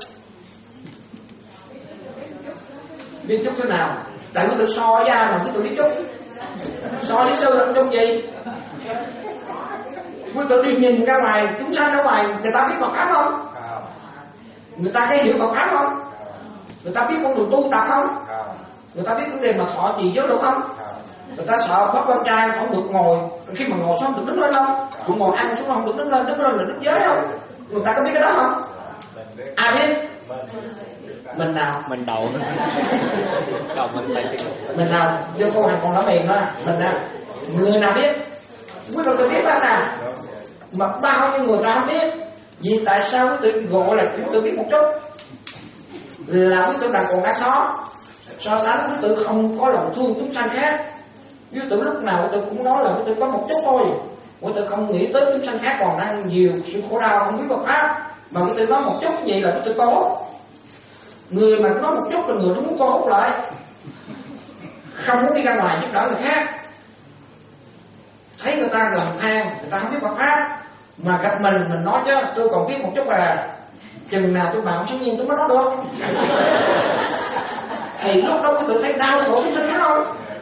Biết chút thế nào? Tại quý tử so ra mà quý tử biết chút. So lý sư là chút gì? Quý tử đi nhìn ra ngoài, chúng sanh ra ngoài, người ta biết Phật pháp không? Người ta cái hiểu Phật pháp không? Người ta biết con đường tu tập không? Người ta biết vấn đề mà thọ trì giới được không? Người ta sợ Pháp quan trai không được ngồi, khi mà ngồi xong được đứng lên không? Cũng ngồi ăn xuống không được đứng lên, đứng lên là đứng giới không? Người ta có biết cái đó không? Ai biết? Mình nào? Mình đậu. Đầu mình tay chân. Mình nào? Vô câu hành còn nói miền đó. Mình nào? Người nào biết? Quý phật tử biết đó nè. Mà bao nhiêu người ta không biết. Vì tại sao quý tử gọi là quý tử biết một chút? Là quý tử đang còn đá xó. So sánh quý tử không có lòng thương chúng sanh khác. Quý tử lúc nào quý tử cũng nói là quý tử có một chút thôi. Quý tử không nghĩ tới chúng sanh khác còn đang nhiều sự khổ đau không biết Phật pháp. Mà quý tử nói một chút vậy là quý tử có. Người mà nói một chút là người nó muốn co hút lại, không muốn đi ra ngoài giúp đỡ người khác. Thấy người ta làm than, người ta không biết Phật pháp, mà gặp mình, mình nói chứ tôi còn biết một chút là chừng nào tôi bảo sống nhiên tôi mới nói được. Thì lúc đó quý tử thấy đau khổ cái sinh không?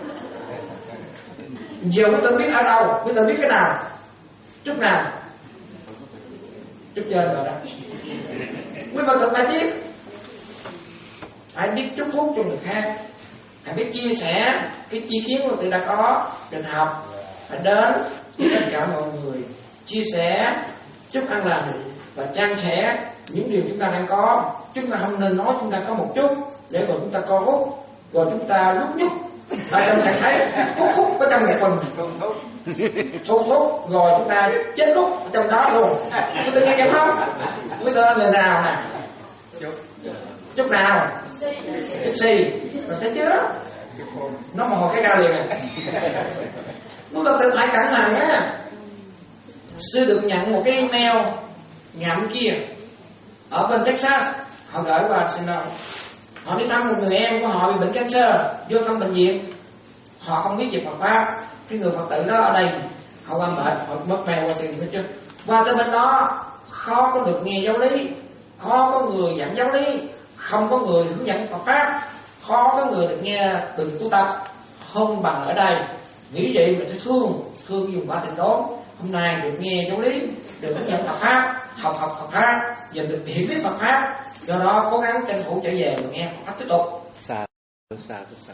Giờ quý tử biết ở đâu, quý tử biết cái nào? Chút nào? Chút trên rồi đó. Quý phật tử phải biết, phải biết chúc phúc cho người khác, phải biết chia sẻ cái chi kiến mà tự đã có, được học, phải đến với tất cả mọi người, chia sẻ, chúc an lành và san sẻ những điều chúng ta đang có. Chúng ta không nên nói chúng ta có một chút để rồi chúng ta co hút, rồi chúng ta lúc nhúc ở trong thầy thấy hút hút ở trong một mình thu hút, rồi chúng ta chết hút ở trong đó luôn. Quý tự nghe kịp không? Quý tự người nào nè? Chút nào? Chút xì. Rồi thấy chưa? Nó mò cái ra liền này. Quý phật tử phải cẩn thận á. Sư được nhận một cái email ngậm kia ở bên Texas, họ gửi qua Arsenal. Họ đi thăm một người em của họ bị bệnh cancer, vô thăm bệnh viện. Họ không biết về Phật pháp. Cái người Phật tử đó ở đây họ quan bệnh, họ mất mail qua xin hết chứ. Qua tới bên đó khó có được nghe giáo lý, khó có người giảng giáo lý, không có người hướng dẫn Phật pháp, khó có người được nghe từng tu tập. không bằng ở đây. Nghĩ vậy mà thấy thương, thương dùng ba tình đốn. Hôm nay được nghe giáo lý, được hướng dẫn Phật pháp, học học Phật pháp, và được hiểu biết Phật pháp. Do đó cố gắng tranh thủ trở về và nghe Phật pháp tiếp tục. Xa, xa, xa.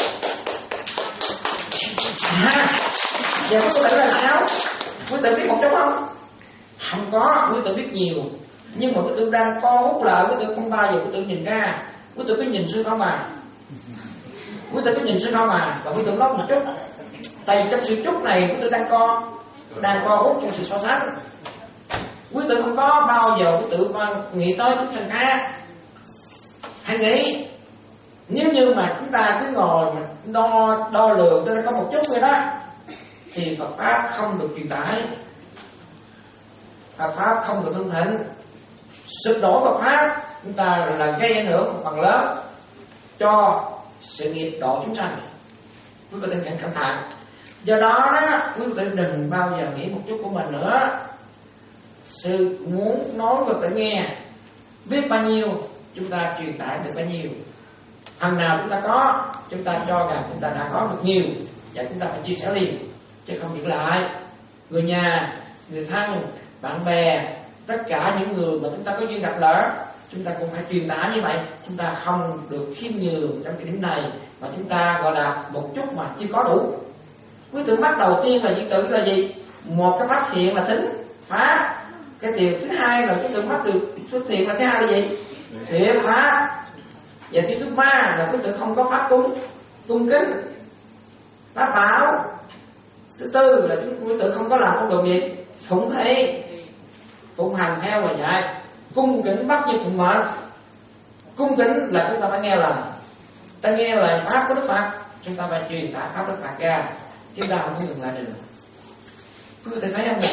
À, giờ quý tự là sao? Quý tự biết một chút không? Không có, quý tự biết nhiều. Nhưng mà quý tự đang co hút lại, quý tự không bao giờ quý tự nhìn ra. Quý tự cứ nhìn sư không mà. Quý tự cứ nhìn sư không mà. Và quý tự nói một chút. Tại vì trong sự chút này quý tự đang co, đang co hút trong sự so sánh. Quý tự không có bao giờ quý tự nghĩ tới chúng sanh khác. Hãy nghĩ, nếu như mà chúng ta cứ ngồi mà đo đo lường cho nó có một chút vậy đó, thì Phật pháp không được truyền tải, Phật pháp không được hưng thịnh. Sụp đổ Phật pháp chúng ta là gây ảnh hưởng một phần lớn cho sự nghiệp độ chúng sanh. Quý vị tình cảnh cẩn thận. Do đó đó, quý vị đừng bao giờ nghĩ một chút của mình nữa. Sư muốn nói và phải nghe, biết bao nhiêu chúng ta truyền tải được bao nhiêu. Phần nào chúng ta có, chúng ta cho rằng chúng ta đã có được nhiều, và chúng ta phải chia sẻ liền, chứ không giữ lại. Người nhà, người thân, bạn bè, tất cả những người mà chúng ta có duyên gặp lỡ, chúng ta cũng phải truyền tải như vậy. Chúng ta không được khiêm nhường trong cái điểm này, mà chúng ta gọi là một chút mà chưa có đủ. Quý tử mắt đầu tiên là diện tự là gì? Một cái mắt hiện là thính phá. Cái điều thứ hai là cái tượng mắt được xuất hiện là thứ hai là gì? Thiện phá. Và cái thứ ba là cái tượng không có pháp cúng, cung kính, pháp bảo. Thứ tư là cái tượng không có làm con đường gì? Phụng thị, phụng hành theo và dạy. Cung kính bắt như phụng mệnh. Cung kính là chúng ta phải nghe lời, ta nghe lời pháp của Đức Phật, chúng ta phải truyền tải pháp Đức Phật ra, chúng ta không có ngừng lại được. Quý vị thấy không nhỉ?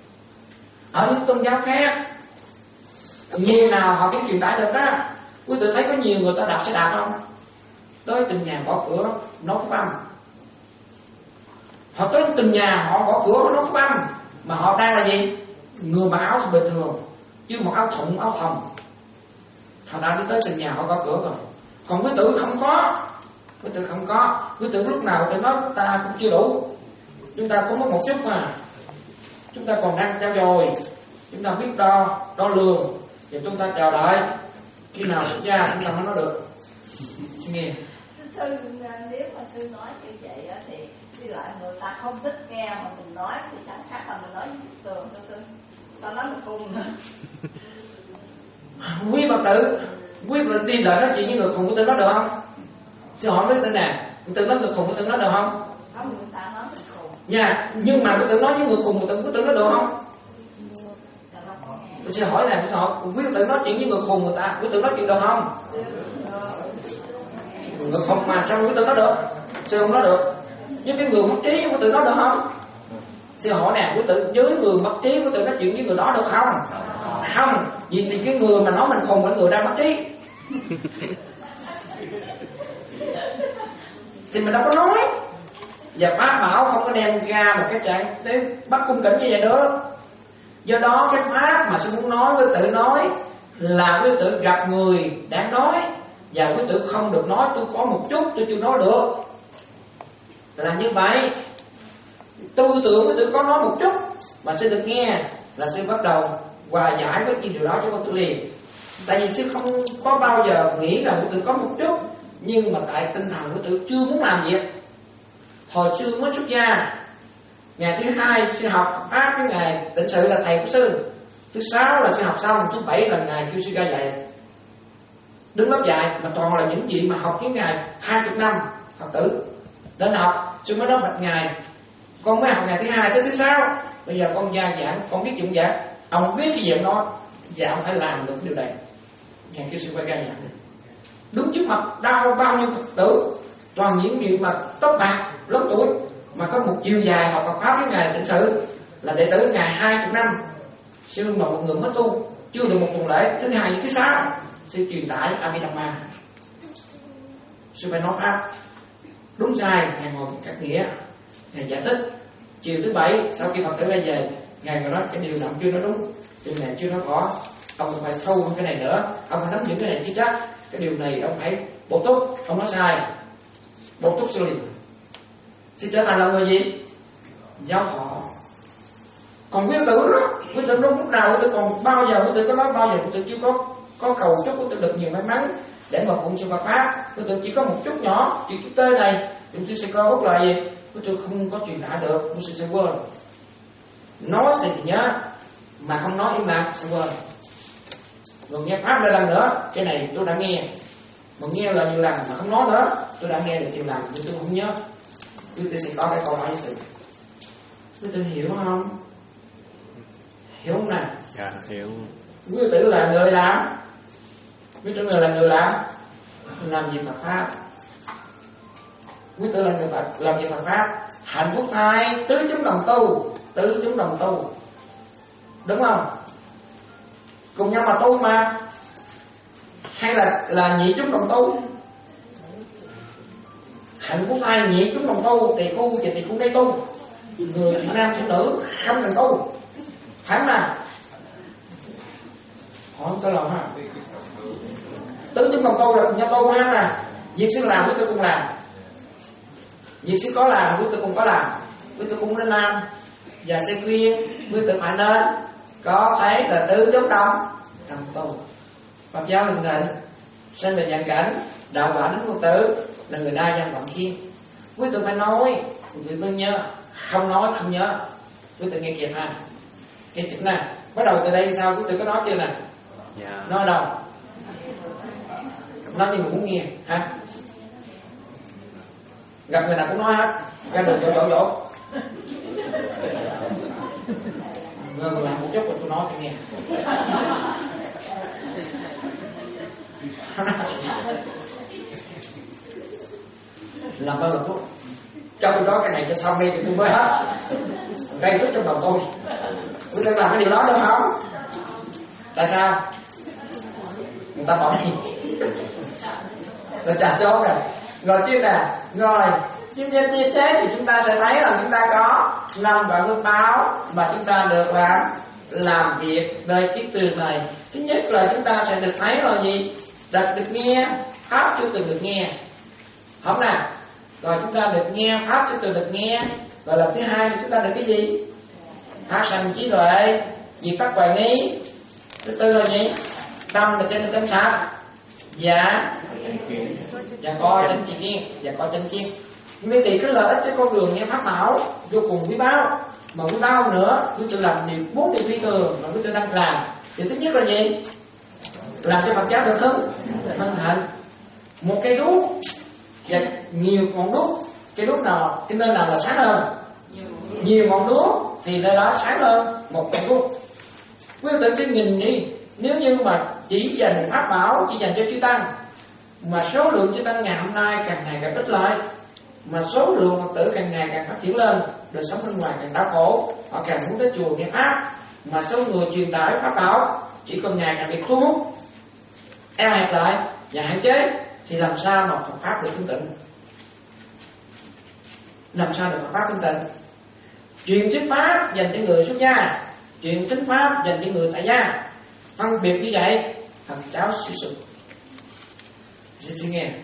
Ở những tôn giáo khác, nhiều nào họ cũng truyền tải được đó. Quý vị thấy có nhiều người ta đạp xe đạp không? Tới từng nhà gõ cửa nói pháp âm. Họ tới từng nhà họ gõ cửa nói pháp âm, mà họ đang là gì? Người mặc áo bình thường, chứ một áo thụng áo thòng. Họ đã đi tới từng nhà họ gõ cửa rồi. Còn quý tử không có, quý tử không có, quý tử lúc nào để nói ta cũng chưa đủ. Chúng ta cũng có một chút mà, chúng ta còn đang trao dồi, chúng ta biết đo, đo lường, và chúng ta chờ đợi khi nào xuất gia chúng ta mới nói được. Xin nghe. Sư, nếu mà sư nói như vậy thì đi lại người ta không thích nghe mà mình nói thì chẳng khác là mình nói với tường thôi sư. Ta nói một cùng nữa. Quý Phật tử, quý Phật đi lại nói chuyện với người khùng, quý tử nói được không? Sư hỏi với tử nè, quý tử nói người khùng, quý tử nói được không? Không, người ta nói mình khùng. Dạ, nhưng mà quý tử nói với người khùng, quý tử, quý tử nói được không? Tôi sẽ hỏi là tôi hỏi, quý tử nói chuyện với người khùng người ta, quý tử nói chuyện được không? Người khùng mà sao quý tử nói được? Sư không nói được. Nhưng cái người mất trí quý tử nói được không? Sư hỏi nè, quý tử với người mất trí quý tử nói chuyện với người đó được không? Không, vì thì cái người mà nói mình khùng là người đang mất trí. Thì mình đâu có nói. Và pháp bảo không có đem ra một cái trạng để bắt cung kính như vậy được. Do đó cái pháp mà sư muốn nói với tự nói là quý tự gặp người đang nói, và quý tự không được nói tôi có một chút tôi chưa nói được. Là như vậy. Tư tưởng quý tự có nói một chút mà sư được nghe là sư bắt đầu hòa giải với cái điều đó cho quý tự liền. Tại vì sư không có bao giờ nghĩ là quý tự có một chút, nhưng mà tại tinh thần quý tự chưa muốn làm việc. Hồi xưa mới xuất gia, ngày thứ hai sư học pháp với ngày tịnh sự là thầy của sư, thứ sáu là sư học xong, thứ bảy là ngày kêu sư ra dạy, đứng lớp dạy mà toàn là những gì mà học với ngày hai chục năm Phật tử đến học. Sư mới nói bạch ngài, con mới học ngày thứ hai tới thứ sáu, bây giờ con gia giảng, con biết dụng giảng. Ông biết cái gì ông nói, và ông phải làm được điều này. Ngài kêu sư quay ra giảng, đứng trước mặt đau bao nhiêu Phật tử, toàn những người mà tóc bạc lớn tuổi, mà có một chiều dài học Phật pháp với ngài tịnh sự là đệ tử ngài hai chục năm. Sư mà một người mới tu chưa được một tuần lễ, thứ hai thứ sáu sư truyền tải Abhidhamma. Sư phải nói pháp đúng sai, ngài ngồi các nghĩa, ngài giải thích. Chiều thứ bảy sau khi Phật tử ra về, ngài nói cái điều nào chưa nói đúng, điều này chưa nói rõ, ông phải sâu hơn cái này nữa, ông phải nắm giữ cái này chứ chắc, cái điều này ông phải bổ túc, ông nói sai, bổ túc sư liền. sẽ trở thành là người gì? Giáo thọ. Còn quý tử đó, quý tử đó lúc nào quý tử còn bao giờ quý tử có nói bao giờ quý tử chưa có có cầu chúc quý tử được nhiều may mắn để mà phụng sự Phật pháp. Quý tử chỉ có một chút nhỏ, chỉ chút tê này, quý tử sẽ coi út lại gì? Quý tử không có truyền tải được, quý tử sẽ quên. Nói thì nhớ, mà không nói im lặng sẽ quên. Rồi nghe pháp lại lần nữa, cái này tôi đã nghe. Mà nghe là nhiều lần mà không nói nữa, tôi đã nghe được nhiều lần nhưng tôi không nhớ. Quý tử sẽ có cái câu hỏi sự. Quý tử hiểu không? Hiểu không nào? Dạ hiểu. Quý tử là người làm, quý tử là người làm làm việc Phật pháp. Quý tử là người Phật làm việc Phật pháp. Hạnh phúc thai tứ chúng đồng tu, tứ chúng đồng tu, đúng không? Cùng nhau mà tu mà. Hay là là nhị chúng đồng tu? Hạnh phúc thai nhị chúng đồng tu, tỳ khu thì tỳ khu đây tu, người Việt Nam phụ nữ không cần tu, phải không nào? Hỏi không có lòng ha. Tứ chúng đồng tu là cùng nhau tu ha nè. Việc sư làm quý tôi cùng làm, việc sư có làm quý tôi cùng có làm, quý tôi cũng nên làm. Và sẽ khuyên quý tôi phải nên có thấy là tứ chúng đồng đồng tu. Phật giáo hình thành sinh về dạng cảnh, đạo quả đến vô tử là người đa nhân vọng khiên. Quý tôi phải nói, quý tôi nhớ, không nói không nhớ. Quý tôi nghe kịp ha. Cái chữ này bắt đầu từ đây sao? Quý tôi có nói chưa nè? Dạ. Nói đâu? Nói như mình muốn nghe ha. Gặp người nào cũng nói hết, ra đường chỗ chỗ chỗ. Ngừng lại một chút rồi tôi nói cho nghe. Làm bao lần phút cho tôi đó cái này cho xong đi thì tôi mới hết. Gây rút trong đầu tôi. Tôi đang làm cái điều đó được không? Tại sao? Người ta bỏ đi. Rồi trả chốt rồi. Rồi chứ nè, rồi như như thế thì chúng ta sẽ thấy là chúng ta có năm đoạn phước báo mà chúng ta được làm làm việc nơi kiết tường này. Thứ nhất là chúng ta sẽ được thấy là gì? Được, được nghe pháp chưa từng được nghe, không nào? Rồi chúng ta được nghe pháp chưa từng được nghe. Rồi lần thứ hai thì chúng ta được cái gì? Phát sanh trí tuệ, diệt tắc hoài nghi. Thứ tư là gì? Tâm được trên tâm sát. Dạ Và có chánh tri kiến. Và có chánh kiến. Như thì cái lợi ích cái con đường nghe pháp bảo vô cùng quý báu. Mà quý báu hơn nữa, quý tự làm điều bốn điều phi thường mà quý tự đang làm. Thì thứ nhất là gì? Làm cho Phật giáo được hưng hân hạnh. Một cây đuốc và nhiều ngọn đuốc. Cây đuốc nào, cái nơi nào là sáng hơn? Nhiều ngọn đuốc thì nơi đó sáng hơn một cây đuốc. Quý tự xin nhìn đi, nếu như mà chỉ dành pháp bảo, chỉ dành cho chư tăng, mà số lượng chư tăng ngày hôm nay càng ngày càng ít lại, mà số lượng Phật tử càng ngày càng phát triển lên, đời sống bên ngoài càng đau khổ, họ càng muốn tới chùa nghe pháp, mà số người truyền tải pháp bảo chỉ còn ngày càng bị thu hút, eo hẹp lại và hạn chế, thì làm sao mà Phật pháp được thanh tịnh? Làm sao được Phật pháp thanh tịnh? Truyền thuyết pháp dành cho người xuất gia, truyền thuyết pháp dành cho người tại gia. Phân biệt như vậy, Phật giáo suy sụp. Xin xin nghe.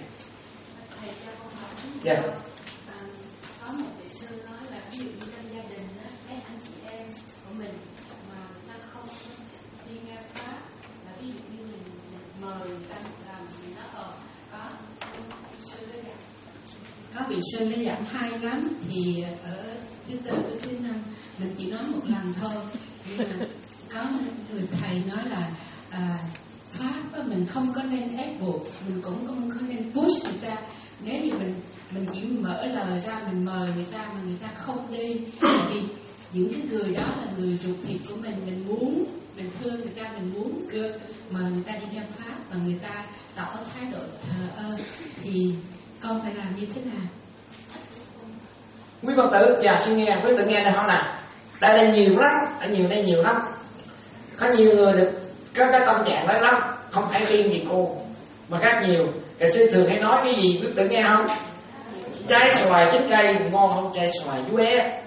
Dạ. À, có một vị sư nói là ví dụ như trong gia đình đó, mấy anh chị em của mình mà người ta không đi nghe pháp, là ví dụ như mình, mình mời người ta làm gì đó ở có vị sư đó dạy, có vị sư đó giảng hay lắm, thì ở thứ tư với thứ năm mình chỉ nói một lần thôi, nhưng mà có người thầy nói là à, pháp mình không có nên ép buộc, mình cũng không có nên push người ta. Nếu như mình mình chỉ mở lời ra, mình mời người ta mà người ta không đi, tại vì những cái người đó là người ruột thịt của mình, mình muốn, mình thương người ta, mình muốn đưa mời người ta đi nghe pháp và người ta tỏ thái độ thờ ơ, thì con phải làm như thế nào? Quý Phật tử, dạ xin nghe, quý tự nghe được không nào? Đây đây nhiều lắm, ở nhiều đây nhiều lắm. Có nhiều người được có cái tâm trạng đó lắm, không phải riêng gì cô, mà khác nhiều. Cái sư thường hay nói cái gì quý tự nghe không? Trái xoài chín cây ngon hơn trái xoài vú é.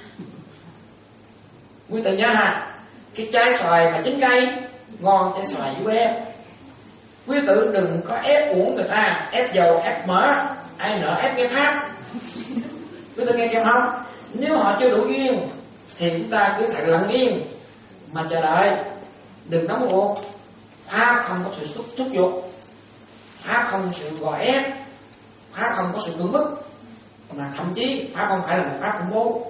Quý tự nhớ ha, cái trái xoài mà chín cây ngon trái xoài vú é. Quý tử đừng có ép uổng người ta, ép dầu ép mỡ, ai nỡ ép cái pháp. Quý vị nghe kịp không? Nếu họ chưa đủ duyên thì chúng ta cứ thận lặng yên mà chờ đợi, đừng nóng ruột. Pháp không có sự xúc thúc giục, pháp không có sự gò ép, pháp không có sự cưỡng bức, mà thậm chí pháp không phải là một pháp khủng bố.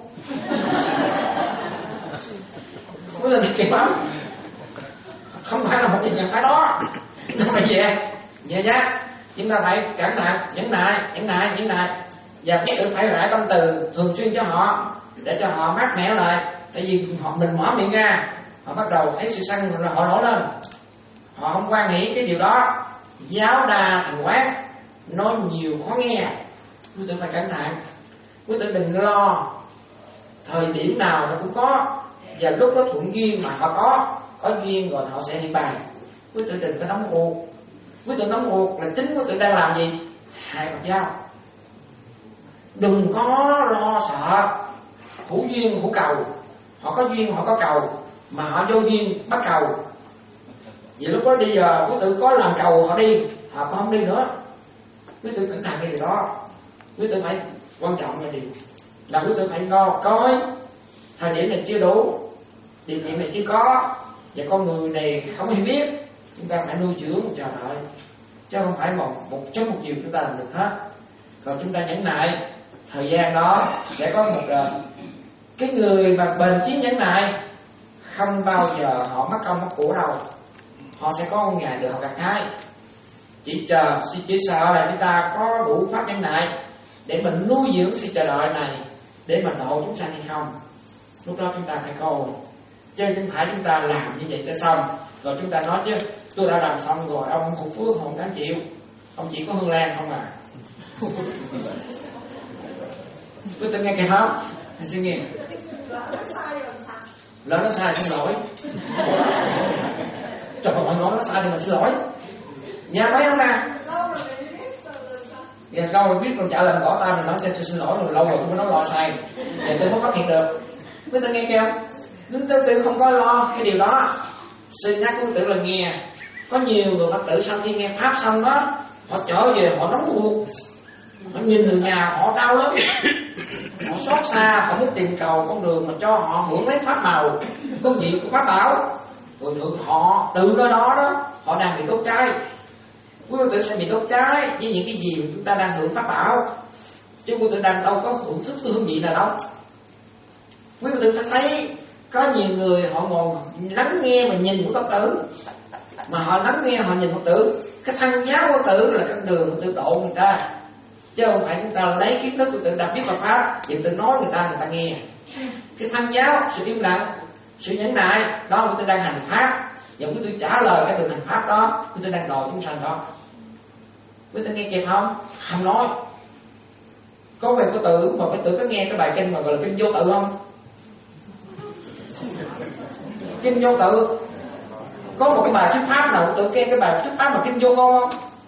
Quý vị nghe kịp không? Không phải là một gì nhận phải đó. Nó phải về về nhá. Chúng ta phải cẩn thận, nhẫn nại, nhẫn nại, nhẫn nại, và biết tự phải rải tâm từ thường xuyên cho họ, để cho họ mát mẻ lại. Tại vì họ mình mở miệng ra, họ bắt đầu thấy sự sân rồi họ nổi lên, họ không quan nghĩ cái điều đó. Giáo đa thành quán, nói nhiều khó nghe. Quý tử phải cẩn thận. Quý tử đừng lo thời điểm nào nó cũng có, và lúc đó thuận duyên mà họ có có duyên rồi họ sẽ hiện bài. Quý tử đừng có nóng ruột. Quý tử nóng ruột là chính quý tử đang làm gì? Hại Phật giáo. Đừng có lo sợ hữu duyên hữu cầu. Họ có duyên họ có cầu, mà họ vô duyên bắt cầu. Vì lúc đó bây giờ quý tử có làm cầu họ đi, họ cũng không đi nữa. Quý tử cẩn thận cái điều đó. Quý tử phải quan trọng là điều là quý tử phải ngó coi thời điểm này chưa đủ, điều kiện này chưa có, và con người này không hay biết. Chúng ta phải nuôi dưỡng chờ đợi, chứ không phải một một chốc một chiều chúng ta làm được hết. Còn chúng ta nhẫn nại, thời gian đó sẽ có một đời. Cái người mà bền chí nhẫn nại không bao giờ họ mất công mất của đâu. Họ sẽ có một ngày được họ gặt hái. Chỉ chờ, chỉ sợ là chúng ta có đủ pháp nhẫn nại để mình nuôi dưỡng sự chờ đợi này, để mà độ chúng sanh hay không. Lúc đó chúng ta phải coi, chứ không phải chúng ta làm như vậy sẽ xong rồi chúng ta nói chứ tôi đã làm xong rồi, ông không phước không đáng chịu, ông chỉ có hương lan không à. Tôi tự nghe kịp không? Hãy suy nghĩ. Lỡ nó sai xin lỗi. Trời ơi, nói nó sai thì mình xin lỗi. Nhà mấy không nè? Dạ lâu rồi biết còn trả lời gõ tay mình nói cho tôi xin lỗi rồi, lâu rồi tôi mới nói lo sai. Vậy tôi mới phát hiện được. Quý tử nghe kêu, chúng tôi tự không có lo cái điều đó. Xin nhắc quý tử là nghe. Có nhiều người Phật tử sau khi nghe pháp xong đó, họ trở về họ nóng ruột, họ nhìn người nhà họ đau lắm, họ xót xa, họ muốn tìm cầu con đường mà cho họ hưởng lấy pháp màu công việc của pháp bảo. Rồi họ tự đó đó đó họ đang bị đốt cháy. Quý tử sẽ bị đốt cháy với những cái gì mà chúng ta đang hưởng pháp bảo, chứ quý tử đang đâu có thưởng thức hương vị nào đâu. Quý tử thấy có nhiều người họ ngồi lắng nghe mà nhìn của Phật tử, mà họ lắng nghe họ nhìn Phật tử, cái thân giáo Phật tử là cái đường Phật tử độ người ta, chứ không phải chúng ta lấy kiến thức của tự đặt biết Phật pháp thì tự nói người ta người ta nghe. Cái thân giáo, sự im lặng, sự nhẫn nại đó quý tử đang hành pháp, và quý tử trả lời cái đường hành pháp đó, quý tử đang độ chúng sanh đó. Quý tử nghe kịp không? Không nói. Có về Phật tử mà Phật tử có nghe cái bài kinh mà gọi là kinh vô tự không? Kinh vô tự có một cái bài thuyết pháp nào tự nghe cái bài thuyết pháp mà kinh vô ngôn không?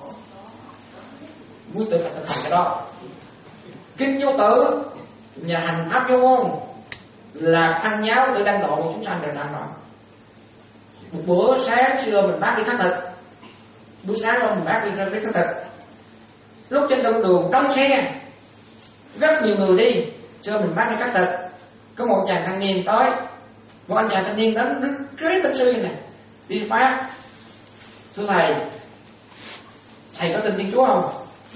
Quý tử phải thực hành cái đó. Kinh vô tự nhà hành pháp vô ngôn là thân giáo tự đang độ chúng sanh đều đang độ. Một bữa sáng xưa mình bác đi khất thực, buổi sáng đó mình bác đi ra cái khất thực, lúc trên đông đường đông xe rất nhiều người đi, xưa mình bác đi khất thực, có một chàng thanh niên tới, một anh chàng thanh niên đến đứng kế bên sư này đi phát. Thưa thầy, thầy có tin Thiên Chúa không?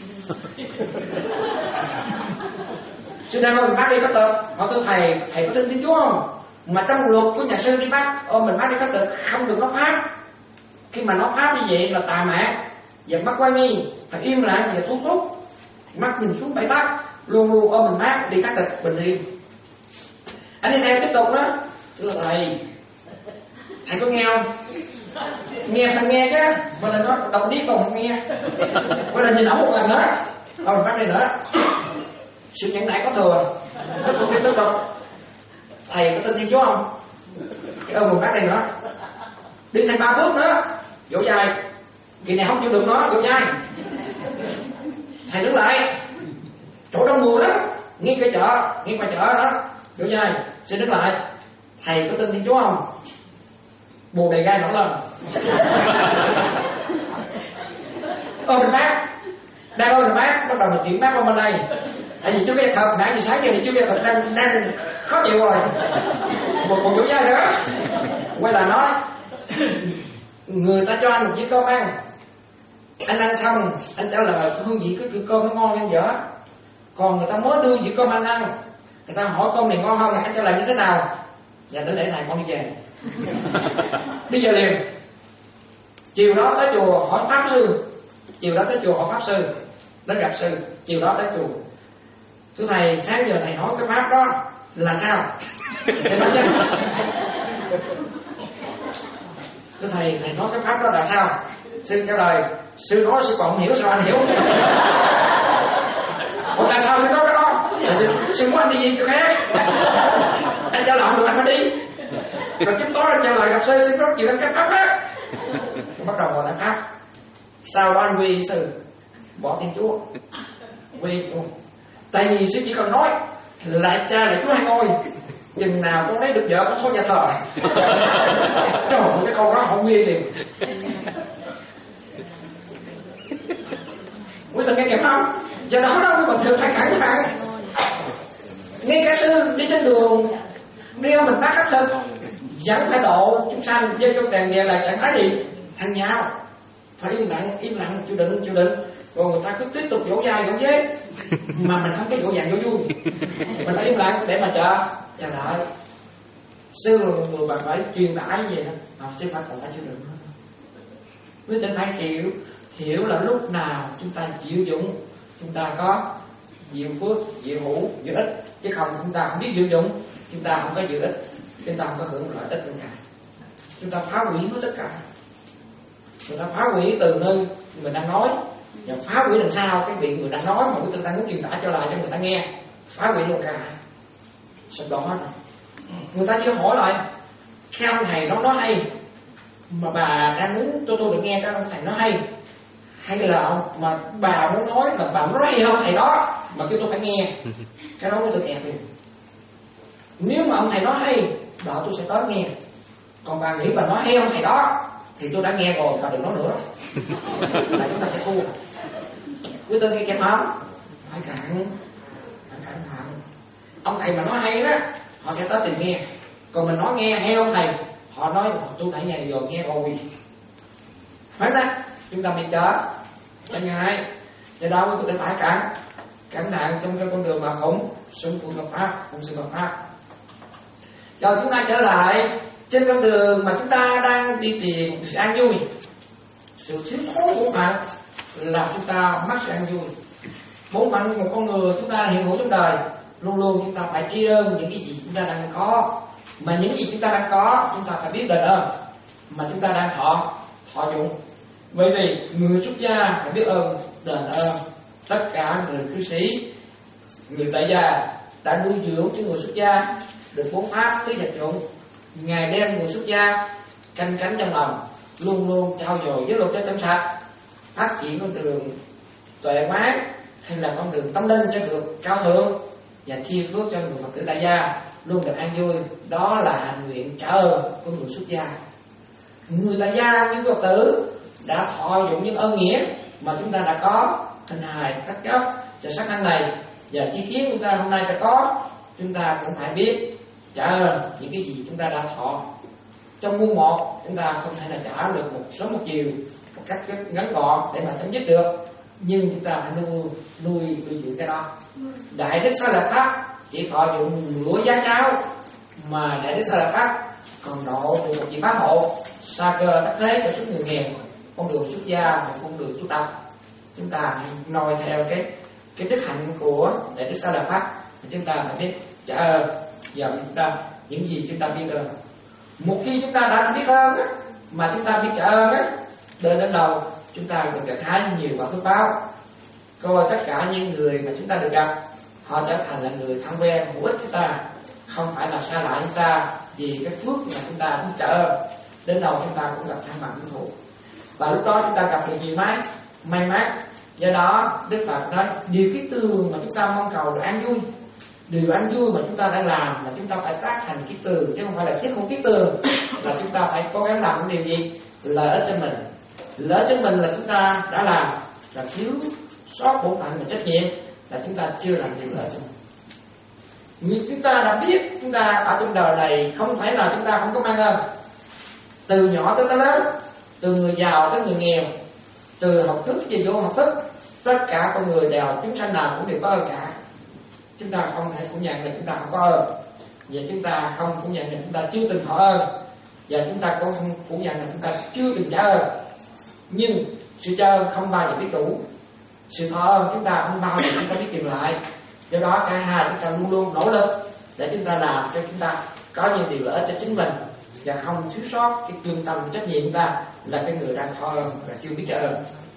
Sư đang nói mình bắt đi khất thực, hỏi thưa thầy, thầy có tin Thiên Chúa không? Mà trong luật của nhà sư đi bắt, ôm mình bắt đi khất thực không được nói pháp. Khi mà nói pháp như vậy là tà mạng và mắc quan nghi, phải im lặng và thu thúc, mắt nhìn xuống bãi tắc, luôn luôn ôm mình bắt đi khất thực bình yên. Anh đi theo tiếp tục đó. Thưa thầy, thầy có nghe không? Nghe phải nghe chứ, mà là nó đâu biết đâu không nghe. Mà là nhìn ổng một lần nữa, rồi mình bắt đi nữa. Sự nhẫn nại có thừa. Tiếp tục đi tiếp tục. Thầy có tin Thiên Chúa không? Cái ơn mình bắt đi nữa. Đi thêm ba phút nữa, vỗ dài. Kỳ này không chịu được nó, vỗ dài. Thầy đứng lại. Chỗ đông người lắm, nghiêng cái chợ, nghiêng qua chợ đó, vỗ dài. Xin đứng lại. Thầy có tin Thiên Chúa không? Bùa đầy gai nổi lên. Ôi mình bác, đang ôi mình bác, bắt đầu mình chuyển bác qua bên đây. Tại vì chú biết thật nãy giờ sáng giờ thì chú biết thật đang, đang khó chịu rồi. Một một chủ gia nữa quay lại nói người ta cho anh một chiếc cơm ăn, anh ăn xong anh trả lời hương vị cái cơm nó ngon ăn dở. Còn người ta mới đưa dĩa cơm anh ăn, người ta hỏi cơm này ngon không, anh trả lời như thế nào? Dạ đến lễ thầy con đi về. Đi về liền. Chiều đó tới chùa hỏi pháp sư, chiều đó tới chùa hỏi pháp sư, đến gặp sư, chiều đó tới chùa. Thưa thầy, sáng giờ thầy nói cái pháp đó là sao? Thầy nói chứ. Thưa thầy, thầy nói cái pháp đó là sao? Sư trả lời, sư nói sư còn không hiểu sao anh hiểu? Ủa tại sao sư nói cái đó? Sư muốn anh đi gì cho khác? Anh trả lời được anh phải đi. Rồi chúng tối anh trả lời gặp sư, sư nói chịu anh cách pháp đó. Bắt đầu ngồi đánh pháp. Sau đó anh quy sư, bỏ Thiên Chúa, quy luôn. Tại vì sư chỉ cần nói lại cha lại Chúa hai ngôi, chừng nào con lấy được vợ cũng không nhà thờ. Trời ơi, cái câu đó không ghi liền. Quý vị nghe kịp không? Do đó đâu mà thường phải cẩn thận. Ngay cả sư đi trên đường đeo mình bác khắp thân vẫn phải độ chúng sanh, với trong đèn về là chẳng thấy gì thành nhau. Phải im lặng, im lặng, chịu đựng, chịu đựng. Còn người ta cứ tiếp tục vỗ vai vỗ dế mà mình không có vỗ vàng vỗ vui. Mình phải im lặng để mà chờ chờ đợi. Sư là một người bạn phải truyền tải gì đó, học sư phải còn phải chịu đựng. Quý vị phải chịu hiểu là lúc nào chúng ta chịu dụng, chúng ta có diệu phước, diệu hữu, diệu ích. Chứ không chúng ta không biết diệu dụng, chúng ta không có diệu ích, chúng ta không có hưởng lợi ích tất cả. Chúng ta phá hủy hết tất cả. Người ta phá hủy từ nơi mình đang nói, và phá hủy làm sao cái việc người đang nói mà người ta muốn truyền tải trở lại cho người ta nghe, phá hủy luôn cả. Sau đó người ta chưa hỏi lại, cái ông thầy nó nói hay mà bà đang muốn tôi tôi được nghe cái ông thầy nói hay, hay là ông mà bà muốn nói là bà muốn nói hay không thầy đó mà kêu tôi phải nghe, cái đó mới tôi kẹt liền. Nếu mà ông thầy nói hay, đó tôi sẽ tới nghe. Còn bà nghĩ bà nói hay ông thầy đó thì tôi đã nghe rồi, bà đừng nói nữa. Là chúng ta sẽ thua. Quý tư nghe kém không? Phải cẩn, phải cẩn thận. Ông thầy mà nói hay đó, họ sẽ tới tìm nghe. Còn mình nói nghe hay ông thầy, họ nói tôi đã nghe rồi, nghe rồi. Phải không? Chúng ta bị chết, chẳng ngại. Do đó quý tư phải cẩn, cẩn thận trong cái con đường mà khủng, sống của Phật pháp, không sự Phật pháp. Rồi chúng ta trở lại trên con đường mà chúng ta đang đi tìm sự an vui. Sự thiếu thốn bổn phận là chúng ta mất sự an vui. Bổn phận của một con người chúng ta hiện hữu trong đời, luôn luôn chúng ta phải tri ân những cái gì chúng ta đang có. Mà những gì chúng ta đang có, chúng ta phải biết đền ơn. Mà chúng ta đang thọ, thọ dụng. Bởi vì người xuất gia phải biết ơn, đền ơn. Tất cả người cư sĩ, người tại gia đã nuôi dưỡng cho người xuất gia được bốn pháp tứ vật dụng. Ngài đem người xuất gia canh cánh trong lòng, luôn luôn trao dồi với luật cho trong sạch, phát triển con đường tuệ quán hay là con đường tâm linh cho được cao thượng, và chia phước cho người Phật tử tại gia luôn được an vui. Đó là hành nguyện trả ơn của người xuất gia. Người tại gia những Phật tử đã thọ dụng những ơn nghĩa mà chúng ta đã có, hình hài, sắc chất và sắc thân này, và chi kiến chúng ta hôm nay ta có, chúng ta cũng phải biết trả ơn những cái gì chúng ta đã thọ. Trong muôn một, chúng ta không thể là trả được một sớm một chiều một cách ngắn gọn để mà chấm dứt được, nhưng chúng ta phải nuôi nuôi nuôi dưỡng cái đó. Đại đức Xá Lợi Pháp chỉ thọ dụng nửa giá cháo, mà Đại đức Xá Lợi Pháp còn độ được một vị pháp hộ xa cơ thất thế cho suốt người nghèo. Con đường xuất gia và con đường tu tập, chúng ta noi theo cái cái đức hạnh của Đại đức Xá Lợi Pháp, chúng ta phải biết trả ơn và chúng ta những gì chúng ta biết ơn. Một khi chúng ta đã biết ơn á, mà chúng ta biết trả ơn á, đến đến đầu chúng ta được gặt hái nhiều quả phước báo. Coi tất cả những người mà chúng ta được gặp, họ trở thành là người thân quen hữu ích chúng ta, không phải là xa lạ chúng ta, vì cái phước mà chúng ta biết trả ơn. Đến đầu chúng ta cũng gặp thân bằng của thủ, và lúc đó chúng ta gặp được nhiều may may mắn. Do đó Đức Phật nói điều kiết tường mà chúng ta mong cầu được an vui, điều an vui mà chúng ta đang làm là chúng ta phải tác thành kiết tường, chứ không phải là thiết không kiết tường. Là chúng ta phải cố gắng làm cái điều gì lợi ích cho mình. Lợi ích cho mình là chúng ta đã làm là thiếu sót bổn phận và trách nhiệm, là chúng ta chưa làm điều lợi. Nhưng chúng ta đã biết chúng ta ở trong đời này không thể nào chúng ta không có mang ơn. Từ nhỏ tới lớn, từ người giàu tới người nghèo, từ học thức về vô học thức, tất cả con người đều, chúng sanh nào cũng đều có ơn cả. Chúng ta không thể phủ nhận là chúng ta không có ơn, và chúng ta không phủ nhận là chúng ta chưa từng thọ ơn, và chúng ta cũng không phủ nhận là chúng ta chưa từng trả ơn. Nhưng sự trả ơn không bao giờ biết đủ, sự thọ ơn chúng ta không bao giờ chúng ta biết tìm lại. Do đó cả hai chúng ta luôn luôn nỗ lực để chúng ta làm cho chúng ta có những điều lợi ích cho chính mình, và không thiếu sót cái lương tâm trách nhiệm chúng ta là cái người đang thọ ơn và chưa biết trả ơn.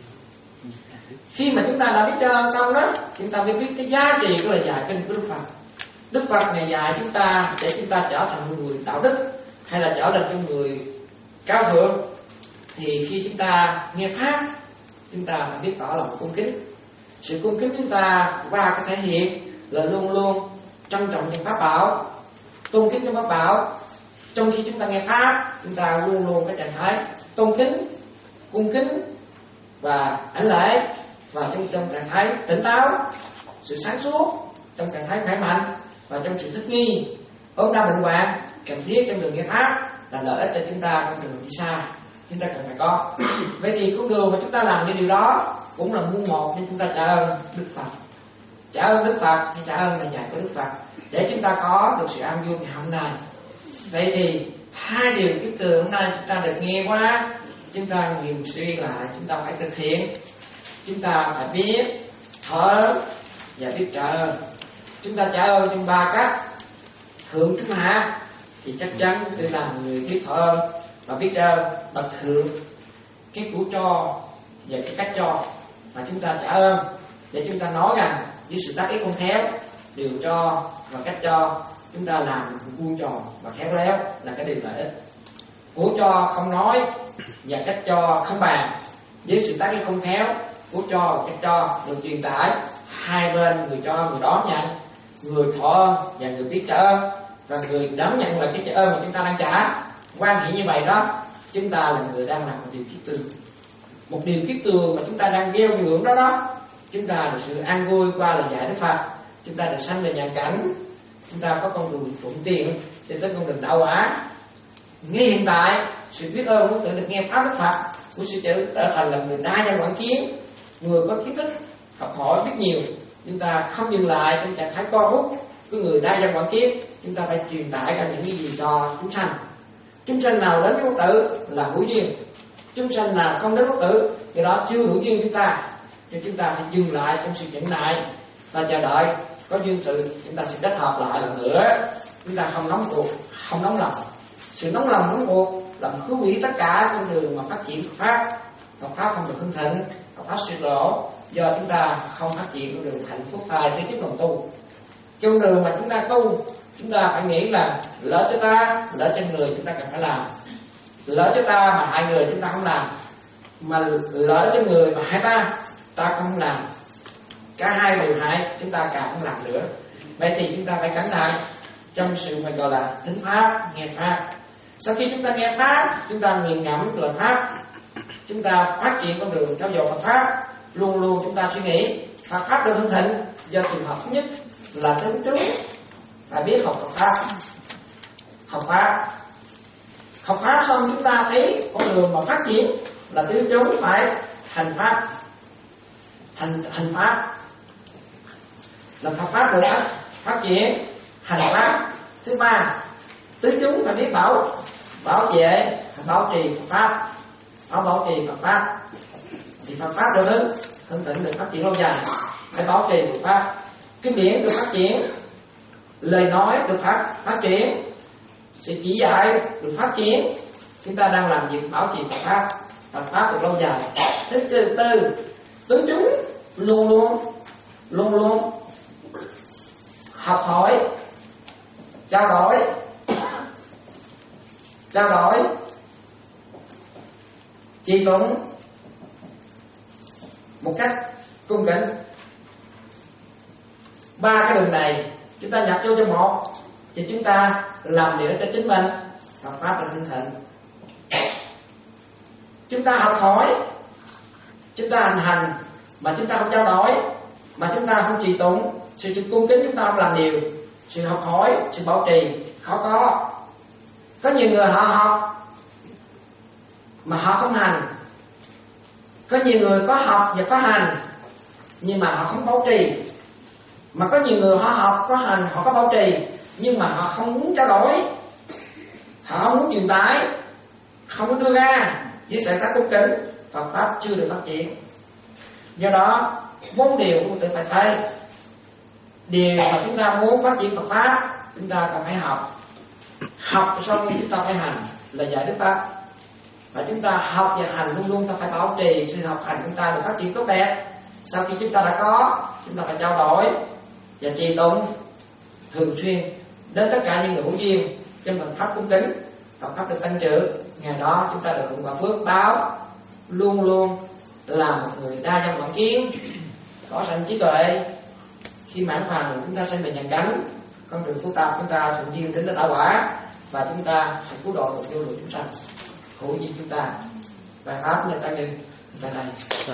Khi mà chúng ta đã biết trả ơn xong đó, chúng ta mới biết cái giá trị của lời dạy kinh của Đức Phật. Đức Phật này dạy chúng ta để chúng ta trở thành người đạo đức, hay là trở thành một người cao thượng. Thì khi chúng ta nghe pháp, chúng ta phải biết tỏ lòng cung kính. Sự cung kính chúng ta qua cái thể hiện là luôn luôn trân trọng những pháp bảo, tôn kính trong pháp bảo. Trong khi chúng ta nghe pháp, chúng ta luôn luôn có trạng thái tôn kính, cung kính và ảnh lễ, và trong trong trạng thái tỉnh táo, sự sáng suốt, trong trạng thái khỏe mạnh, và trong sự thích nghi, ốm đau bệnh hoạn cần thiết trong đường nghe pháp là lợi ích cho chúng ta con đường đi xa. Chúng ta cần phải có. Vậy thì con đường mà chúng ta làm những điều đó cũng là muôn một, nên chúng ta trả ơn Đức Phật, trả ơn Đức Phật, trả ơn lời dạy của Đức Phật để chúng ta có được sự an vui ngày hôm nay. Vậy thì hai điều cái từ hôm nay chúng ta được nghe qua, chúng ta nghiền suy lại, chúng ta phải thực hiện. Chúng ta phải biết thở và biết trả ơn. Chúng ta trả ơn trong ba cách: thượng trung hạ, thì chắc chắn tôi là người biết thở ơn và biết trả ơn. Bậc thượng, cái của cho và cái cách cho mà chúng ta trả ơn, để chúng ta nói rằng với sự tác ý khôn khéo, điều cho và cách cho chúng ta làm vuông tròn và khéo léo là cái điều lợi ích. Của cho không nói và cách cho không bàn, với sự tác ý khôn khéo, của cho và cách cho được truyền tải hai bên, người cho người đón nhận, người thọ ơn và người biết trả ơn, và người đón nhận là cái trả ơn mà chúng ta đang trả. Quan hệ như vậy đó, chúng ta là người đang làm một điều kiết tường. Một điều kiết tường mà chúng ta đang gieo dưỡng đó đó, chúng ta được sự an vui qua lời dạy Đức Phật, chúng ta được sanh về nhà cảnh, chúng ta có con đường thuận tiện để tới con đường đạo quả. Ngay hiện tại, sự biết ơn muốn tự được nghe pháp Đức Phật của sư trở trở thành là người đa văn quảng kiến, người có kiến thức, học hỏi biết nhiều. Chúng ta không dừng lại trong trạng thái co hút của người đa văn quảng kiến, chúng ta phải truyền tải ra những cái gì cho chúng sanh. Chúng sanh nào đến với quốc tử là hữu duyên, chúng sanh nào không đến quốc tử thì đó chưa hữu duyên chúng ta. Cho chúng ta phải dừng lại trong sự nhẫn nại và chờ đợi có duyên sự, chúng ta sẽ kết hợp lại lần nữa. Chúng ta không nóng ruột, không nóng lòng. Sự nóng lòng nóng ruột làm khứ hủy tất cả con đường mà phát triển Phật pháp. Phật pháp không được hưng thịnh, Phật pháp suy đổ, do chúng ta không phát triển con đường hạnh phúc tài để tiếp lòng tu. Trong đường mà chúng ta tu, chúng ta phải nghĩ là lỡ cho ta, lỡ cho người chúng ta cần phải làm. Lỡ cho ta mà hại người chúng ta không làm, mà lỡ cho người mà hại ta, ta không làm. Cả hai đều hại, chúng ta càng không làm nữa. Vậy thì chúng ta phải cẩn thận trong sự mà gọi là thính pháp, nghe pháp. Sau khi chúng ta nghe pháp, chúng ta nghiền ngẫm lời pháp, chúng ta phát triển con đường theo dõi Phật pháp. Luôn luôn chúng ta suy nghĩ Phật pháp được hưng thịnh do trường hợp thứ nhất là tứ trú, phải biết học Phật pháp. Học pháp học pháp xong chúng ta thấy con đường mà phát triển là tứ trú, phải hành pháp. Hành, hành pháp là Phật pháp được phát triển, hành pháp. Thứ ba, tứ chúng phải biết bảo bảo vệ, bảo trì Phật pháp, bảo bảo trì Phật pháp thì Phật pháp được hưng hưng thịnh, được phát triển lâu dài. Phải bảo trì Phật pháp, kinh điển được phát triển, lời nói được phát phát triển, sự chỉ dạy được phát triển. Chúng ta đang làm việc bảo trì Phật pháp, Phật pháp được lâu dài. Thứ tư, tứ chúng luôn luôn luôn luôn học hỏi, trao đổi trao đổi trì tụng một cách cung kính. Ba cái đường này chúng ta nhập vô trong một thì chúng ta làm điều cho chính mình, Phật pháp được hưng thịnh. Chúng ta học hỏi, chúng ta hành hành mà chúng ta không trao đổi mà chúng ta không trì tụng, sự, sự cung kính chúng ta không làm điều, sự học hỏi, sự bảo trì khó có. Có nhiều người họ học mà họ không hành, có nhiều người có học và có hành nhưng mà họ không bảo trì, mà có nhiều người họ học có hành, họ có bảo trì nhưng mà họ không muốn trao đổi, họ không muốn truyền tải, không muốn đưa ra với sự tác cung kính, Phật pháp chưa được phát triển. Do đó bốn điều của tự phải thấy, điều mà chúng ta muốn phát triển Phật pháp chúng ta cần phải học, học xong chúng ta phải hành là dạy Đức Pháp. Và chúng ta học và hành luôn luôn ta phải bảo trì sự học hành chúng ta được phát triển tốt đẹp. Sau khi chúng ta đã có, chúng ta phải trao đổi và trì tụng thường xuyên đến tất cả những người hữu duyên trong Phật pháp cung kính, Phật pháp được tăng trưởng. Ngày đó chúng ta được hưởng quả phước báo luôn luôn là một người đa văn vọng kiến, có sanh trí tuệ. Khi mãn phàm chúng ta sinh về nhân cánh, con đường tu tập chúng ta thuận duyên đến đạo quả, và chúng ta sẽ cứu độ được vô lượng chúng sanh hữu duyên chúng ta. Bài pháp nên tăng lên tại đây.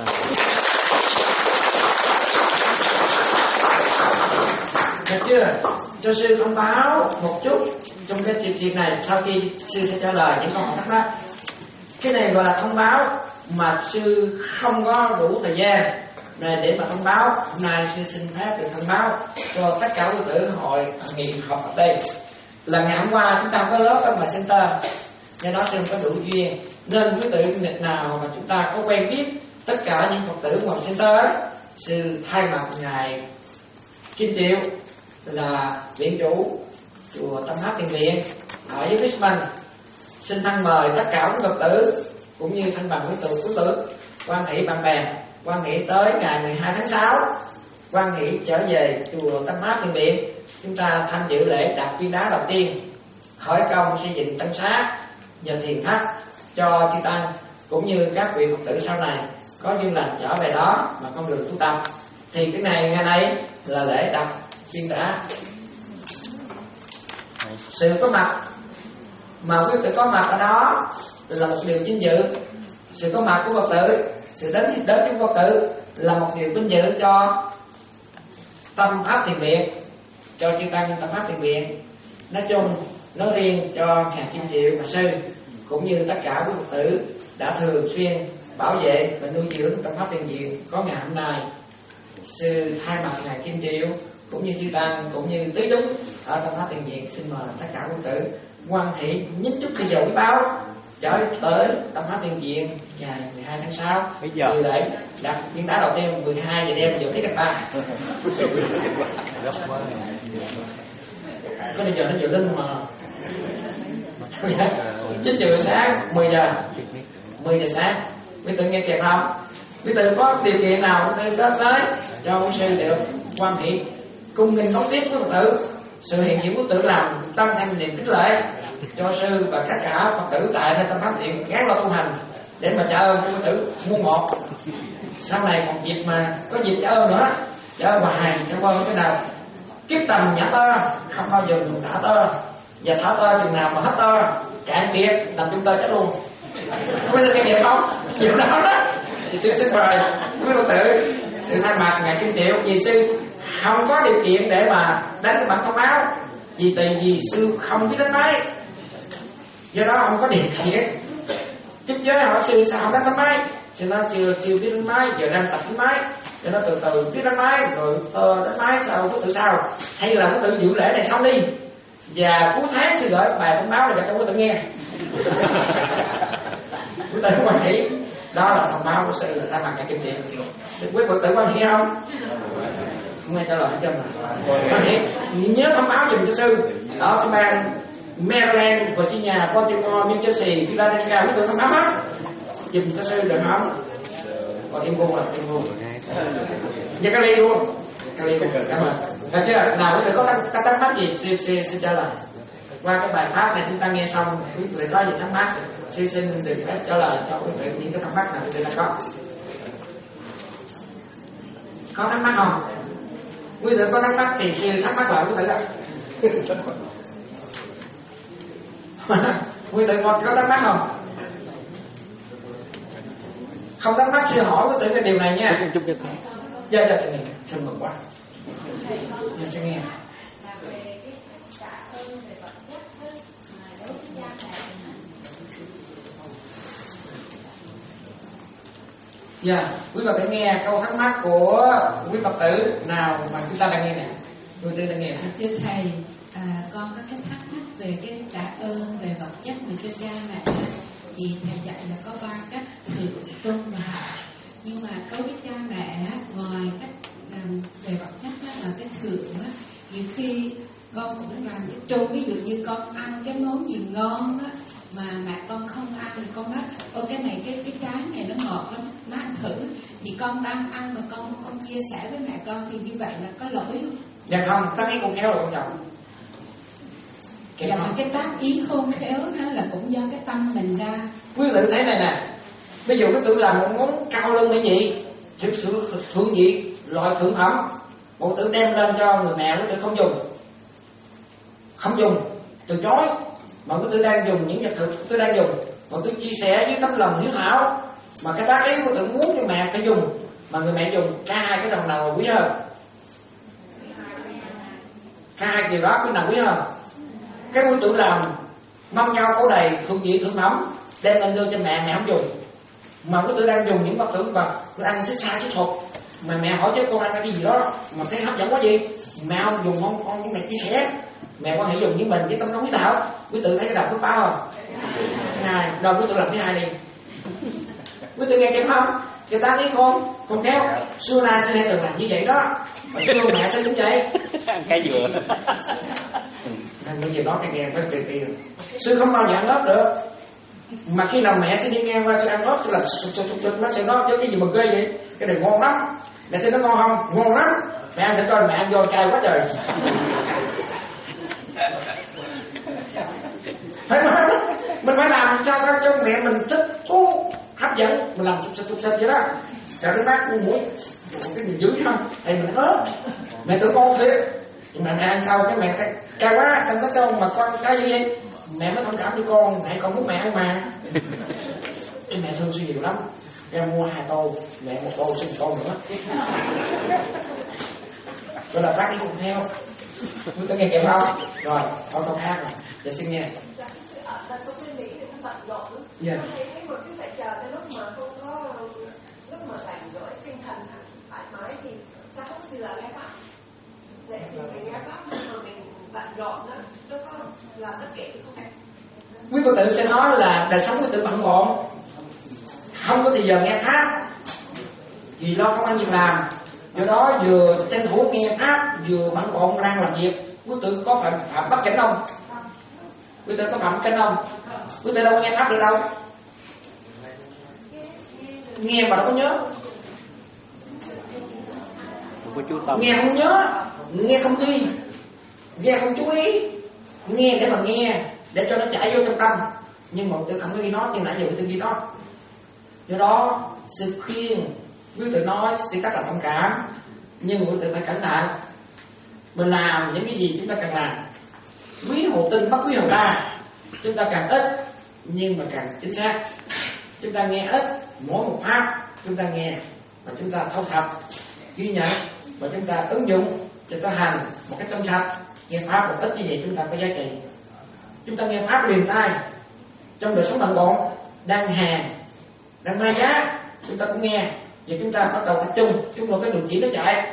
Được chưa? Cho sư thông báo một chút trong cái chuyện chuyện này, sau khi sư sẽ trả lời những câu hỏi thắc mắc. Cái này gọi là thông báo mà sư không có đủ thời gian để mà thông báo. Hôm nay sư xin phép được thông báo cho tất cả quý tử hội nghị học ở đây là ngày hôm qua chúng ta không có lớp ở ngoài center, do đó sư không có đủ duyên, nên quý tử nghịch nào mà chúng ta có quen biết tất cả những Phật tử ngoài center, sư thay mặt ngài Kim Triệu là viện chủ chùa Tâm Pháp Thiền Viện ở dưới Richmond xin thân mời tất cả các Phật tử cũng như thân bằng quý tử quý tử quan hệ bạn bè, quan hệ tới ngày mười hai tháng sáu, quan hệ trở về chùa Tâm Pháp Thiền Viện, chúng ta tham dự lễ đặt viên đá đầu tiên, khởi công xây dựng tăng xá và thiền thất cho chư tăng cũng như các vị Phật tử sau này có duyên lành trở về đó mà con đường tu tập. Thì cái này ngày nay là lễ đặt viên đá. Sự có mặt mà quý tử có mặt ở đó là một điều vinh dự. Sự có mặt của Phật tử, sự đến đến của Phật tử là một điều vinh dự cho Tâm Pháp Thiền Viện, cho chư tăng Tâm Pháp Thiền Viện nói chung, nói riêng cho ngài Kim Triệu và sư cũng như tất cả quý Phật tử đã thường xuyên bảo vệ và nuôi dưỡng Tâm Pháp Thiền Viện có ngày hôm nay. Sư thay mặt ngài Kim Triệu cũng như chư tăng cũng như tứ chúng ở Tâm Pháp Thiền Viện xin mời tất cả quý Phật tử quan hệ nhất chút bây giờ quý báo trở tới Tâm Pháp Thiền Viện ngày mười hai tháng sáu. Bây giờ dự lễ đặt viên đá đầu tiên mười hai giờ đêm giờ tiết cách ba. Có bây giờ nó dự linh mà chín giờ sáng, mười giờ mười giờ sáng. Quý tử nghe kịp không? Quý tử có điều kiện nào quý tử có tới cho ông sư được quan hệ cung nghinh đón tiếp với Phật tử. Sự hiện diện của tử làm tăng thêm niềm khích lệ cho sư và tất cả Phật tử tại nơi Tâm Pháp Thiền gán lo tu hành để mà trả ơn cho Phật tử muôn một. Sau này còn dịp mà có dịp trả ơn nữa, trả ơn hoài cho ơn cái nào kiếp tầm nhả tơ không bao giờ đừng thả tơ, và thả tơ chừng nào mà hết tơ cạn kiệt làm chúng tơ chết luôn. Không biết cái gì không? Dịp đó đó thì sư xin mời quý Phật tử sự thay mặt ngài Kim Triệu, vì sư không có điều kiện để mà đánh bản thông báo, vì tại vì sư không biết đánh máy, do đó không có điều kiện. Chức giới hỏi sư sao không đánh tấm máy, sư nói chưa chưa biết đánh máy, giờ đang tập đánh máy, cho nó từ từ biết đánh máy rồi ờ, đánh máy sau có tự sao, hay là có tự dự lễ này xong đi, và cuối tháng sư gửi bài thông báo này cho có tự nghe. Quý tử quan hệ đó là thông báo của sư là thay mặt nhà Kim Triệu. Quý Phật tử quan hệ không? Nghe trả lời cho mình. Nhớ thông báo dùm cho sư ở cái bang Maryland, Virginia, Baltimore, New Jersey, Philadelphia, quý tử thông báo hết dùm cho sư được không? Còn im buông là im buông. Và cái ly luôn, cái ly luôn. Cảm ơn. Được chưa? Nào quý tử có các thắc mắc gì sư sư sư trả lời. Qua cái bài pháp này chúng ta nghe xong, quý tử có gì thắc mắc, sư xin được phép trả lời cho quý tử những cái thắc mắc nào quý tử đã có. Có thắc mắc không? Quý tử có thắc mắc thì sư thắc mắc lại quý tử ạ. Quý tử có, có thắc mắc không? Không thắc mắc sư hỏi quý tử cái điều này nha. Dạ dạ thầy nghe, xin mừng quá. Dạ xin nghe. Là về cái tạ ơn về vật chất đó, mà đối với cha mẹ. Dạ, quý Phật tử nghe câu thắc mắc của quý Phật tử nào mà chúng ta đang nghe nè. Quý tử đang nghe. Thưa thầy, à, con có cái thắc mắc về cái tạ ơn về vật chất mà cho cha mẹ. Thì thầy dạy là có ba cách: thượng, trung và hạ. Nhưng mà đối với cha mẹ, ngoài cách làm về vật chất đó là cái thượng á, nhiều khi con cũng làm cái trung. Ví dụ như con ăn cái món gì ngon á mà mẹ con không ăn thì con nói ô cái này cái cái trái này nó ngọt lắm, má ăn thử. Thì con đang ăn mà con không chia sẻ với mẹ con thì như vậy là có lỗi không? Dạ không, tác ý khôn khéo là quan trọng. Dạ mà cái tác ý khôn khéo đó là cũng do cái tâm mình ra. Quý vị thấy này nè, bây giờ cái tự làm một món cao lương mỹ vị, thực sự thượng vị, loại thượng phẩm, bộ tử đem lên cho người mẹ, quý tử không dùng, không dùng, từ chối. Mà quý tử đang dùng những vật thực, quý tử đang dùng, bộ tử chia sẻ với tấm lòng hiếu thảo, mà cái tác ý quý tử muốn cho mẹ phải dùng, mà người mẹ dùng, cả hai cái đồng nào là quý hơn? Cả hai điều đó cái nào quý hơn? Cái quý tử làm mâm cao cổ đầy, thượng vị thượng phẩm, đem lên đưa cho mẹ, mẹ không dùng. Mà quý tử đang dùng những vật thực vật, tôi ăn xích xa kỹ thuật, mà mẹ hỏi chứ con ăn cái gì đó mà thấy hấp dẫn quá gì, mẹ không dùng, không con với mẹ chia sẻ, mẹ quan hệ dùng với mình với tâm lòng quý thảo. Quý tử thấy cái đầu thứ ba không? Này, rồi quý tử làm thứ hai đi. Quý tử nghe kém không? Người ta thấy con, con kéo. Xưa nay xưa nay từng làm như vậy đó. Mà xưa mẹ sẽ cũng vậy. Cái dừa. Nên cái gì đó cái nghe phải tiền tiền. Xưa không bao giờ ăn ớt được. Mà khi nào mẹ sẽ đi ngang qua cho ăn ớt là sụt sụt sụt sụt nó sẽ nói chứ cái gì mà ghê vậy? Cái này ngon lắm. Mẹ sẽ nói ngon không? Ngon lắm. Mẹ ăn thử coi, mẹ ăn vô cay quá trời. Phải không? Mình phải làm cho sao cho mẹ mình thích thú hấp dẫn, mình làm sụp sụp sụp sụp vậy đó. Cả cái bác mũi cái gì dữ không? Thầy mình ớt. Mẹ tưởng con thiệt. Nhưng mà mẹ ăn sau cái mẹ cái cay quá, xong nó sao mà con cay như vậy? Mẹ mới thông cảm cho con, mẹ con muốn mẹ ăn mà. Cái mẹ thương suy nhiều lắm. Em mua hai tô, mẹ một tô xin con nữa. Đó là bác đi cùng theo. Quý có nghe kịp không? Rồi, câu câu khác rồi. Dạ xin nghe. Là trong cái Mỹ thì nó bận rộn lắm. Dạ. Thầy thấy một cái phải chờ tới lúc mà không có, lúc mà rảnh rỗi tinh thần thoải mái thì sao không thì là nghe pháp. Vậy thì mình nghe pháp nhưng mà mình bận rộn đó, nó có là bất kể không? Quý Phật tử sẽ nói là đời sống quý tử bận rộn, không có thời giờ nghe pháp, vì lo công ăn việc làm, do đó vừa tranh thủ nghe pháp vừa bận rộn đang làm việc. Quý tử có phạm phạm bất chánh không? Quý tử có phạm bất chánh không? Quý tử đâu có nghe pháp được đâu, nghe mà đâu có nhớ, Không có chú tâm. nghe không nhớ, nghe không ghi, nghe không chú ý, nghe để mà nghe để cho nó chảy vô trong tâm, nhưng mà tôi không có ghi nó, nhưng nãy giờ tôi ghi nó. Do đó sự khuyên quý tử nói sẽ rất là thông cảm, nhưng quý tử phải cẩn thận. Mình làm những cái gì chúng ta cần làm, quý hồ tinh bất quý hồ đa, chúng ta càng ít nhưng mà càng chính xác. Chúng ta nghe ít, mỗi một pháp chúng ta nghe và chúng ta thâu thập, ghi nhận và chúng ta ứng dụng cho ta hành một cách trong sạch. Nghe pháp một ít như vậy chúng ta có giá trị. Chúng ta nghe pháp liền tai trong đời sống bận rộn, đang hàng, đang mai giá, chúng ta cũng nghe và chúng ta bắt đầu tập trung, chúng rồi cái đường chỉ nó chạy,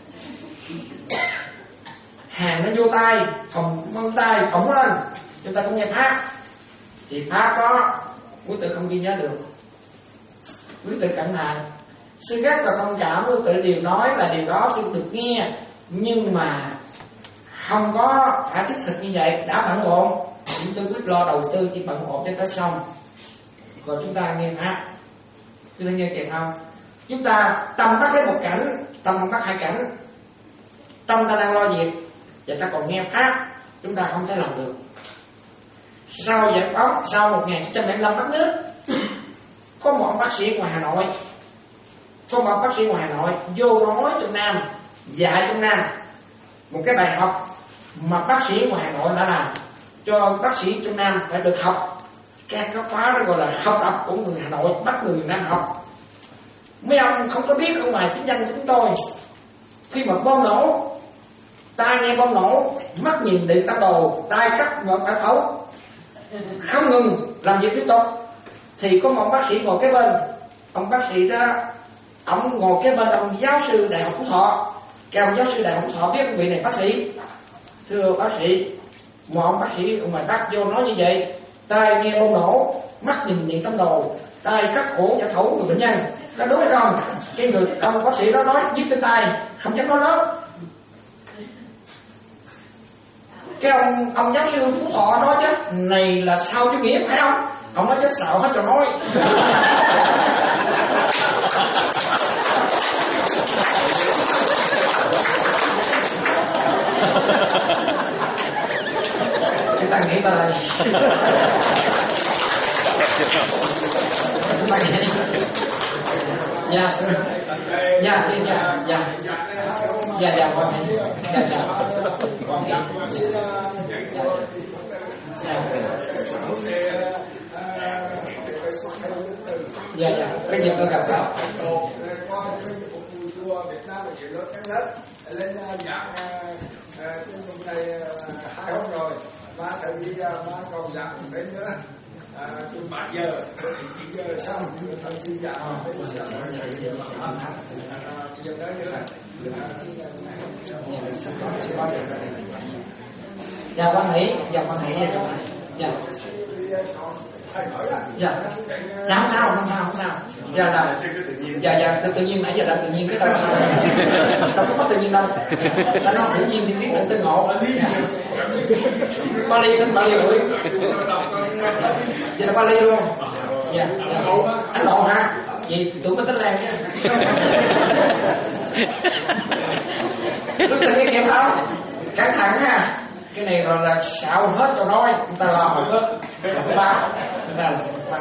hàng nó vô tay, phòng mông tay phỏng lên, chúng ta cũng nghe pháp, thì pháp đó quý tử không ghi nhớ được. Quý tử cẩn thận, sư rất là thông cảm, quý tử đều nói là điều đó sư được nghe, nhưng mà không có phải thiết thực như vậy. Đã bận rộn, chúng tôi quyết lo đầu tư chỉ bận rộn cho tới xong, rồi chúng ta nghe pháp. Chúng ta nghe kịp không? Chúng ta tâm bắt đến một cảnh, tâm bắt hai cảnh. Tâm ta đang lo việc và ta còn nghe pháp, chúng ta không thể làm được. Sau giải phóng, sau một nghìn chín trăm bảy mươi lăm bắt nước, có một ông bác sĩ ngoài Hà Nội, có một bác sĩ ngoài Hà Nội vô nói trong Nam, dạy trong Nam một cái bài học mà bác sĩ ngoài Hà Nội đã làm cho bác sĩ trong Nam phải được học. Các cái khóa đó gọi là học tập của người Hà Nội bắt người Nam học. Mấy ông không có biết ở ngoài chính danh của chúng tôi, khi mà bom nổ, tai nghe bom nổ, mắt nhìn điện tâm đồ, tai cắt ngợp phải phẫu, không ngừng làm việc liên tục, thì có một bác sĩ ngồi kế bên. Ông bác sĩ đó, ông ngồi kế bên ông giáo sư đại học Phú Thọ. Cái ông giáo sư đại học Phú Thọ biết vị này bác sĩ, thưa bác sĩ, một ông bác sĩ ở ngoài Bắc vô nói như vậy, tai nghe bom nổ, mắt nhìn điện tâm đồ, tai cắt cổ giải phẫu người bệnh nhân, có đúng hay không? Cái người ông bác sĩ đó nói viết trên tay, không dám nói lớn. Cái ông ông giáo sư Phú Thọ nói chứ, này là sao chứ nghĩa phải không? Ông nói chứ xạo hết cho nói. Chúng ta nghĩ ta đây. Chúng ta nghĩ. Dạ, dạ, dạ, dạ, dạ, dạ, con thấy, dạ, dạ, dạ, dạ, cái gì con gặp đó. Việt Nam là chuyện lớn chắn hết lên dạng trên vùng này hai hôm rồi, ba thời đi ba còn dạng đến nữa từ bảy giờ chín giờ xong thằng xin dạng đến giờ giờ tới nữa. Dạ con hãy, dạ con hãy, dạ. Dạ, dạ không sao, không sao, không sao. Dạ là, dạ dạ tự, tự nhiên nãy giờ là tự nhiên cái đâu sao? Đâu có tự nhiên đâu. Ta nói tự nhiên thì biết định tương ngộ. Dạ. Bali tính Bali tuổi. Vậy là Bali luôn. Dạ, dạ. Ấn Độ hả? Vậy tụi mình tính làm nha. Lúc từng cái kẹp không? Cẩn thận ha. Cái này rồi là xạo hết cho nói, người ta làm một hết. Ba, người ta làm ba.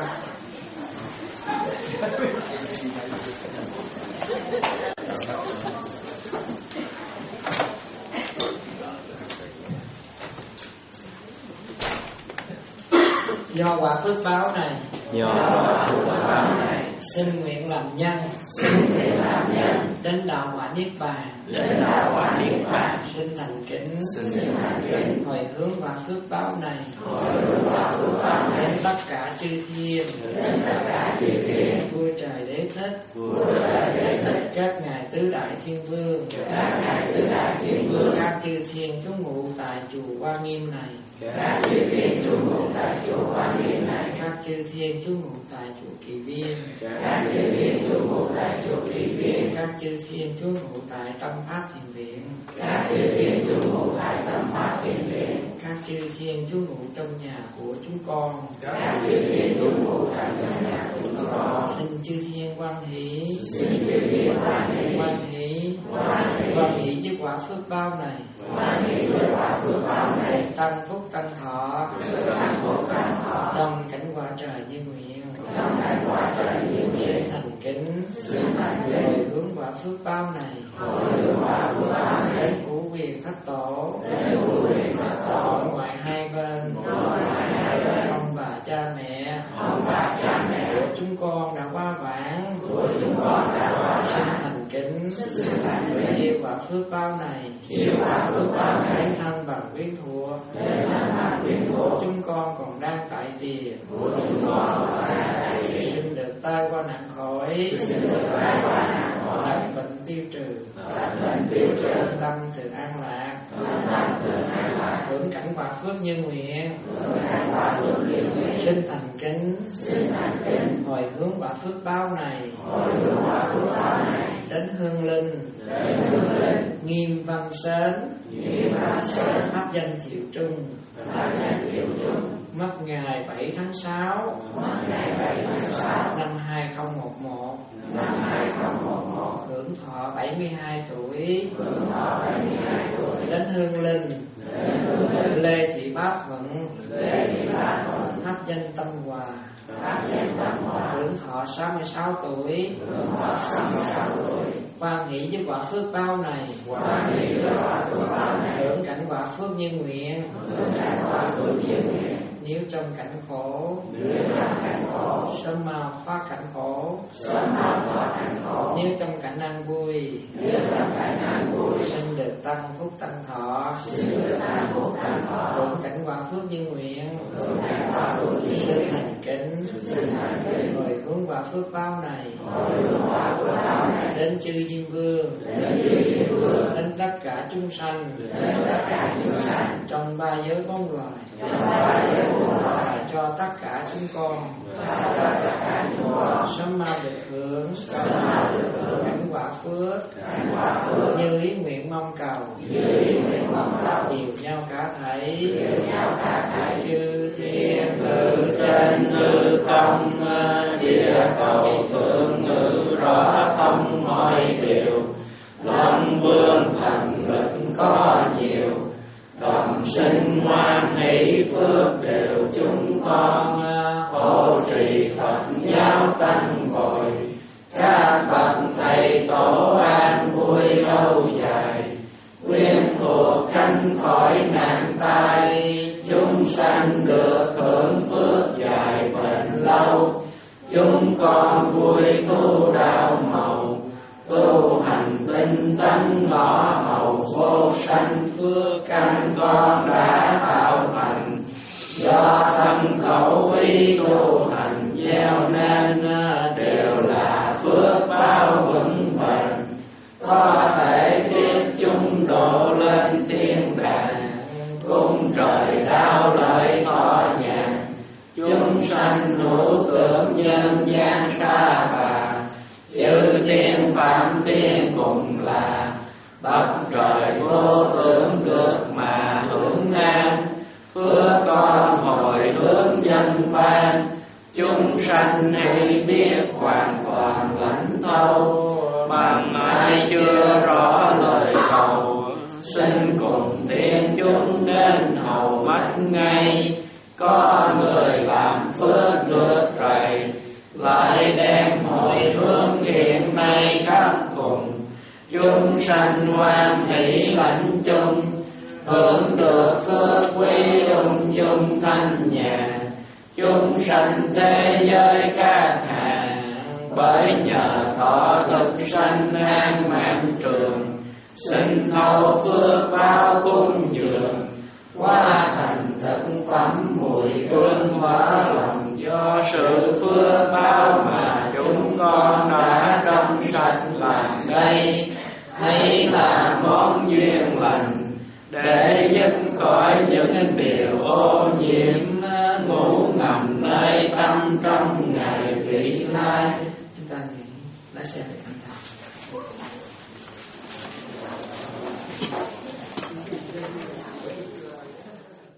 Do quả phước báo này, do quả phước báo này, xin nguyện làm nhân, xin nguyện làm nhân, đến đạo quả niết bàn, đến đạo quả niết bàn, xin thành kính, xin thành kính, hồi hướng quả phước báo này, hồi hướng quả phước báo này, đến tất cả chư thiên, đến tất cả chư thiên, vua trời đế thích, vua trời đế thích, các ngài tứ đại thiên vương, các ngài tứ đại thiên vương, các chư thiên trú ngụ tại chùa Quan Nghiêm này, các chư thiên trú ngụ tại chùa Quan Nghiêm này, các chư thiên trú ngụ tại chùa Kỳ Viên, các chư thiên trú ngụ tại chùa Kỳ Viên, các chư thiên trú ngụ tại Tâm Pháp Thiền Viện, các chư thiên trú ngụ tại Tâm Pháp Thiền Viện, các chư thiên trú ngụ trong nhà của chúng con, các chư thiên trú ngụ tại trong nhà của chúng con, xin chư thiên quan hỷ, xin chư thiên quan hỷ, quan hỷ, quan hỷ với quả phước báo này, quan hỷ với quả phước báo này, tăng phúc tăng thọ, tăng phúc tăng thọ, trong cảnh quả trời như nguyện, trong cảnh quả trời như nguyện, thành kính, xin thành kính, hồi hướng quả phước báo này, hồi hướng quả phước báo này, đến cửu quyền thất tổ, đến cửu quyền thất tổ, nội ngoại hai bên, nội ngoại hai bên, ông bà cha mẹ, ông bà cha mẹ của chúng con đã qua vãng, của chúng con đã qua xin vãng, thành kính, xin thành kính, chia quả phước báo này, chia quả phước báo này, đến thân bằng quyến thuộc, đến thân bằng quyến thuộc, chúng con còn đang tại tiền, của chúng con còn đang tại tiền, xin được tai qua nạn khỏi, xin được tai qua nạn khỏi, bệnh bệnh tiêu trừ, bệnh bệnh tiêu trừ, tâm thường an lạc, tâm thường an lạc, hưởng cảnh quả phước như nguyện, hưởng cảnh quả phước như nguyện, xin thành kính, xin thành kính, hồi hướng quả phước báo này, hồi hướng quả phước báo này, đến hương linh, đến hương linh, Nghiêm Văn Sến, Nghiêm Văn Sến, pháp danh Thiệu Trung, pháp danh Thiệu Trung, mất ngày bảy tháng sáu, mất ngày bảy tháng sáu, năm hai không một một, năm hai không một một, hưởng thọ bảy mươi hai tuổi, hưởng thọ bảy mươi hai tuổi, đến hương linh, đến hương linh, Lê Thị Bá Thuận, Lê Thị Bá Thuận, pháp danh Tâm Hòa, pháp danh Tâm Hòa, hưởng thọ sáu mươi sáu tuổi, hưởng thọ sáu mươi sáu tuổi, quan hỷ với quả phước báo này, quan hỷ với quả phước báo này, hưởng cảnh quả phước như nguyện, hưởng cảnh quả phước như nguyện, Nếu trong cảnh khổ, nếu trong cảnh khổ, sớm mau thoát cảnh khổ, sớm mau thoát cảnh khổ. Nếu trong cảnh an vui, nếu trong cảnh an vui, xin được tăng phúc tăng thọ, xin được tăng phúc tăng thọ. hưởng cảnh quả phước như nguyện, hưởng cảnh quả phước như xin nguyện. thành kính, xin thành kính. hồi hướng quả phước báo này, hồi hướng quả phước báo này, đến chư Diêm Vương, đến chư Diêm Vương, đến tất cả chúng sanh, đến tất cả chúng sanh, trong ba giới bốn loài, trong ba giới bốn loài, và cho tất cả chúng con, và cho tất cả chúng con, sớm mau được hưởng, sớm mau được hưởng cảnh quả phước, cảnh quả phước, như ý nguyện mong cầu, như ý nguyện mong cầu, đều nhau cả thảy, đều nhau cả thảy. chư thiên ngự trên hư không, địa cầu thượng ngự rõ thông mọi điều. Long vương thần lực có nhiều, đồng sinh hoan hỷ phước đều chúng con. Hộ trì Phật giáo tăng bồi, các bậc thầy tổ an vui lâu dài. Quyên thuộc tránh khỏi nạn tai, chúng sanh được hưởng phước dài bền lâu. Chúng con vui thu đạo màu, tu hành tinh tấn ngõ hầu vô sanh. Phước căn con đã tạo thành, do thân khẩu ý tu hành gieo nên, đều là phước báo vững bền. Có thể tiếp chúng độ lên thiên đàng, cung trời đau lợi thọ nhàn. Chúng sanh hữu tưởng nhân gian xa bà, chư thiên phạm thiên cùng là. Bậc trời vô tưởng được mà hưởng an, phước con hồi hướng dân ban. Chúng sanh hãy biết hoàn toàn lãnh thâu, bằng ai chưa rõ lời cầu. Xin cùng tiên chúng đến hầu mắt ngay, có người làm phước được rầy. Lại đem hồi hướng hiện nay khắp cùng, chúng sanh hoan hỷ lãnh chung. Hưởng được phước quý ung dung thanh nhàn, chúng sanh thế giới các hàng. Bởi nhờ thọ thực sanh an mạng trường, xin thâu phước báo cung dường. Qua thành thực phẩm mùi hương hóa lòng, do sự phước báo mà chúng con đã trong sạch làm đây. Hãy là món duyên lành, để giúp khỏi những điều ô nhiễm. Ngủ ngầm nơi tâm trong ngày vị lai. Chúng ta nghỉ lái xe để cẩn thận.